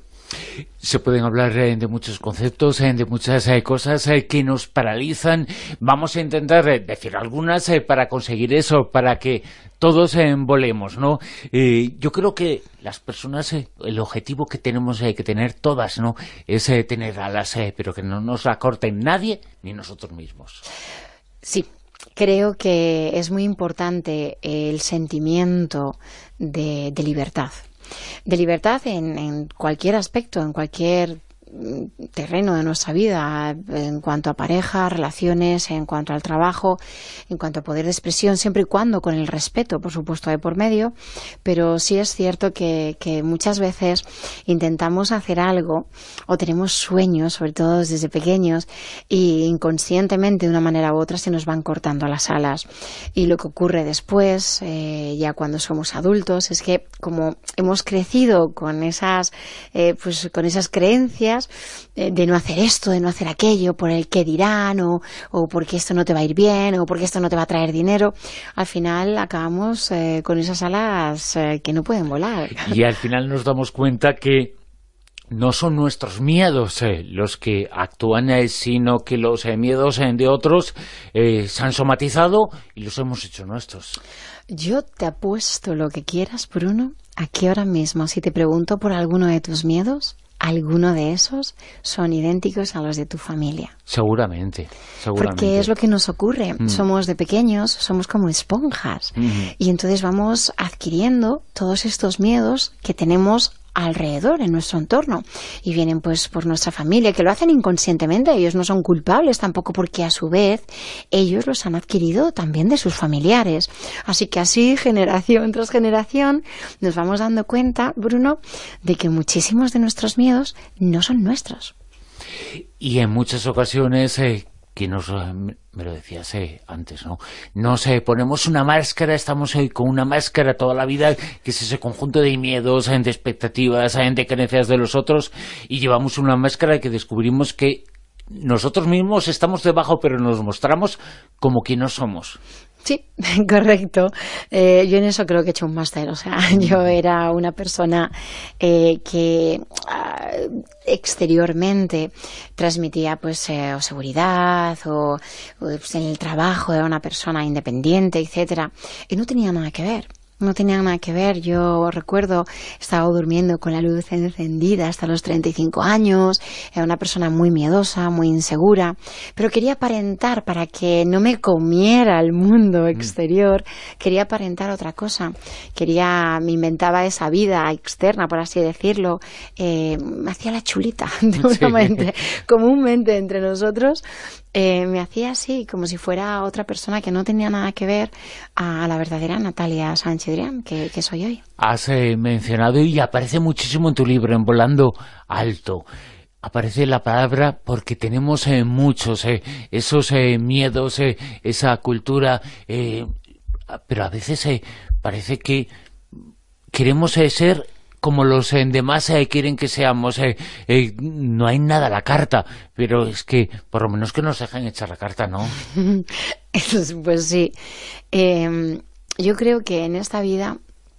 Se pueden hablar eh, de muchos conceptos, eh, de muchas eh, cosas eh, que nos paralizan. Vamos a intentar eh, decir algunas eh, para conseguir eso, para que todos eh, volemos, ¿no? Eh, yo creo que las personas, eh, el objetivo que tenemos eh, que tener todas, ¿no? Es eh, tener alas, eh, pero que no nos acorten nadie ni nosotros mismos. Sí. Creo que es muy importante el sentimiento de, de libertad. De libertad en, en cualquier aspecto, en cualquier terreno de nuestra vida, en cuanto a pareja, relaciones, en cuanto al trabajo, en cuanto a poder de expresión, siempre y cuando con el respeto, por supuesto, de por medio. Pero sí es cierto que, que muchas veces intentamos hacer algo o tenemos sueños, sobre todo desde pequeños, y inconscientemente de una manera u otra se nos van cortando las alas. Y lo que ocurre después, eh, ya cuando somos adultos, es que como hemos crecido con esas, eh, pues con esas creencias de no hacer esto, de no hacer aquello, por el qué dirán, o, o porque esto no te va a ir bien, o porque esto no te va a traer dinero, al final acabamos eh, con esas alas eh, que no pueden volar. Y al final nos damos cuenta que no son nuestros miedos eh, los que actúan, eh, sino que los eh, miedos eh, de otros eh, se han somatizado y los hemos hecho nuestros. Yo te apuesto lo que quieras, Bruno, a que ahora mismo, si te pregunto por alguno de tus miedos, alguno de esos son idénticos a los de tu familia. Seguramente, seguramente. Porque es lo que nos ocurre. Mm. Somos de pequeños, somos como esponjas. Mm. Y entonces vamos adquiriendo todos estos miedos que tenemos alrededor, en nuestro entorno, y vienen pues por nuestra familia, que lo hacen inconscientemente. Ellos no son culpables tampoco, porque a su vez ellos los han adquirido también de sus familiares. Así que así, generación tras generación, nos vamos dando cuenta, Bruno, de que muchísimos de nuestros miedos no son nuestros. Y en muchas ocasiones eh, que nos, me lo decías eh, antes, ¿no? Nos eh, ponemos una máscara, estamos eh, con una máscara toda la vida, que es ese conjunto de miedos, eh, de expectativas, eh, de creencias de los otros, y llevamos una máscara que descubrimos que nosotros mismos estamos debajo, pero nos mostramos como que no somos. Sí, correcto. Eh, yo en eso creo que he hecho un máster. O sea, yo era una persona eh, que uh, exteriormente transmitía pues eh, o seguridad o, o pues, en el trabajo era una persona independiente, etcétera, y no tenía nada que ver. No tenían nada que ver. Yo recuerdo, estaba durmiendo con la luz encendida hasta los treinta y cinco años, era una persona muy miedosa, muy insegura, pero quería aparentar para que no me comiera el mundo exterior, quería aparentar otra cosa, quería, me inventaba esa vida externa, por así decirlo, eh, me hacía la chulita, seguramente, sí. Comúnmente entre nosotros, eh, me hacía así, como si fuera otra persona que no tenía nada que ver a, a la verdadera Natalia Sánchez Drian, que, que soy hoy. Has eh, mencionado, y aparece muchísimo en tu libro, en Volando Alto, aparece la palabra porque tenemos eh, muchos, eh, esos eh, miedos, eh, esa cultura, eh, pero a veces eh, parece que queremos eh, ser como los eh, demás eh, quieren que seamos. Eh, eh, no hay nada a la carta, pero es que por lo menos que nos dejen echar la carta, ¿no? Pues sí. Eh, yo creo que en esta vida,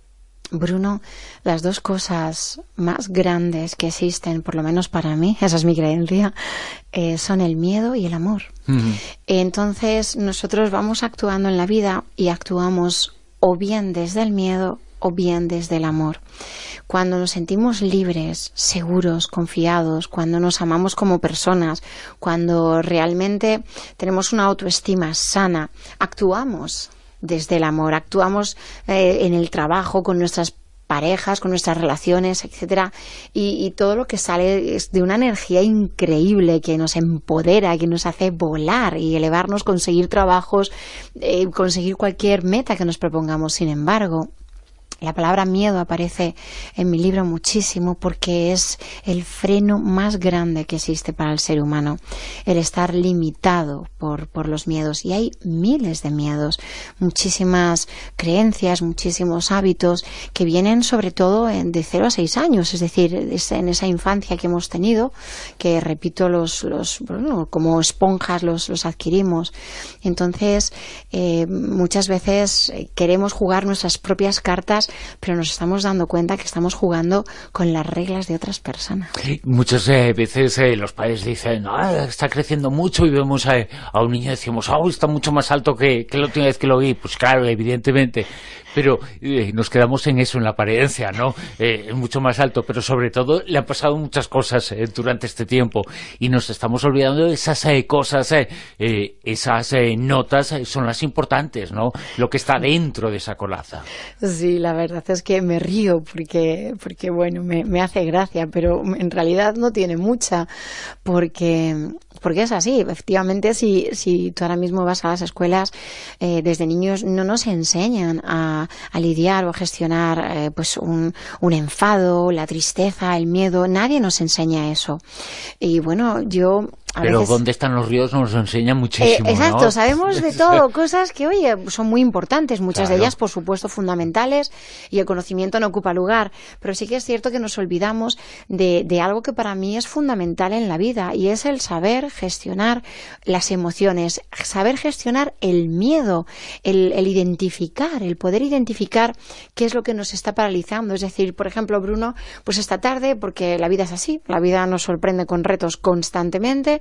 Bruno, las dos cosas más grandes que existen, por lo menos para mí, esa es mi creencia, eh, son el miedo y el amor. Uh-huh. Entonces nosotros vamos actuando en la vida y actuamos o bien desde el miedo o bien desde el amor. Cuando nos sentimos libres, seguros, confiados, cuando nos amamos como personas, cuando realmente tenemos una autoestima sana, actuamos desde el amor, actuamos eh, en el trabajo, con nuestras parejas, con nuestras relaciones, etcétera, y, y todo lo que sale es de una energía increíble que nos empodera, que nos hace volar y elevarnos, conseguir trabajos, eh, conseguir cualquier meta que nos propongamos. Sin embargo, la palabra miedo aparece en mi libro muchísimo porque es el freno más grande que existe para el ser humano, el estar limitado por, por los miedos. Y hay miles de miedos, muchísimas creencias, muchísimos hábitos que vienen sobre todo en, de cero a seis años, es decir, es en esa infancia que hemos tenido, que repito, los, los bueno, como esponjas los, los adquirimos. Entonces, eh, muchas veces queremos jugar nuestras propias cartas, pero nos estamos dando cuenta que estamos jugando con las reglas de otras personas. Muchas eh, veces eh, los padres dicen, ah, está creciendo mucho, y vemos a, a un niño y decimos, oh, está mucho más alto que, que la última vez que lo vi. Pues claro, evidentemente, pero eh, nos quedamos en eso, en la apariencia, ¿no? Eh, mucho más alto, pero sobre todo le han pasado muchas cosas eh, durante este tiempo y nos estamos olvidando de esas eh, cosas, eh, eh, esas eh, notas eh, son las importantes, ¿no? Lo que está dentro de esa coraza. Sí, la verdad es que me río porque, porque bueno, me, me hace gracia, pero en realidad no tiene mucha, porque... Porque es así, efectivamente, si, si tú ahora mismo vas a las escuelas, eh, desde niños no nos enseñan a, a lidiar o a gestionar eh, pues un, un enfado, la tristeza, el miedo, nadie nos enseña eso. Y bueno, yo... A Pero veces... ¿dónde están los ríos? Nos enseñan muchísimo, eh, Exacto, ¿no? Sabemos de todo, cosas que, oye, son muy importantes, muchas claro. de ellas, por supuesto, fundamentales, y el conocimiento no ocupa lugar, pero sí que es cierto que nos olvidamos de, de algo que para mí es fundamental en la vida, y es el saber gestionar las emociones, saber gestionar el miedo, el, el identificar, el poder identificar qué es lo que nos está paralizando. Es decir, por ejemplo, Bruno, pues esta tarde, porque la vida es así, la vida nos sorprende con retos constantemente,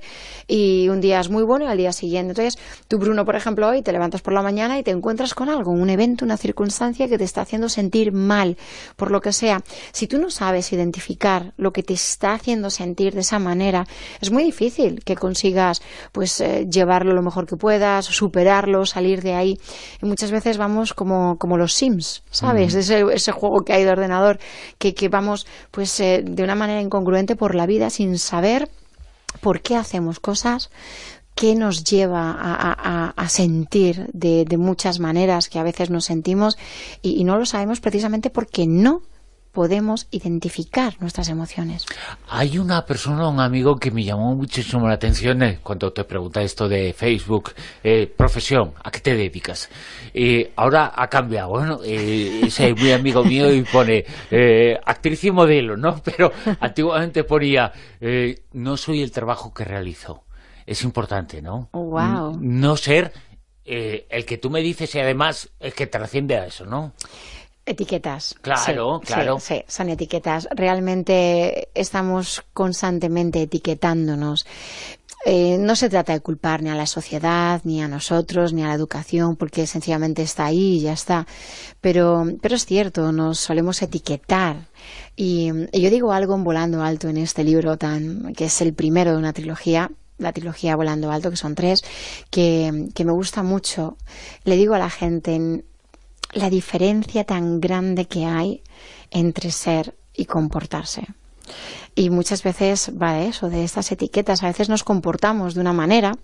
y un día es muy bueno y al día siguiente. Entonces, tú, Bruno, por ejemplo, hoy te levantas por la mañana y te encuentras con algo, un evento, una circunstancia que te está haciendo sentir mal, por lo que sea. Si tú no sabes identificar lo que te está haciendo sentir de esa manera, es muy difícil que consigas pues eh, llevarlo lo mejor que puedas, superarlo, salir de ahí. Y muchas veces vamos como, como los Sims, ¿sabes? Mm. Ese, ese juego que hay de ordenador, que, que vamos pues eh, de una manera incongruente por la vida sin saber por qué hacemos cosas, qué nos lleva a, a, a sentir de, de muchas maneras que a veces nos sentimos, y, y no lo sabemos precisamente porque no podemos identificar nuestras emociones. Hay una persona, un amigo, que me llamó muchísimo la atención eh, cuando te pregunta esto de Facebook, eh, profesión, ¿a qué te dedicas? Eh, ahora ha cambiado, bueno, eh, es muy amigo mío y pone eh, actriz y modelo, ¿no? Pero antiguamente ponía, eh, no soy el trabajo que realizo. Es importante, ¿no? Oh, wow. No ser eh, el que tú me dices y además el que trasciende a eso, ¿no? Etiquetas. Claro, sí, claro. Sí, sí, son etiquetas. Realmente estamos constantemente etiquetándonos. Eh, no se trata de culpar ni a la sociedad, ni a nosotros, ni a la educación, porque sencillamente está ahí y ya está. Pero, pero es cierto, nos solemos etiquetar. Y, y yo digo algo en Volando Alto en este libro, tan que es el primero de una trilogía, la trilogía Volando Alto, que son tres, que, que me gusta mucho. Le digo a la gente en la diferencia tan grande que hay entre ser y comportarse. Y muchas veces va de eso, de estas etiquetas. A veces nos comportamos de una manera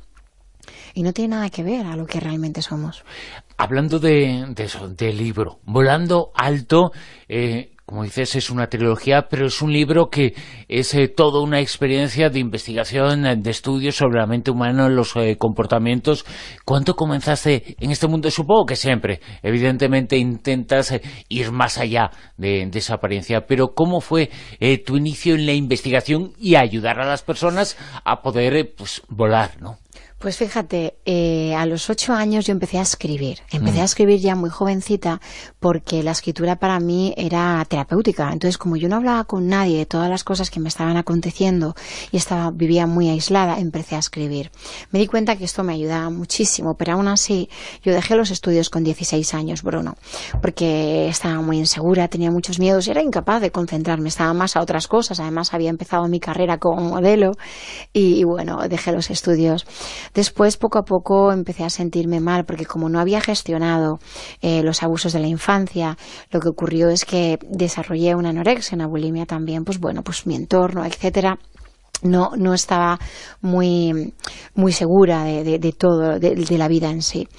y no tiene nada que ver a lo que realmente somos. Hablando de, de eso, del libro, Volando Alto, eh, como dices, es una trilogía, pero es un libro que es eh, toda una experiencia de investigación, de estudio sobre la mente humana, los eh, comportamientos. ¿Cuánto comenzaste en este mundo? Supongo que siempre, evidentemente intentas eh, ir más allá de, de esa apariencia, pero ¿cómo fue eh, tu inicio en la investigación y ayudar a las personas a poder eh, pues, volar, ¿no? Pues fíjate, eh, a los ocho años yo empecé a escribir. Empecé mm. a escribir ya muy jovencita porque la escritura para mí era terapéutica. Entonces, como yo no hablaba con nadie de todas las cosas que me estaban aconteciendo y estaba vivía muy aislada, empecé a escribir. Me di cuenta que esto me ayudaba muchísimo, pero aún así yo dejé los estudios con dieciséis años, Bruno, porque estaba muy insegura, tenía muchos miedos y era incapaz de concentrarme. Estaba más a otras cosas. Además, había empezado mi carrera como modelo y, y bueno, dejé los estudios. Después, poco a poco, empecé a sentirme mal, porque como no había gestionado eh, los abusos de la infancia, lo que ocurrió es que desarrollé una anorexia, una bulimia también, pues bueno, pues mi entorno, etcétera, no no estaba muy, muy segura de, de, de todo, de, de la vida en sí.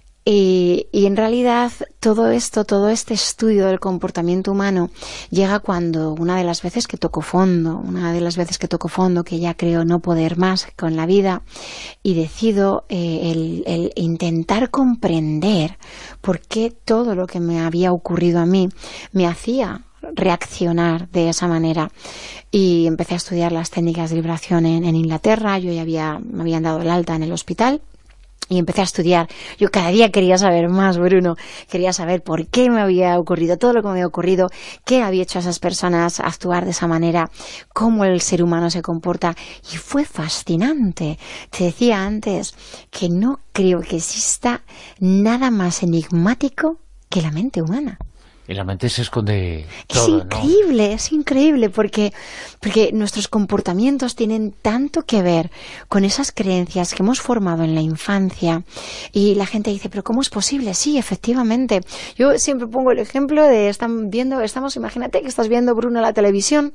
Y, y en realidad todo esto, todo este estudio del comportamiento humano llega cuando una de las veces que toco fondo, una de las veces que toco fondo, que ya creo no poder más con la vida, y decido eh, el, el intentar comprender por qué todo lo que me había ocurrido a mí me hacía reaccionar de esa manera. Y empecé a estudiar las técnicas de liberación en, en Inglaterra. Yo ya había, me habían dado el alta en el hospital. Y empecé a estudiar. Yo cada día quería saber más, Bruno. Quería saber por qué me había ocurrido todo lo que me había ocurrido, qué había hecho a esas personas actuar de esa manera, cómo el ser humano se comporta. Y fue fascinante. Te decía antes que no creo que exista nada más enigmático que la mente humana. En la mente se esconde todo, es increíble, ¿no? Es increíble porque, porque nuestros comportamientos tienen tanto que ver con esas creencias que hemos formado en la infancia. Y la gente dice, ¿pero cómo es posible? Sí, efectivamente. Yo siempre pongo el ejemplo de, están viendo, estamos, imagínate que estás viendo, Bruno, la televisión.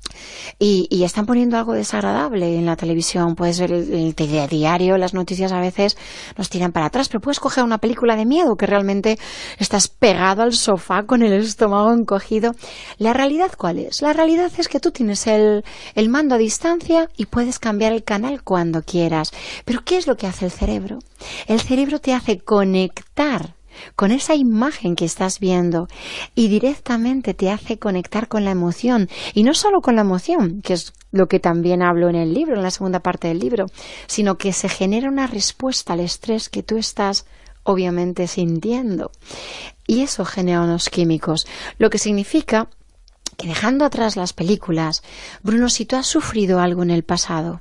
Y, y están poniendo algo desagradable en la televisión. Puedes ver el, el telediario, las noticias a veces nos tiran para atrás, pero puedes coger una película de miedo que realmente estás pegado al sofá con el estómago encogido. ¿La realidad cuál es? La realidad es que tú tienes el, el mando a distancia y puedes cambiar el canal cuando quieras. Pero ¿qué es lo que hace el cerebro? El cerebro te hace conectar con esa imagen que estás viendo y directamente te hace conectar con la emoción, y no solo con la emoción, que es lo que también hablo en el libro, en la segunda parte del libro, sino que se genera una respuesta al estrés que tú estás obviamente sintiendo, y eso genera unos químicos, lo que significa que, dejando atrás las películas, Bruno, si tú has sufrido algo en el pasado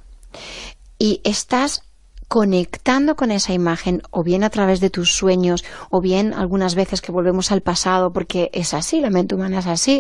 y estás conectando con esa imagen, o bien a través de tus sueños, o bien algunas veces que volvemos al pasado, porque es así, la mente humana es así,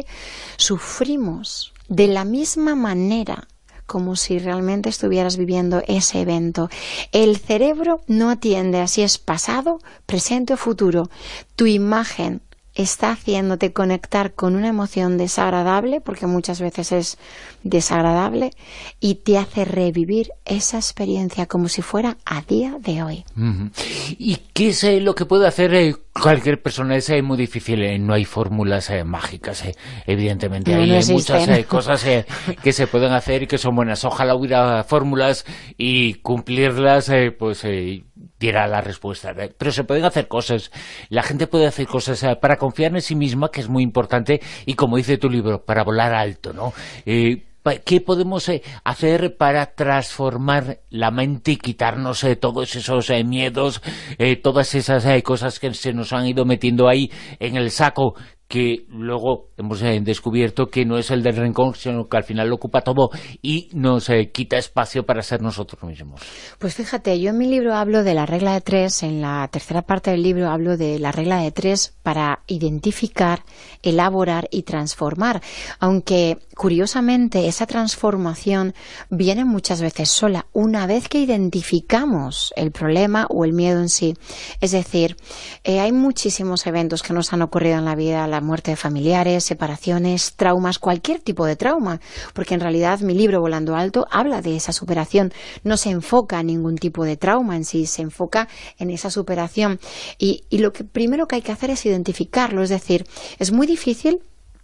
sufrimos de la misma manera como si realmente estuvieras viviendo ese evento. El cerebro no atiende a si es pasado, presente o futuro. Tu imagen está haciéndote conectar con una emoción desagradable, porque muchas veces es desagradable, y te hace revivir esa experiencia como si fuera a día de hoy. Uh-huh. ¿Y qué es eh, lo que puede hacer eh, cualquier persona? Es eh, muy difícil, eh, no hay fórmulas eh, mágicas, eh, evidentemente. No, hay no eh, muchas eh, cosas eh, que se pueden hacer y que son buenas. Ojalá hubiera fórmulas y cumplirlas, eh, pues eh, diera la respuesta. Eh. Pero se pueden hacer cosas. La gente puede hacer cosas eh, para confiar en sí misma, que es muy importante, y como dice tu libro, para volar alto, ¿no? Eh, ¿Qué podemos eh, hacer para transformar la mente y quitarnos eh, todos esos eh, miedos, eh, todas esas eh, cosas que se nos han ido metiendo ahí en el saco? que luego hemos eh, descubierto que no es el del rencor, sino que al final lo ocupa todo y nos eh, quita espacio para ser nosotros mismos. Pues fíjate, yo en mi libro hablo de la regla de tres, en la tercera parte del libro hablo de la regla de tres para identificar, elaborar y transformar, aunque curiosamente esa transformación viene muchas veces sola, una vez que identificamos el problema o el miedo en sí. Es decir, eh, hay muchísimos eventos que nos han ocurrido en la vida, la muerte de familiares, separaciones, traumas, cualquier tipo de trauma, porque en realidad mi libro Volando Alto habla de esa superación, no se enfoca en ningún tipo de trauma en sí, se enfoca en esa superación y, y lo que primero que hay que hacer es identificarlo, es decir, es muy difícil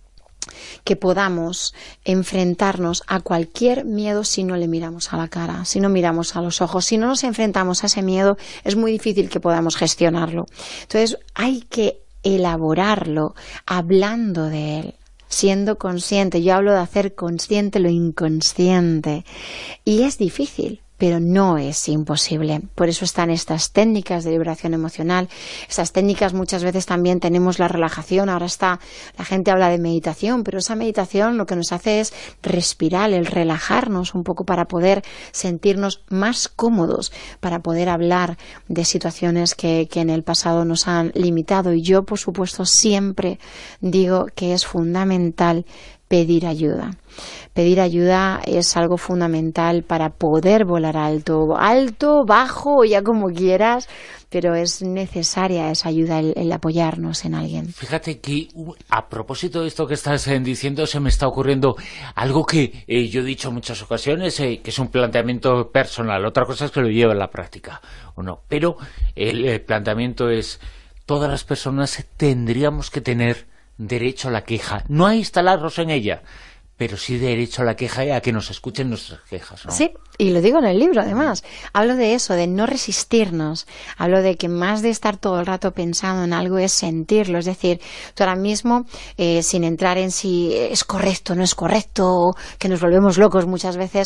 que podamos enfrentarnos a cualquier miedo si no le miramos a la cara, si no miramos a los ojos, si no nos enfrentamos a ese miedo, es muy difícil que podamos gestionarlo. Entonces hay que elaborarlo hablando de él, siendo consciente. Yo hablo de hacer consciente lo inconsciente y es difícil, pero no es imposible. Por eso están estas técnicas de liberación emocional. Estas técnicas muchas veces también tenemos la relajación. Ahora está, la gente habla de meditación, pero esa meditación lo que nos hace es respirar, el relajarnos un poco para poder sentirnos más cómodos, para poder hablar de situaciones que, que en el pasado nos han limitado. Y yo, por supuesto, siempre digo que es fundamental pedir ayuda. Pedir ayuda es algo fundamental para poder volar alto, alto, bajo, ya como quieras, pero es necesaria esa ayuda, el, el apoyarnos en alguien. Fíjate que a propósito de esto que estás eh, diciendo, se me está ocurriendo algo que eh, yo he dicho en muchas ocasiones, eh, que es un planteamiento personal. Otra cosa es que lo lleve a la práctica o no, pero el, el planteamiento es: todas las personas tendríamos que tener derecho a la queja, no a instalarnos en ella, pero sí derecho a la queja y a que nos escuchen nuestras quejas, ¿no? Sí, y lo digo en el libro, además. Hablo de eso, de no resistirnos. Hablo de que más de estar todo el rato pensando en algo es sentirlo. Es decir, tú ahora mismo, eh, sin entrar en si es correcto o no es correcto, que nos volvemos locos muchas veces,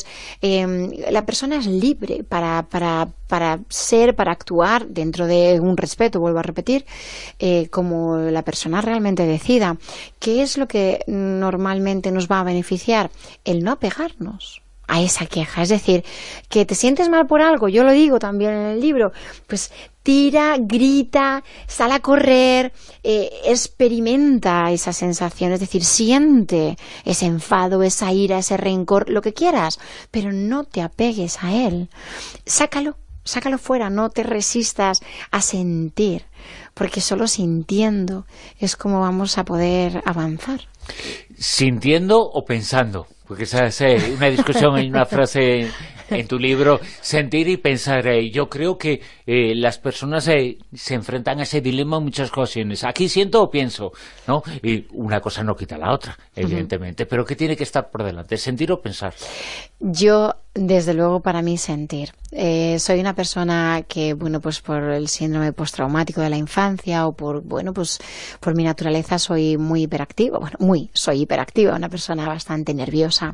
eh, la persona es libre para, para, para ser, para actuar dentro de un respeto, vuelvo a repetir, eh, como la persona realmente decida. ¿Qué es lo que normalmente nos va a beneficiar? El no apegarnos a esa queja, es decir, que te sientes mal por algo, yo lo digo también en el libro, pues tira, grita, sal a correr, eh, experimenta esa sensación, es decir, siente ese enfado, esa ira, ese rencor, lo que quieras, pero no te apegues a él, sácalo, sácalo fuera, no te resistas a sentir, porque solo sintiendo es como vamos a poder avanzar. ¿Sintiendo o pensando? Porque esa es eh, una discusión, hay una frase en tu libro, sentir y pensar. Eh, yo creo que eh, las personas eh, se enfrentan a ese dilema en muchas ocasiones. Aquí siento o pienso, ¿no? Y una cosa no quita la otra, evidentemente. Uh-huh. Pero ¿qué tiene que estar por delante? ¿Sentir o pensar? Yo, desde luego, para mí, sentir. Eh, soy una persona que, bueno, pues por el síndrome postraumático de la infancia o por, bueno, pues por mi naturaleza soy muy hiperactiva. Bueno, muy, soy hiperactiva, una persona bastante nerviosa.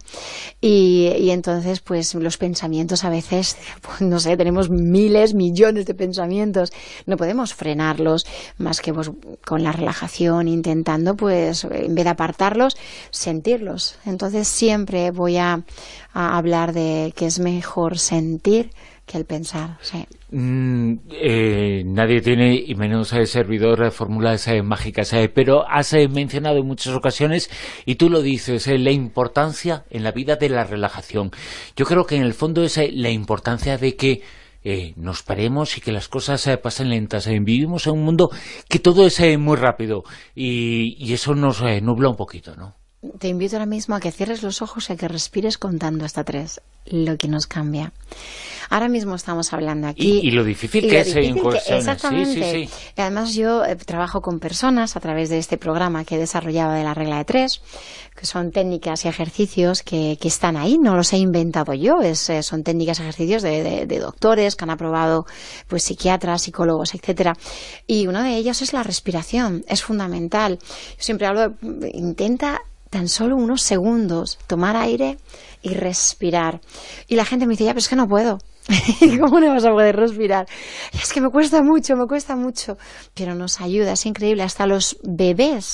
Y, y entonces, pues los pensamientos a veces, pues, no sé, tenemos miles, millones de pensamientos. No podemos frenarlos más que pues, con la relajación, intentando, pues, en vez de apartarlos, sentirlos. Entonces siempre voy a, a hablar de que es mejor sentir que el pensar, sí. Mm, eh, nadie tiene, y menos el servidor, fórmulas eh, mágicas, eh, pero has eh, mencionado en muchas ocasiones, y tú lo dices, eh, la importancia en la vida de la relajación. Yo creo que en el fondo es eh, la importancia de que eh, nos paremos y que las cosas eh, pasen lentas. Eh, vivimos en un mundo que todo es eh, muy rápido, y, y eso nos eh, nubla un poquito, ¿no? Te invito ahora mismo a que cierres los ojos y a que respires contando hasta tres, lo que nos cambia. Ahora mismo estamos hablando aquí... Y, y lo difícil y que lo es en que, Exactamente. Sí, sí, sí. Y además yo eh, trabajo con personas a través de este programa que he desarrollado de la regla de tres, que son técnicas y ejercicios que, que están ahí, no los he inventado yo, es, eh, son técnicas y ejercicios de, de, de doctores que han aprobado, pues psiquiatras, psicólogos, etcétera. Y uno de ellos es la respiración, es fundamental. Yo siempre hablo, de, intenta tan solo unos segundos tomar aire y respirar. Y la gente me dice, ya, pero es que no puedo. ¿Cómo no vas a poder respirar? Y es que me cuesta mucho, me cuesta mucho. Pero nos ayuda, es increíble. Hasta los bebés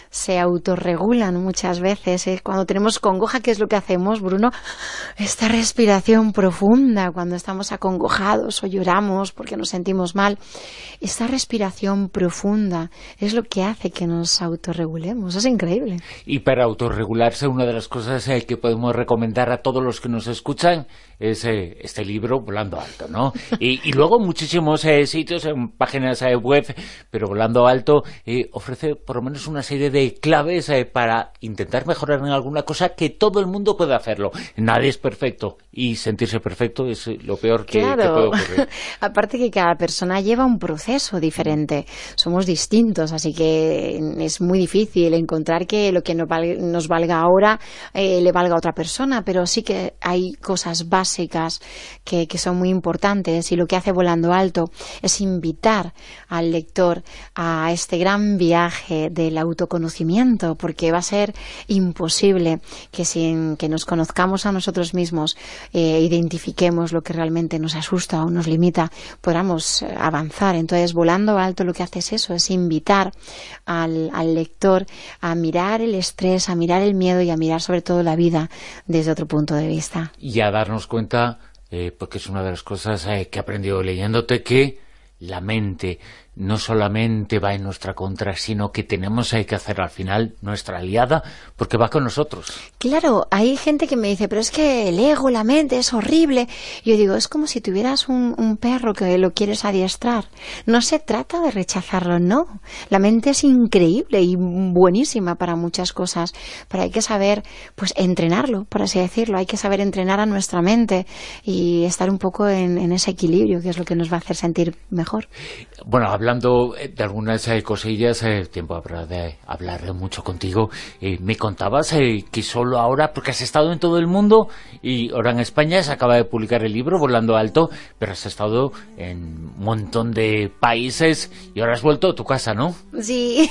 se autorregulan muchas veces. ¿eh? Cuando tenemos congoja, ¿qué es lo que hacemos, Bruno? Esta respiración profunda, cuando estamos acongojados o lloramos porque nos sentimos mal. Esta respiración profunda es lo que hace que nos autorregulemos. Es increíble. Y para autorregularse, una de las cosas eh, que podemos recomendar a todos los que nos escuchan es eh, este libro, Volando Alto, ¿no? Y, y luego muchísimos eh, sitios, en páginas eh, web, pero Volando Alto eh, ofrece por lo menos una serie de claves eh, para intentar mejorar en alguna cosa, que todo el mundo puede hacerlo. Nadie es perfecto y sentirse perfecto es lo peor que, claro. que puede ocurrir. Aparte que cada persona lleva un proceso diferente, somos distintos, así que es muy difícil encontrar que lo que nos valga, nos valga ahora eh, le valga a otra persona, pero sí que hay cosas básicas que, que son muy importantes, y lo que hace Volando Alto es invitar al lector a este gran viaje del autoconocimiento, porque va a ser imposible que sin que nos conozcamos a nosotros mismos, eh, identifiquemos lo que realmente nos asusta o nos limita, podamos avanzar. Entonces, Volando Alto lo que hace es eso, es invitar al, al lector a mirar el estrés, a mirar el miedo y a mirar sobre todo la vida desde otro punto de vista. Y a darnos cuenta, eh, porque es una de las cosas eh, que he aprendido leyéndote, que la mente no solamente va en nuestra contra, sino que tenemos que hacer al final nuestra aliada, porque va con nosotros. Claro, hay gente que me dice, pero es que el ego, la mente es horrible. Yo digo, es como si tuvieras un, un perro que lo quieres adiestrar. No se trata de rechazarlo, no. La mente es increíble y buenísima para muchas cosas, pero hay que saber, pues, entrenarlo, por así decirlo. Hay que saber entrenar a nuestra mente y estar un poco en, en ese equilibrio, que es lo que nos va a hacer sentir mejor. Bueno, hablando de algunas eh, cosillas, eh, tiempo habrá de hablar mucho contigo. Eh, me contabas eh, que solo ahora, porque has estado en todo el mundo y ahora en España se acaba de publicar el libro Volando Alto, pero has estado en un montón de países y ahora has vuelto a tu casa, ¿no? Sí,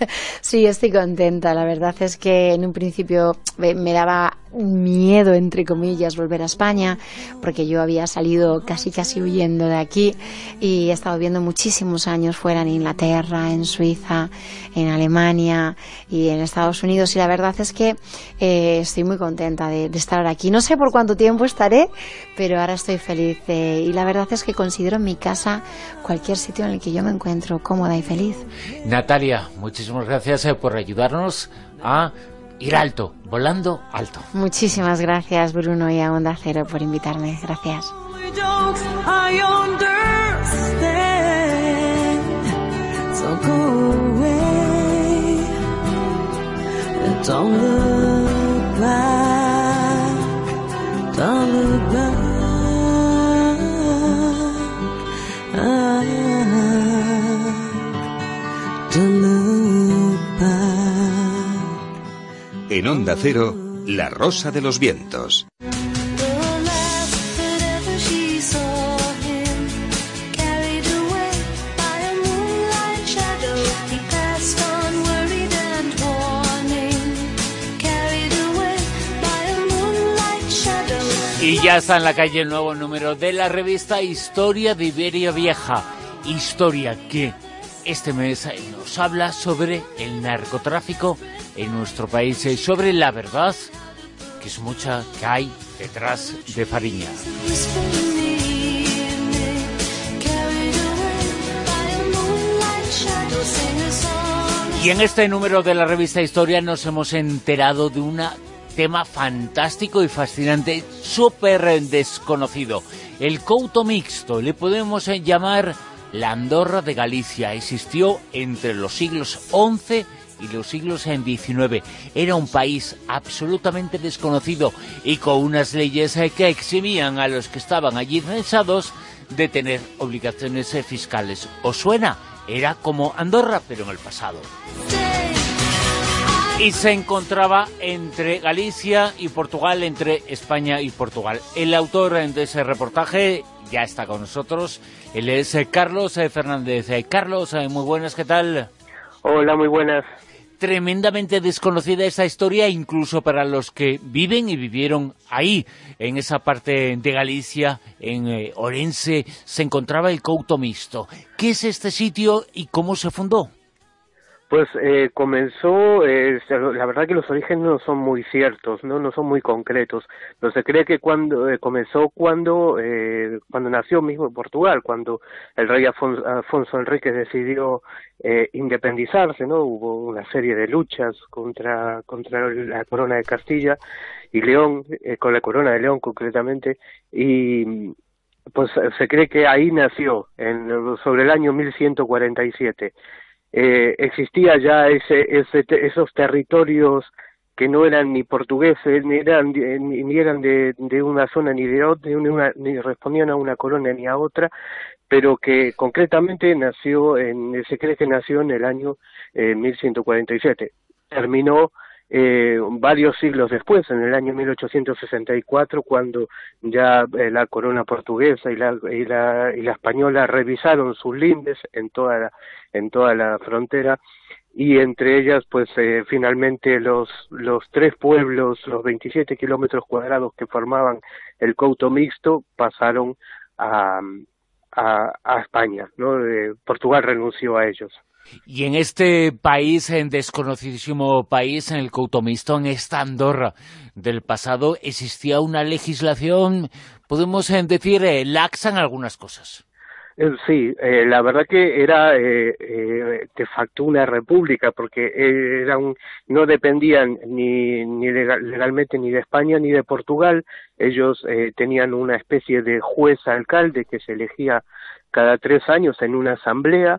sí, estoy contenta. La verdad es que en un principio me, me daba miedo, entre comillas, volver a España, porque yo había salido casi casi huyendo de aquí y he estado viviendo muchísimos años fuera, en Inglaterra, en Suiza, en Alemania y en Estados Unidos, y la verdad es que eh, estoy muy contenta de, de estar aquí. No sé por cuánto tiempo estaré, pero ahora estoy feliz eh, y la verdad es que considero en mi casa cualquier sitio en el que yo me encuentro cómoda y feliz. Natalia, muchísimas gracias eh, por ayudarnos a ir alto, volando alto. Muchísimas gracias, Bruno, y a Onda Cero por invitarme. Gracias. So go away and don't look back, don't look back, ah, don't look back. En Onda Cero, La Rosa de los Vientos. Y ya está en la calle el nuevo número de la revista Historia de Iberia Vieja. Historia que este mes nos habla sobre el narcotráfico en nuestro país y sobre la verdad, que es mucha, que hay detrás de Fariña. Y en este número de la revista Historia nos hemos enterado de un tema fantástico y fascinante, súper desconocido. El couto mixto, le podemos llamar la Andorra de Galicia. Existió entre los siglos once y los siglos diecinueve. Era un país absolutamente desconocido y con unas leyes que eximían a los que estaban allí censados de tener obligaciones fiscales. ¿Os suena? Era como Andorra, pero en el pasado. Y se encontraba entre Galicia y Portugal, entre España y Portugal. El autor de ese reportaje ya está con nosotros. Él es Carlos Fernández. Carlos, muy buenas, ¿qué tal? Hola, muy buenas. Tremendamente desconocida esta historia, incluso para los que viven y vivieron ahí, en esa parte de Galicia, en eh, Orense, se encontraba el couto mixto. ¿Qué es este sitio y cómo se fundó? Pues eh, comenzó, eh, la verdad que los orígenes no son muy ciertos, no no son muy concretos, pero se cree que cuando eh, comenzó cuando eh, cuando nació mismo en Portugal, cuando el rey Afonso, Afonso Enrique decidió eh, independizarse, ¿no? Hubo una serie de luchas contra contra la corona de Castilla y León, eh, con la corona de León concretamente, y pues se cree que ahí nació, en, sobre el año mil ciento cuarenta y siete. Eh, existía ya ese, ese, esos territorios que no eran ni portugueses, ni eran, ni, ni eran de, de una zona ni de otra, ni, una, ni respondían a una colonia ni a otra, pero que concretamente nació, en, se cree que nació en el año eh, mil ciento cuarenta y siete. Terminó eh, varios siglos después, en el año mil ochocientos sesenta y cuatro, cuando ya eh, la corona portuguesa y la, y la y la española revisaron sus lindes en toda la, en toda la frontera, y entre ellas pues eh, finalmente los los tres pueblos, los veintisiete kilómetros cuadrados que formaban el Couto Mixto pasaron a a, a España, ¿no? Eh, Portugal renunció a ellos. Y en este país, en desconocidísimo país, en el Couto Mixto, en esta Andorra del pasado, existía una legislación, podemos decir, eh, laxa en algunas cosas. Eh, sí, eh, la verdad que era eh, eh, de facto una república, porque era un, no dependían ni, ni legal, legalmente ni de España ni de Portugal. Ellos eh, tenían una especie de juez alcalde que se elegía cada tres años en una asamblea,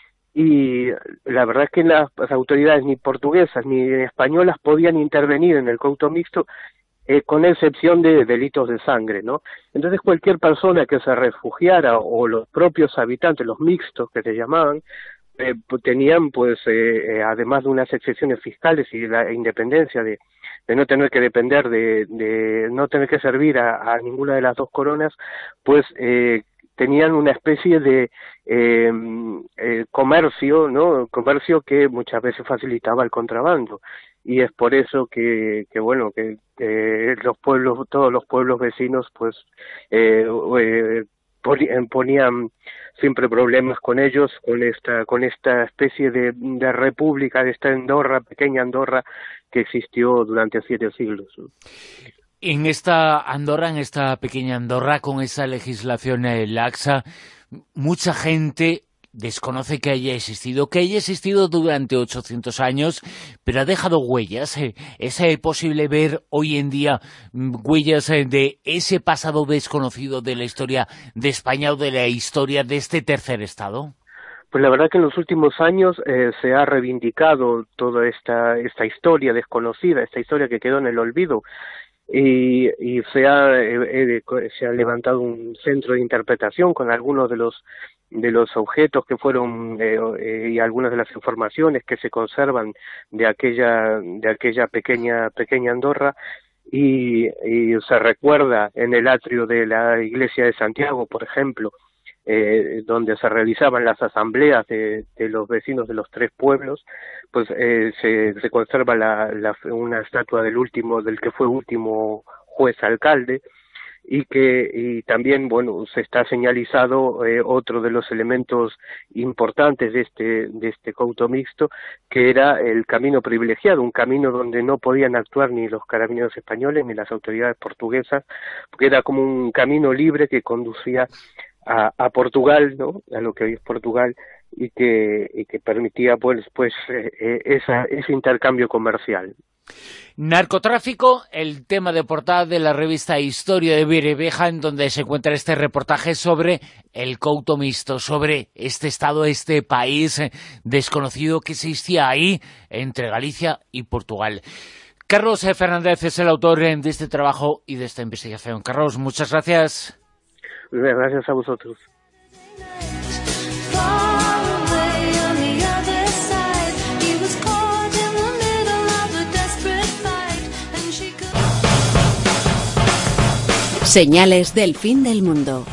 y la verdad es que las autoridades ni portuguesas ni españolas podían intervenir en el Couto Mixto, eh, con excepción de delitos de sangre, ¿no? Entonces cualquier persona que se refugiara, o los propios habitantes, los mixtos que se llamaban, eh, tenían pues eh, eh, además de unas excepciones fiscales y la independencia de, de no tener que depender de, de no tener que servir a, a ninguna de las dos coronas, pues eh, tenían una especie de eh, eh, comercio, ¿no? Comercio que muchas veces facilitaba el contrabando, y es por eso que, que bueno, que, que los pueblos, todos los pueblos vecinos, pues eh, eh, ponían siempre problemas con ellos, con esta, con esta especie de, de república, de esta Andorra, pequeña Andorra, que existió durante siete siglos, ¿no? En esta Andorra, en esta pequeña Andorra, con esa legislación eh, laxa, mucha gente desconoce que haya existido, que haya existido durante ochocientos años, pero ha dejado huellas. Eh, ¿Es eh, posible ver hoy en día mm, huellas eh, de ese pasado desconocido de la historia de España o de la historia de este tercer estado? Pues la verdad que en los últimos años eh, se ha reivindicado toda esta, esta historia desconocida, esta historia que quedó en el olvido. Y, y se ha eh, se ha levantado un centro de interpretación con algunos de los de los objetos que fueron eh, eh, y algunas de las informaciones que se conservan de aquella de aquella pequeña pequeña Andorra, y, y se recuerda en el atrio de la iglesia de Santiago, por ejemplo, eh, donde se realizaban las asambleas de, de los vecinos de los tres pueblos, pues eh, se, se conserva la, la, una estatua del último, del que fue último juez alcalde, y que y también, bueno, se está señalizado eh, otro de los elementos importantes de este de este Couto Mixto, que era el camino privilegiado, un camino donde no podían actuar ni los carabineros españoles ni las autoridades portuguesas, porque era como un camino libre que conducía A, a Portugal, ¿no? A lo que hoy es Portugal, y que, y que permitía pues, pues eh, esa, ese intercambio comercial. Narcotráfico, el tema de portada de la revista Historia de Vireveja, en donde se encuentra este reportaje sobre el Couto Mixto, sobre este estado, este país desconocido que existía ahí entre Galicia y Portugal. Carlos Fernández es el autor de este trabajo y de esta investigación. Carlos, muchas gracias. Gracias a vosotros. Señales del fin del mundo.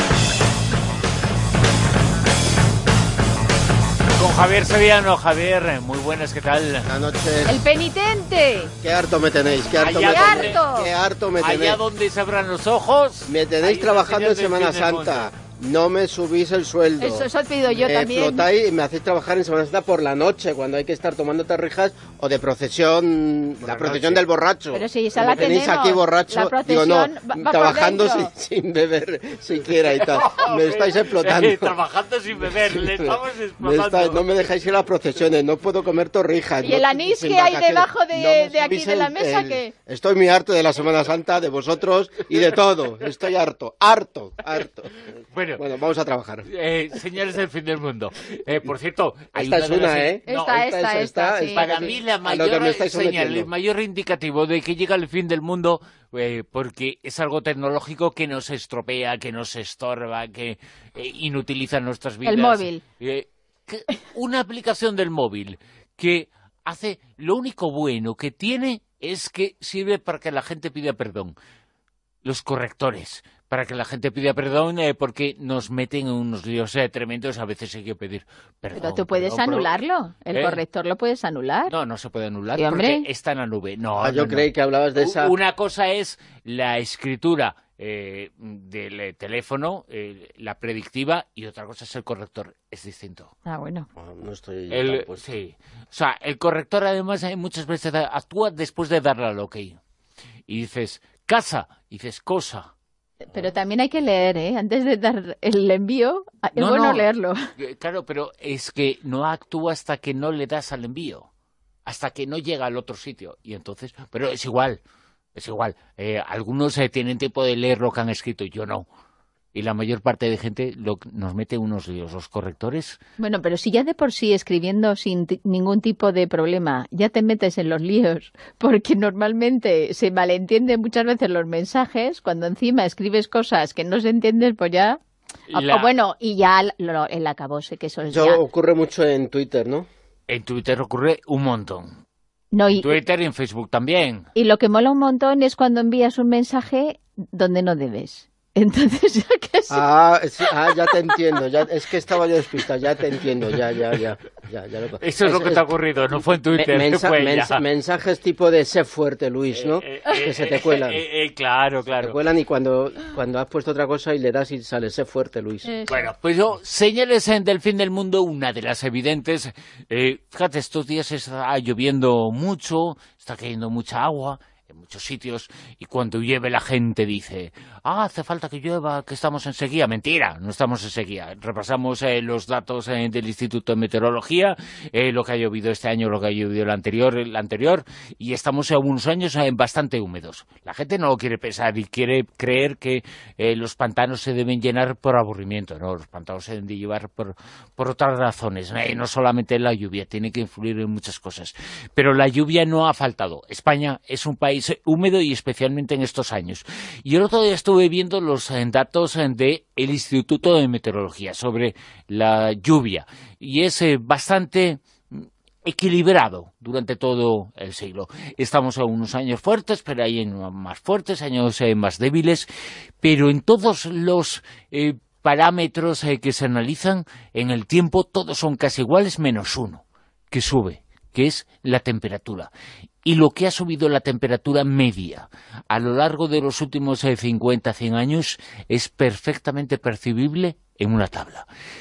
Con Javier Sevillano. Javier, muy buenas, ¿qué tal? Buenas noches. ¡El penitente! Qué harto me tenéis, qué harto, me, donde, tenéis, qué harto me tenéis. Allá donde se abran los ojos. Me tenéis trabajando en Semana Santa. no me subís el sueldo. Eso, eso he pedido yo me también. Flotáis y me hacéis trabajar en Semana Santa por la noche, cuando hay que estar tomando torrijas, o de procesión, por la, la procesión noche. Del borracho. Pero si esa la tenéis tenemos, aquí borracho, la procesión digo, no, va, va trabajando sin, sin beber siquiera y tal. Me estáis explotando. Eh, trabajando sin beber, le estamos explotando. Me está, no me dejáis ir a las procesiones, no puedo comer torrijas. ¿Y no, el anís que hay debajo de, no de aquí de la el, mesa? el, que Estoy muy harto de la Semana Santa, de vosotros y de todo. Estoy harto, harto, harto. Bueno, bueno vamos a trabajar. Eh, señales del fin del mundo. Eh, por cierto, hay esta una es una, las... ¿eh? Esta, no, esta, esta, esta, esta sí. Para mí la mayor señal, el mayor indicativo de que llega el fin del mundo, eh, porque es algo tecnológico que nos estropea, que nos estorba, que eh, inutiliza nuestras vidas. El móvil. Eh, que una aplicación del móvil que hace, lo único bueno que tiene es que sirve para que la gente pida perdón. Los correctores, para que la gente pida perdón, eh, porque nos meten en unos líos eh, tremendos, a veces hay que pedir perdón. Pero tú puedes perdón, anularlo, el ¿Eh? corrector lo puedes anular. No, no se puede anular ¿Y, porque está en la nube. No, ah, yo no, creí no. que hablabas de esa... Una cosa es la escritura eh, del eh, teléfono, eh, la predictiva, y otra cosa es el corrector. Es distinto. Ah, bueno. Oh, no estoy... El, sí. O sea, el corrector además eh, muchas veces actúa después de darle al ok. Y dices, casa, y dices, cosa. Pero también hay que leer, ¿eh? Antes de dar el envío, es no, bueno no, leerlo. Claro, pero es que no actúa hasta que no le das al envío, hasta que no llega al otro sitio. Y entonces, pero es igual, es igual. Eh, algunos eh, tienen tiempo de leer lo que han escrito, yo no. Y la mayor parte de gente lo, nos mete unos líos, los correctores. Bueno, pero si ya de por sí escribiendo sin ningún tipo de problema ya te metes en los líos, porque normalmente se malentienden muchas veces los mensajes, cuando encima escribes cosas que no se entienden, pues ya... La... O, bueno, y ya lo, el acabose, que eso es Eso ya... ocurre mucho en Twitter, ¿no? En Twitter ocurre un montón. No, y, en Twitter y en Facebook también. Y lo que mola un montón es cuando envías un mensaje donde no debes. Entonces, ya que sí. Ah, sí, ah, ya te entiendo. Ya, es que estaba yo despistado. Ya te entiendo. Ya, ya, ya. ya, ya lo... Eso es, es lo que es, te ha ocurrido. No fue en Twitter. Mensa fue mens mensajes tipo de sé fuerte, Luis, ¿no? Eh, eh, que se te cuelan. Eh, eh, claro, claro. Se te cuelan y cuando, cuando has puesto otra cosa y le das y sale sé fuerte, Luis. Eso. Bueno, pues yo, señales del fin del mundo, una de las evidentes. Eh, fíjate, estos días está lloviendo mucho, está cayendo mucha agua en muchos sitios, y cuando llueve la gente dice, ah, hace falta que llueva, que estamos en sequía. Mentira, no estamos en sequía. Repasamos eh, los datos eh, del Instituto de Meteorología, eh, lo que ha llovido este año, lo que ha llovido el anterior, el anterior, y estamos a unos años eh, bastante húmedos. La gente no lo quiere pensar y quiere creer que eh, los pantanos se deben llenar por aburrimiento. No, los pantanos se deben de llevar por, por otras razones. Eh, no solamente la lluvia, tiene que influir en muchas cosas. Pero la lluvia no ha faltado. España es un país húmedo y especialmente en estos años. Y el otro día estuve viendo los eh, datos eh, del Instituto de Meteorología sobre la lluvia y es eh, bastante equilibrado durante todo el siglo. Estamos en unos años fuertes, pero hay años más fuertes, años eh, más débiles, pero en todos los eh, parámetros eh, que se analizan en el tiempo todos son casi iguales menos uno, que sube, que es la temperatura. Y lo que ha subido la temperatura media a lo largo de los últimos eh, cincuenta a cien años es perfectamente percibible en una tabla.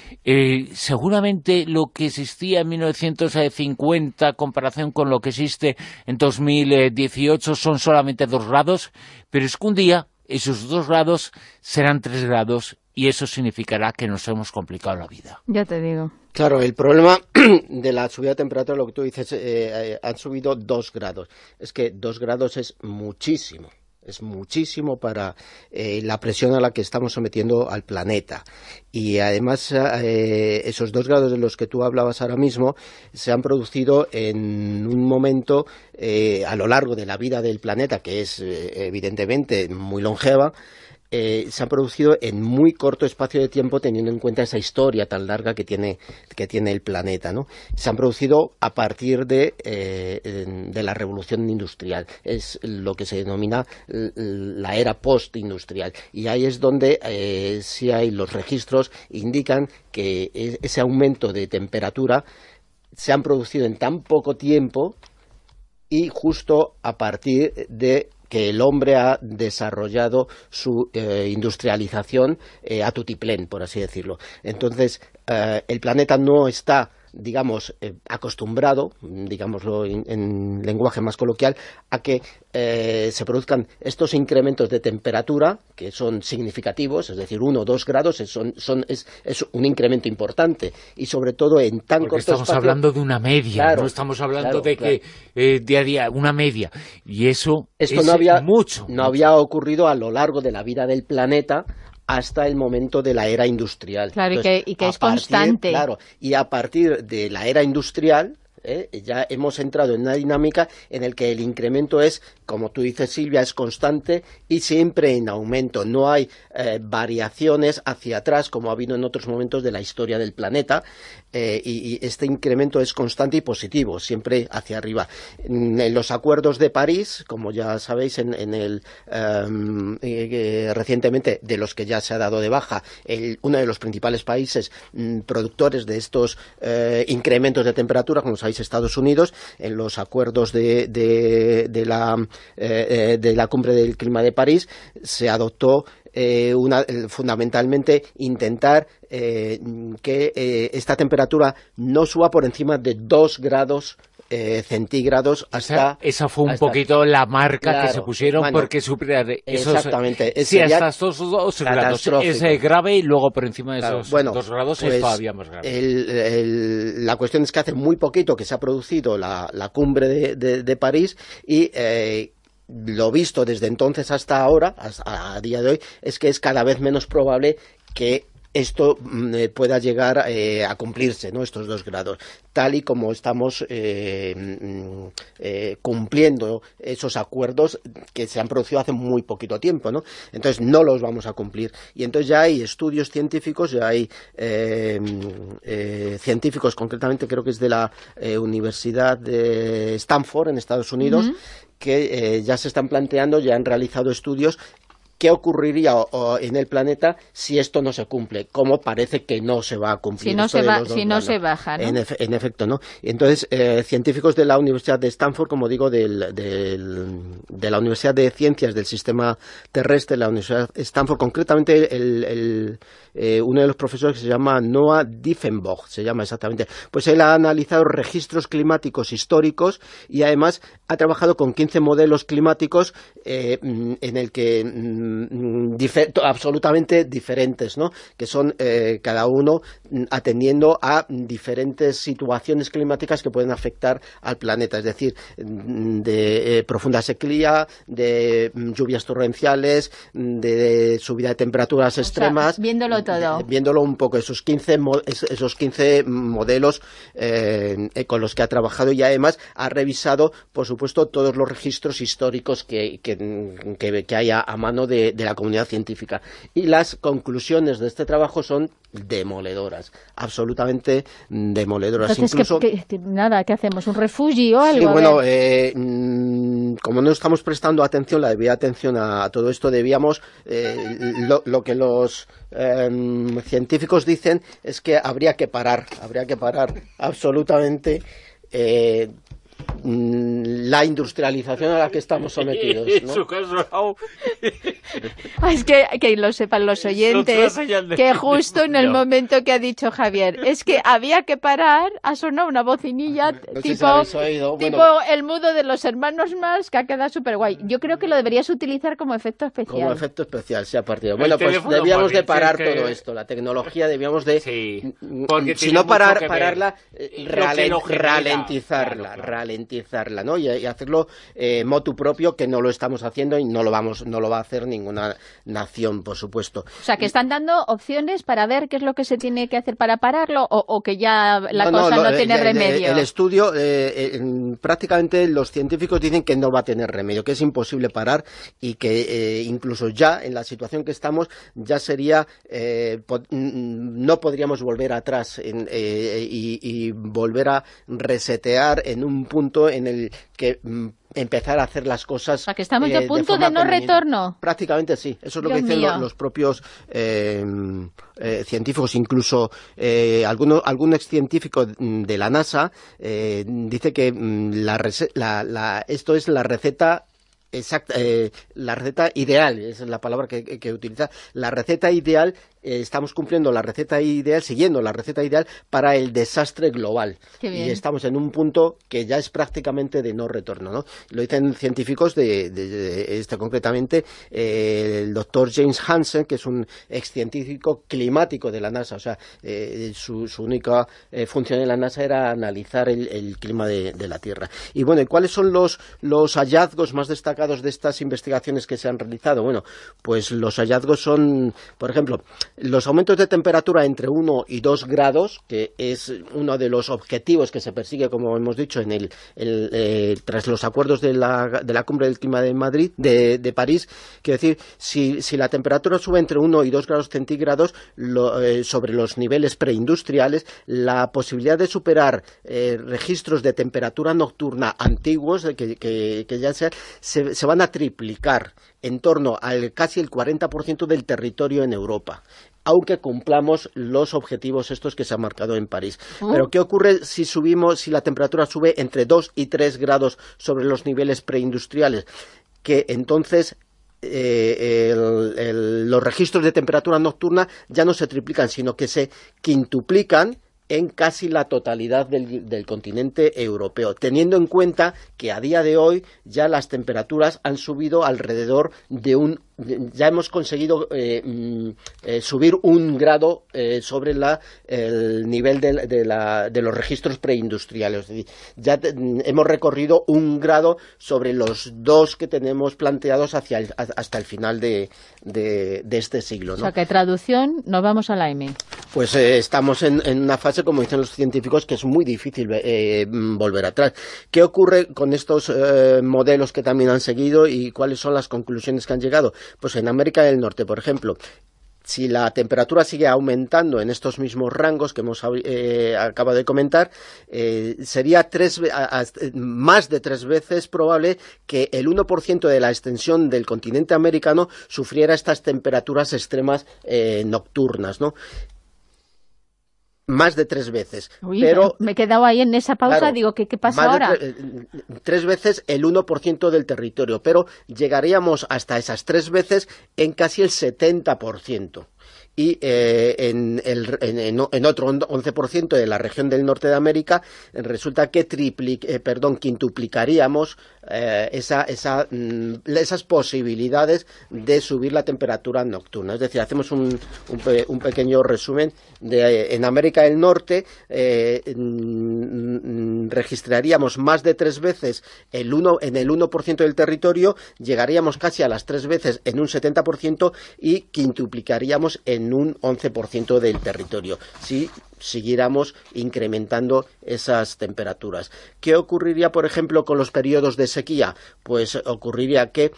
Eh, seguramente lo que existía en mil novecientos cincuenta, comparación con lo que existe en dos mil dieciocho, son solamente dos grados, pero es que un día esos dos grados serán tres grados y eso significará que nos hemos complicado la vida. Ya te digo. Claro, el problema de la subida de temperatura, lo que tú dices, eh, eh, han subido dos grados. Es que dos grados es muchísimo, es muchísimo para eh, la presión a la que estamos sometiendo al planeta. Y además, eh, esos dos grados de los que tú hablabas ahora mismo se han producido en un momento eh, a lo largo de la vida del planeta, que es eh, evidentemente muy longeva. Eh, se han producido en muy corto espacio de tiempo, teniendo en cuenta esa historia tan larga que tiene, que tiene el planeta, ¿no? Se han producido a partir de, eh, de la revolución industrial, es lo que se denomina la era postindustrial, y ahí es donde eh, sí hay los registros indican que ese aumento de temperatura se han producido en tan poco tiempo y justo a partir de que el hombre ha desarrollado su eh, industrialización eh, a tutiplén, por así decirlo. Entonces, eh, el planeta no está, digamos, eh, acostumbrado, digámoslo en, en lenguaje más coloquial, a que eh, se produzcan estos incrementos de temperatura que son significativos, es decir, uno o dos grados es, son, son, es, es un incremento importante, y sobre todo en tan Porque corto estamos espacio. hablando de una media, Claro, no estamos hablando claro, de que claro. eh, día a día, una media, y eso Esto es no había, mucho. no había ocurrido a lo largo de la vida del planeta hasta el momento de la era industrial. Claro, y Entonces, que, y que a es partir- constante. Claro, y a partir de la era industrial, ¿eh? ya hemos entrado en una dinámica en la que el incremento es, como tú dices, Silvia, es constante y siempre en aumento. No hay eh, variaciones hacia atrás como ha habido en otros momentos de la historia del planeta, eh, y, y este incremento es constante y positivo, siempre hacia arriba. En, en los acuerdos de París, como ya sabéis, en, en el um, eh, recientemente, de los que ya se ha dado de baja, el, uno de los principales países mm, productores de estos eh, incrementos de temperatura, como sabéis, Estados Unidos, en los acuerdos de, de, de, la, eh, de la cumbre del clima de París, se adoptó eh, una, fundamentalmente intentar eh, que eh, esta temperatura no suba por encima de dos grados Eh, centígrados hasta... Esa, esa fue un hasta, poquito la marca claro, que se pusieron, bueno, porque superar esos... exactamente. Sí, Sería hasta estos dos grados es eh, grave, y luego por encima de claro, esos bueno, dos grados pues, es todavía más grave. El, el, la cuestión es que hace muy poquito que se ha producido la, la cumbre de, de, de París, y... Eh, lo visto desde entonces hasta ahora, hasta a día de hoy, es que es cada vez menos probable que esto eh, pueda llegar eh, a cumplirse, ¿no? Estos dos grados, tal y como estamos eh, eh, cumpliendo esos acuerdos que se han producido hace muy poquito tiempo, ¿no? Entonces no los vamos a cumplir, y entonces ya hay estudios científicos, ya hay eh, eh, científicos, concretamente creo que es de la eh, Universidad de Stanford en Estados Unidos, uh-huh. que eh, ya se están planteando, ya han realizado estudios. ¿Qué ocurriría o, o en el planeta si esto no se cumple? ¿Cómo parece que no se va a cumplir? Si no, esto se, de va, los dos si no grados? se baja, ¿no? En, efe, en efecto, ¿no? Entonces, eh, científicos de la Universidad de Stanford, como digo, del, del, de la Universidad de Ciencias del Sistema Terrestre, la Universidad de Stanford, concretamente el, el, eh, uno de los profesores que se llama Noah Diffenbach, se llama exactamente, pues él ha analizado registros climáticos históricos y además ha trabajado con quince modelos climáticos eh, en el que Difer absolutamente diferentes, ¿no? Que son eh, cada uno atendiendo a diferentes situaciones climáticas que pueden afectar al planeta, es decir, de eh, profunda sequía, de lluvias torrenciales, de, de subida de temperaturas extremas. O sea, viéndolo todo. Viéndolo un poco, esos quince, esos quince modelos eh, con los que ha trabajado, y además ha revisado, por supuesto, todos los registros históricos que, que, que, que hay a, a mano de De, de la comunidad científica, y las conclusiones de este trabajo son demoledoras, absolutamente demoledoras. Entonces, incluso ¿qué, qué, nada, ¿qué hacemos? ¿Un refugio o algo? Sí, bueno, eh, como no estamos prestando atención, la debida atención a, a todo esto, debíamos, eh, lo, lo que los eh, científicos dicen es que habría que parar, habría que parar absolutamente eh, la industrialización a la que estamos sometidos, ¿no? Eso que ha sonado. Ah, es que, que lo sepan los oyentes, que justo en el no. momento que ha dicho Javier, es que había que parar, ha sonado una bocinilla no tipo, si oído, tipo bueno, el mudo de los hermanos Marx, que ha quedado súper guay. Yo creo que lo deberías utilizar como efecto especial. Como efecto especial, se ha partido. Bueno, pues debíamos de parar que... todo esto, la tecnología debíamos de, sí, si no parar, pararla, ralen, ralentizarla, ralentizarla, ¿no? Y, y hacerlo eh, motu propio, que no lo estamos haciendo y no lo vamos, no lo va a hacer ninguna nación, por supuesto. O sea, que están dando opciones para ver qué es lo que se tiene que hacer para pararlo, o, o que ya la no, cosa no, no lo, tiene el, remedio. El, el estudio, eh, eh, prácticamente los científicos dicen que no va a tener remedio, que es imposible parar, y que eh, incluso ya en la situación que estamos ya sería, eh, po no podríamos volver atrás en, eh, y, y volver a resetear en un punto en el que mm, empezar a hacer las cosas. O sea, que estamos eh, a punto de, de no convenida. retorno. Prácticamente sí, eso es lo Dios que dicen los, los propios eh, eh, científicos, incluso eh, alguno, algún ex científico de la NASA eh, dice que la, la, la, esto es la receta exacta, eh, la receta ideal, esa es la palabra que, que utiliza, la receta ideal, eh, estamos cumpliendo la receta ideal, siguiendo la receta ideal para el desastre global. Y estamos en un punto que ya es prácticamente de no retorno, ¿no? Lo dicen científicos de, de, de este concretamente, eh, el doctor James Hansen, que es un excientífico climático de la NASA, o sea, eh, su, su única eh, función en la NASA era analizar el, el clima de, de la Tierra. Y bueno, ¿y cuáles son los, los hallazgos más destacados de estas investigaciones que se han realizado? Bueno, pues los hallazgos son, por ejemplo, los aumentos de temperatura entre uno y dos grados, que es uno de los objetivos que se persigue, como hemos dicho, en el, el eh, tras los acuerdos de la, de la cumbre del clima de Madrid, de, de París. Quiero decir, si, si la temperatura sube entre uno y dos grados centígrados lo, eh, sobre los niveles preindustriales, la posibilidad de superar eh, registros de temperatura nocturna antiguos, que, que, que ya se, se, se van a triplicar en torno al casi el cuarenta por ciento del territorio en Europa, aunque cumplamos los objetivos estos que se han marcado en París. ¿Oh? Pero ¿qué ocurre si subimos, si la temperatura sube entre dos y tres grados sobre los niveles preindustriales? Que entonces eh, el, el, los registros de temperatura nocturna ya no se triplican, sino que se quintuplican en casi la totalidad del, del continente europeo, teniendo en cuenta que a día de hoy ya las temperaturas han subido alrededor de un ya hemos conseguido eh, eh, subir un grado eh, sobre la, el nivel de, de, la, de los registros preindustriales. Es decir, ya te, hemos recorrido un grado sobre los dos que tenemos planteados hacia el, hasta el final de, de, de este siglo, ¿no? O sea, que traducción, nos vamos a la M. Pues eh, estamos en, en una fase, como dicen los científicos, que es muy difícil eh, volver atrás. ¿Qué ocurre con estos eh, modelos que también han seguido y cuáles son las conclusiones que han llegado? Pues en América del Norte, por ejemplo, si la temperatura sigue aumentando en estos mismos rangos que hemos eh, acabado de comentar, eh, sería tres, a, a, más de tres veces probable que el uno por ciento de la extensión del continente americano sufriera estas temperaturas extremas eh, nocturnas, ¿no? Más de tres veces. Uy, pero me he quedado ahí en esa pausa, claro, digo, ¿qué, qué pasa ahora? Tre tres veces el uno por ciento del territorio, pero llegaríamos hasta esas tres veces en casi el setenta por ciento. Y eh, en, el, en, en otro once por ciento de la región del norte de América resulta que tripli, eh, perdón, quintuplicaríamos eh, esa, esa, mm, esas posibilidades de subir la temperatura nocturna. Es decir, hacemos un, un, pe, un pequeño resumen. De, en América del Norte eh, mm, registraríamos más de tres veces el uno, en el uno por ciento del territorio, llegaríamos casi a las tres veces en un setenta por ciento y quintuplicaríamos en en un once por ciento del territorio, si siguiéramos incrementando esas temperaturas. ¿Qué ocurriría, por ejemplo, con los periodos de sequía? Pues ocurriría que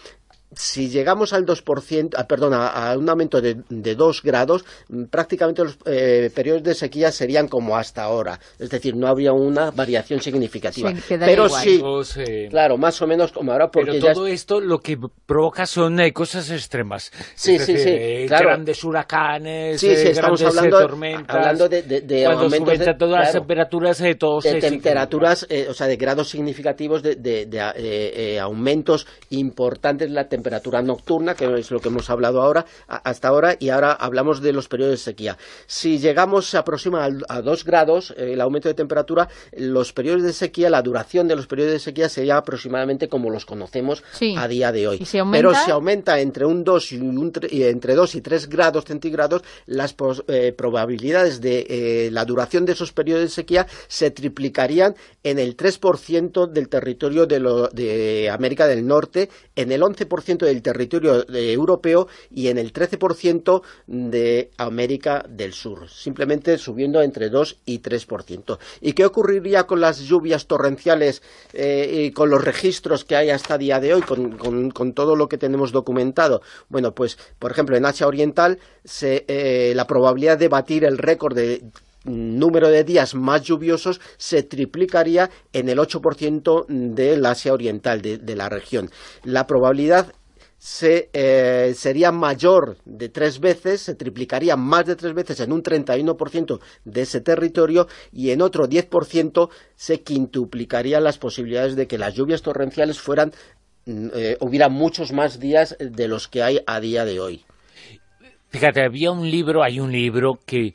si llegamos al dos por ciento, ah, perdón, a, a un aumento de, de dos grados, prácticamente los eh, periodos de sequía serían como hasta ahora. Es decir, no habría una variación significativa. Sí, pero igual. Sí, pues, eh, claro, más o menos como ahora. Porque pero ya todo es... esto lo que provoca son eh, cosas extremas. Sí, es sí, decir, sí. Eh, claro. Grandes huracanes, sí, sí, eh, estamos grandes hablando, eh, tormentas. Hablando de, de, de cuando aumentos suben de todas claro, las temperaturas, eh, todos de se temperaturas, eh, o sea, de grados significativos de, de, de eh, eh, aumentos importantes de la temperatura nocturna, que es lo que hemos hablado ahora, hasta ahora, y ahora hablamos de los periodos de sequía. Si llegamos, se aproxima a dos grados, eh, el aumento de temperatura, los periodos de sequía, la duración de los periodos de sequía sería aproximadamente como los conocemos sí. a día de hoy. ¿Y si Pero si aumenta entre un dos y un y entre dos y tres grados centígrados, las pos, eh, probabilidades de eh, la duración de esos periodos de sequía se triplicarían en el tres por ciento del territorio de, lo, de América del Norte, en el once por ciento del territorio de europeo y en el trece por ciento de América del Sur, simplemente subiendo entre dos y tres por ciento. ¿Y qué ocurriría con las lluvias torrenciales eh, y con los registros que hay hasta el día de hoy, con, con, con todo lo que tenemos documentado? Bueno, pues, por ejemplo, en Asia Oriental, se, eh, la probabilidad de batir el récord de número de días más lluviosos se triplicaría en el ocho por ciento del Asia Oriental, de, de la región. La probabilidad Se, eh, sería mayor de tres veces, se triplicaría más de tres veces en un treinta y uno por ciento de ese territorio y en otro diez por ciento se quintuplicarían las posibilidades de que las lluvias torrenciales fueran eh, hubiera muchos más días de los que hay a día de hoy. Fíjate, había un libro, hay un libro que,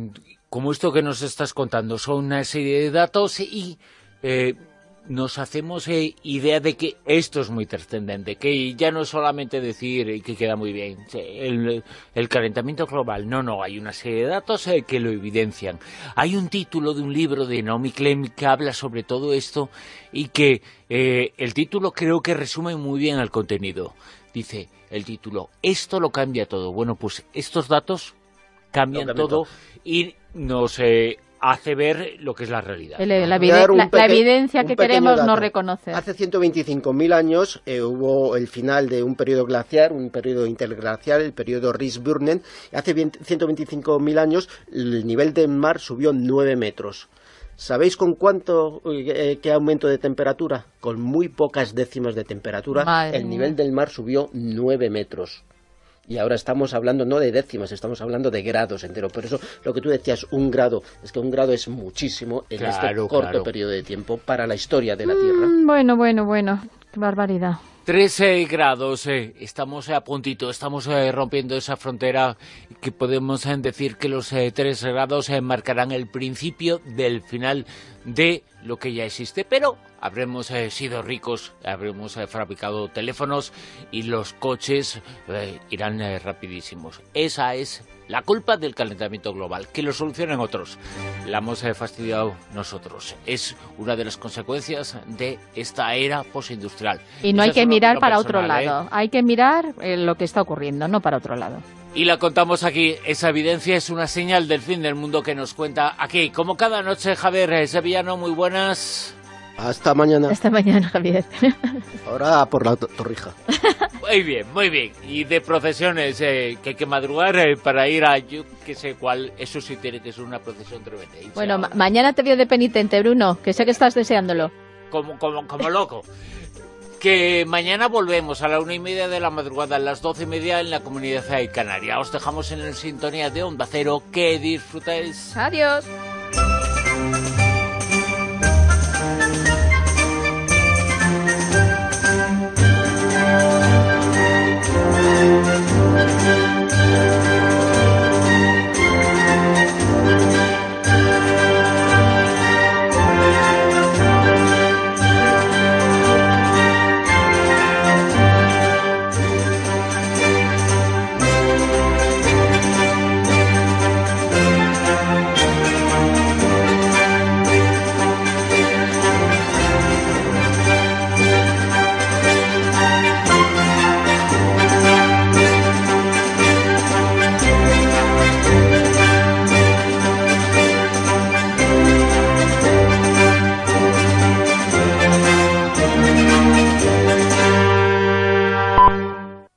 como esto que nos estás contando, son una serie de datos y eh, nos hacemos eh, idea de que esto es muy trascendente, que ya no es solamente decir que queda muy bien, el, el calentamiento global, no, no, hay una serie de datos eh, que lo evidencian. Hay un título de un libro de Naomi Klein que habla sobre todo esto y que eh, el título creo que resume muy bien el contenido. Dice el título, esto lo cambia todo. Bueno, pues estos datos cambian cambia todo, todo y nos eh, hace ver lo que es la realidad. El, la, eviden la, la evidencia que queremos dato. no reconocer. Hace ciento veinticinco mil años eh, hubo el final de un periodo glaciar, un periodo interglacial, el periodo Reese-Burnham. Hace ciento veinticinco mil años el nivel del mar subió nueve metros. ¿Sabéis con cuánto, eh, qué aumento de temperatura? Con muy pocas décimas de temperatura, Madre el nivel del mar subió nueve metros. Y ahora estamos hablando no de décimas, estamos hablando de grados enteros. Por eso lo que tú decías, un grado, es que un grado es muchísimo en claro, este corto claro. periodo de tiempo para la historia de la Tierra. Mm, bueno, bueno, bueno, qué barbaridad. trece grados, eh, estamos a puntito, estamos eh, rompiendo esa frontera que podemos eh, decir que los eh, tres grados eh, marcarán el principio del final de lo que ya existe, pero habremos eh, sido ricos, habremos eh, fabricado teléfonos y los coches eh, irán eh, rapidísimos. Esa es la culpa del calentamiento global, que lo solucionen otros. La hemos eh, fastidiado nosotros. Es una de las consecuencias de esta era postindustrial. Y no hay que mirar para otro personal, lado, ¿eh? hay que mirar eh, lo que está ocurriendo, no para otro lado. Y la contamos aquí, esa evidencia es una señal del fin del mundo que nos cuenta aquí, como cada noche, Javier Sevillano, muy buenas. Hasta mañana. Hasta mañana, Javier. Ahora por la Torrija. Muy bien, muy bien. Y de procesiones, eh, que hay que madrugar eh, para ir a yo que sé cuál, eso sí tiene que ser una procesión tremenda. Bueno, ma mañana te veo de penitente, Bruno, que sé que estás deseándolo. Como, como, como loco. Que mañana volvemos a la una y media de la madrugada, a las doce y media en la Comunidad Canaria. Os dejamos en la sintonía de Onda Cero. Que disfrutéis. Adiós.